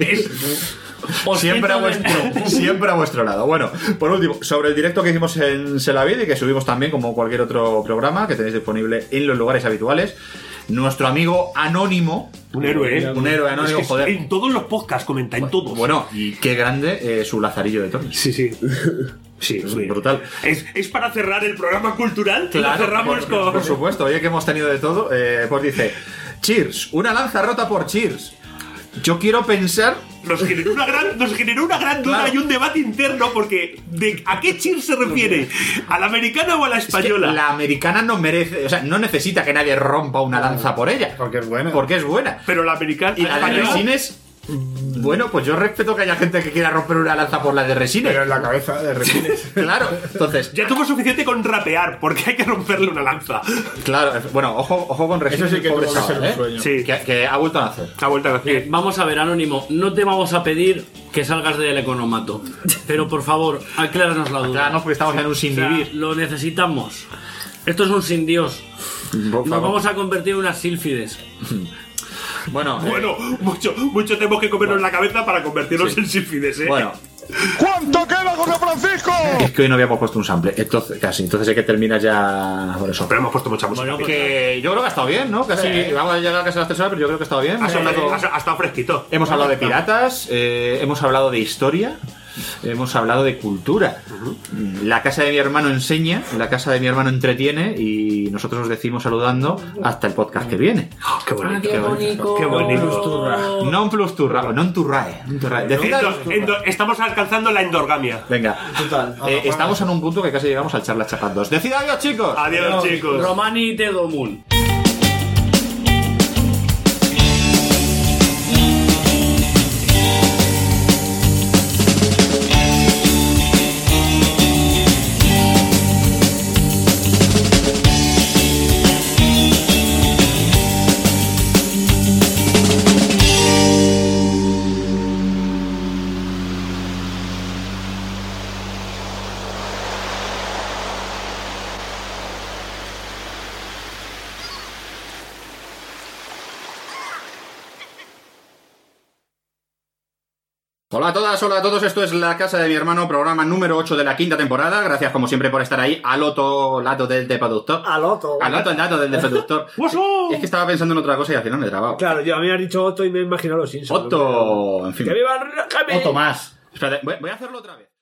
Siempre a, vuestro, siempre a vuestro lado. Bueno, por último, sobre el directo que hicimos en Selavid y que subimos también como cualquier otro programa que tenéis disponible en los lugares habituales, nuestro amigo Anónimo, Un héroe, ¿eh? un héroe anónimo, Es que joder. en todos los podcasts comenta, en todos. Bueno, y qué grande eh, su Lazarillo de Torres. Sí, sí. Sí, Es sí. brutal. Es, es para cerrar el programa cultural. y lo Claro, cerramos por, con. por supuesto, oye que hemos tenido de todo. Eh, pues dice, Cheers, una lanza rota por Cheers. Yo quiero pensar... Nos generó una gran, nos generó una gran duda Claro. y un debate interno porque ¿de a qué Cheers se refiere? ¿A la americana o a la española? Es que la americana no merece, o sea, no necesita que nadie rompa una lanza por ella. Porque es buena. Porque es buena. Pero la americana. Y la de española- Resines, bueno, pues yo respeto que haya gente que quiera romper una lanza por la de Resines. Pero en la cabeza de Resines. Claro, entonces, Ya tuvo suficiente con rapear, porque hay que romperle una lanza. claro, bueno, ojo, ojo con Resines. Eso sí que el pobre tuvo que ser chaval, un ¿eh? sueño. Sí, Que, que ha vuelto a nacer. ha vuelto a Eh, decir. vamos a ver, Anónimo, no te vamos a pedir que salgas del economato. Pero por favor, acláranos la duda. Acláranos porque estamos en un sin O sea, vivir. lo necesitamos. Esto es un sin Dios. Por Nos favor. vamos a convertir en unas sílfides. Bueno, eh, Bueno, mucho, mucho tenemos que comernos la cabeza para convertirnos Sí. en sífides, ¿eh? bueno, ¿Cuánto queda, José Francisco? es que hoy no habíamos puesto un sample, entonces casi, entonces hay que terminar ya por eso. Pero hemos puesto mucha música. Que yo creo que ha estado bien, ¿no? Casi Sí. vamos a llegar casi a las tres horas, pero yo creo que ha estado bien. ha, Hemos sonado- hablado, ha- ha estado fresquito. hemos hablado de piratas, eh, hemos hablado de historia, hemos hablado de cultura. La casa de mi hermano enseña, la casa de mi hermano entretiene y nosotros os decimos saludando hasta el podcast que viene. Qué bonito. qué bonito. Qué bonito. Non plus turra, o non turrae. non turrae. Decid- Endo- endo- estamos alcanzando la endorgamia. Venga, Total. eh, estamos en un punto que casi llegamos al charla chapat dos. Decid adiós, chicos. Adiós, chicos. Romani Tedomun. Hola a todas, hola a todos, esto es La Casa de mi Hermano, programa número ocho de la quinta temporada. Gracias como siempre por estar ahí al otro lado del de productor. Al otro. Al otro lado del de productor. Es que estaba pensando en otra cosa y al final me he trabado. Claro, yo a mí me has dicho Otto y me he imaginado los Simpsons. Otto, en fin. ¡Que viva el régimen! Otto más. Espérate, voy voy a hacerlo otra vez.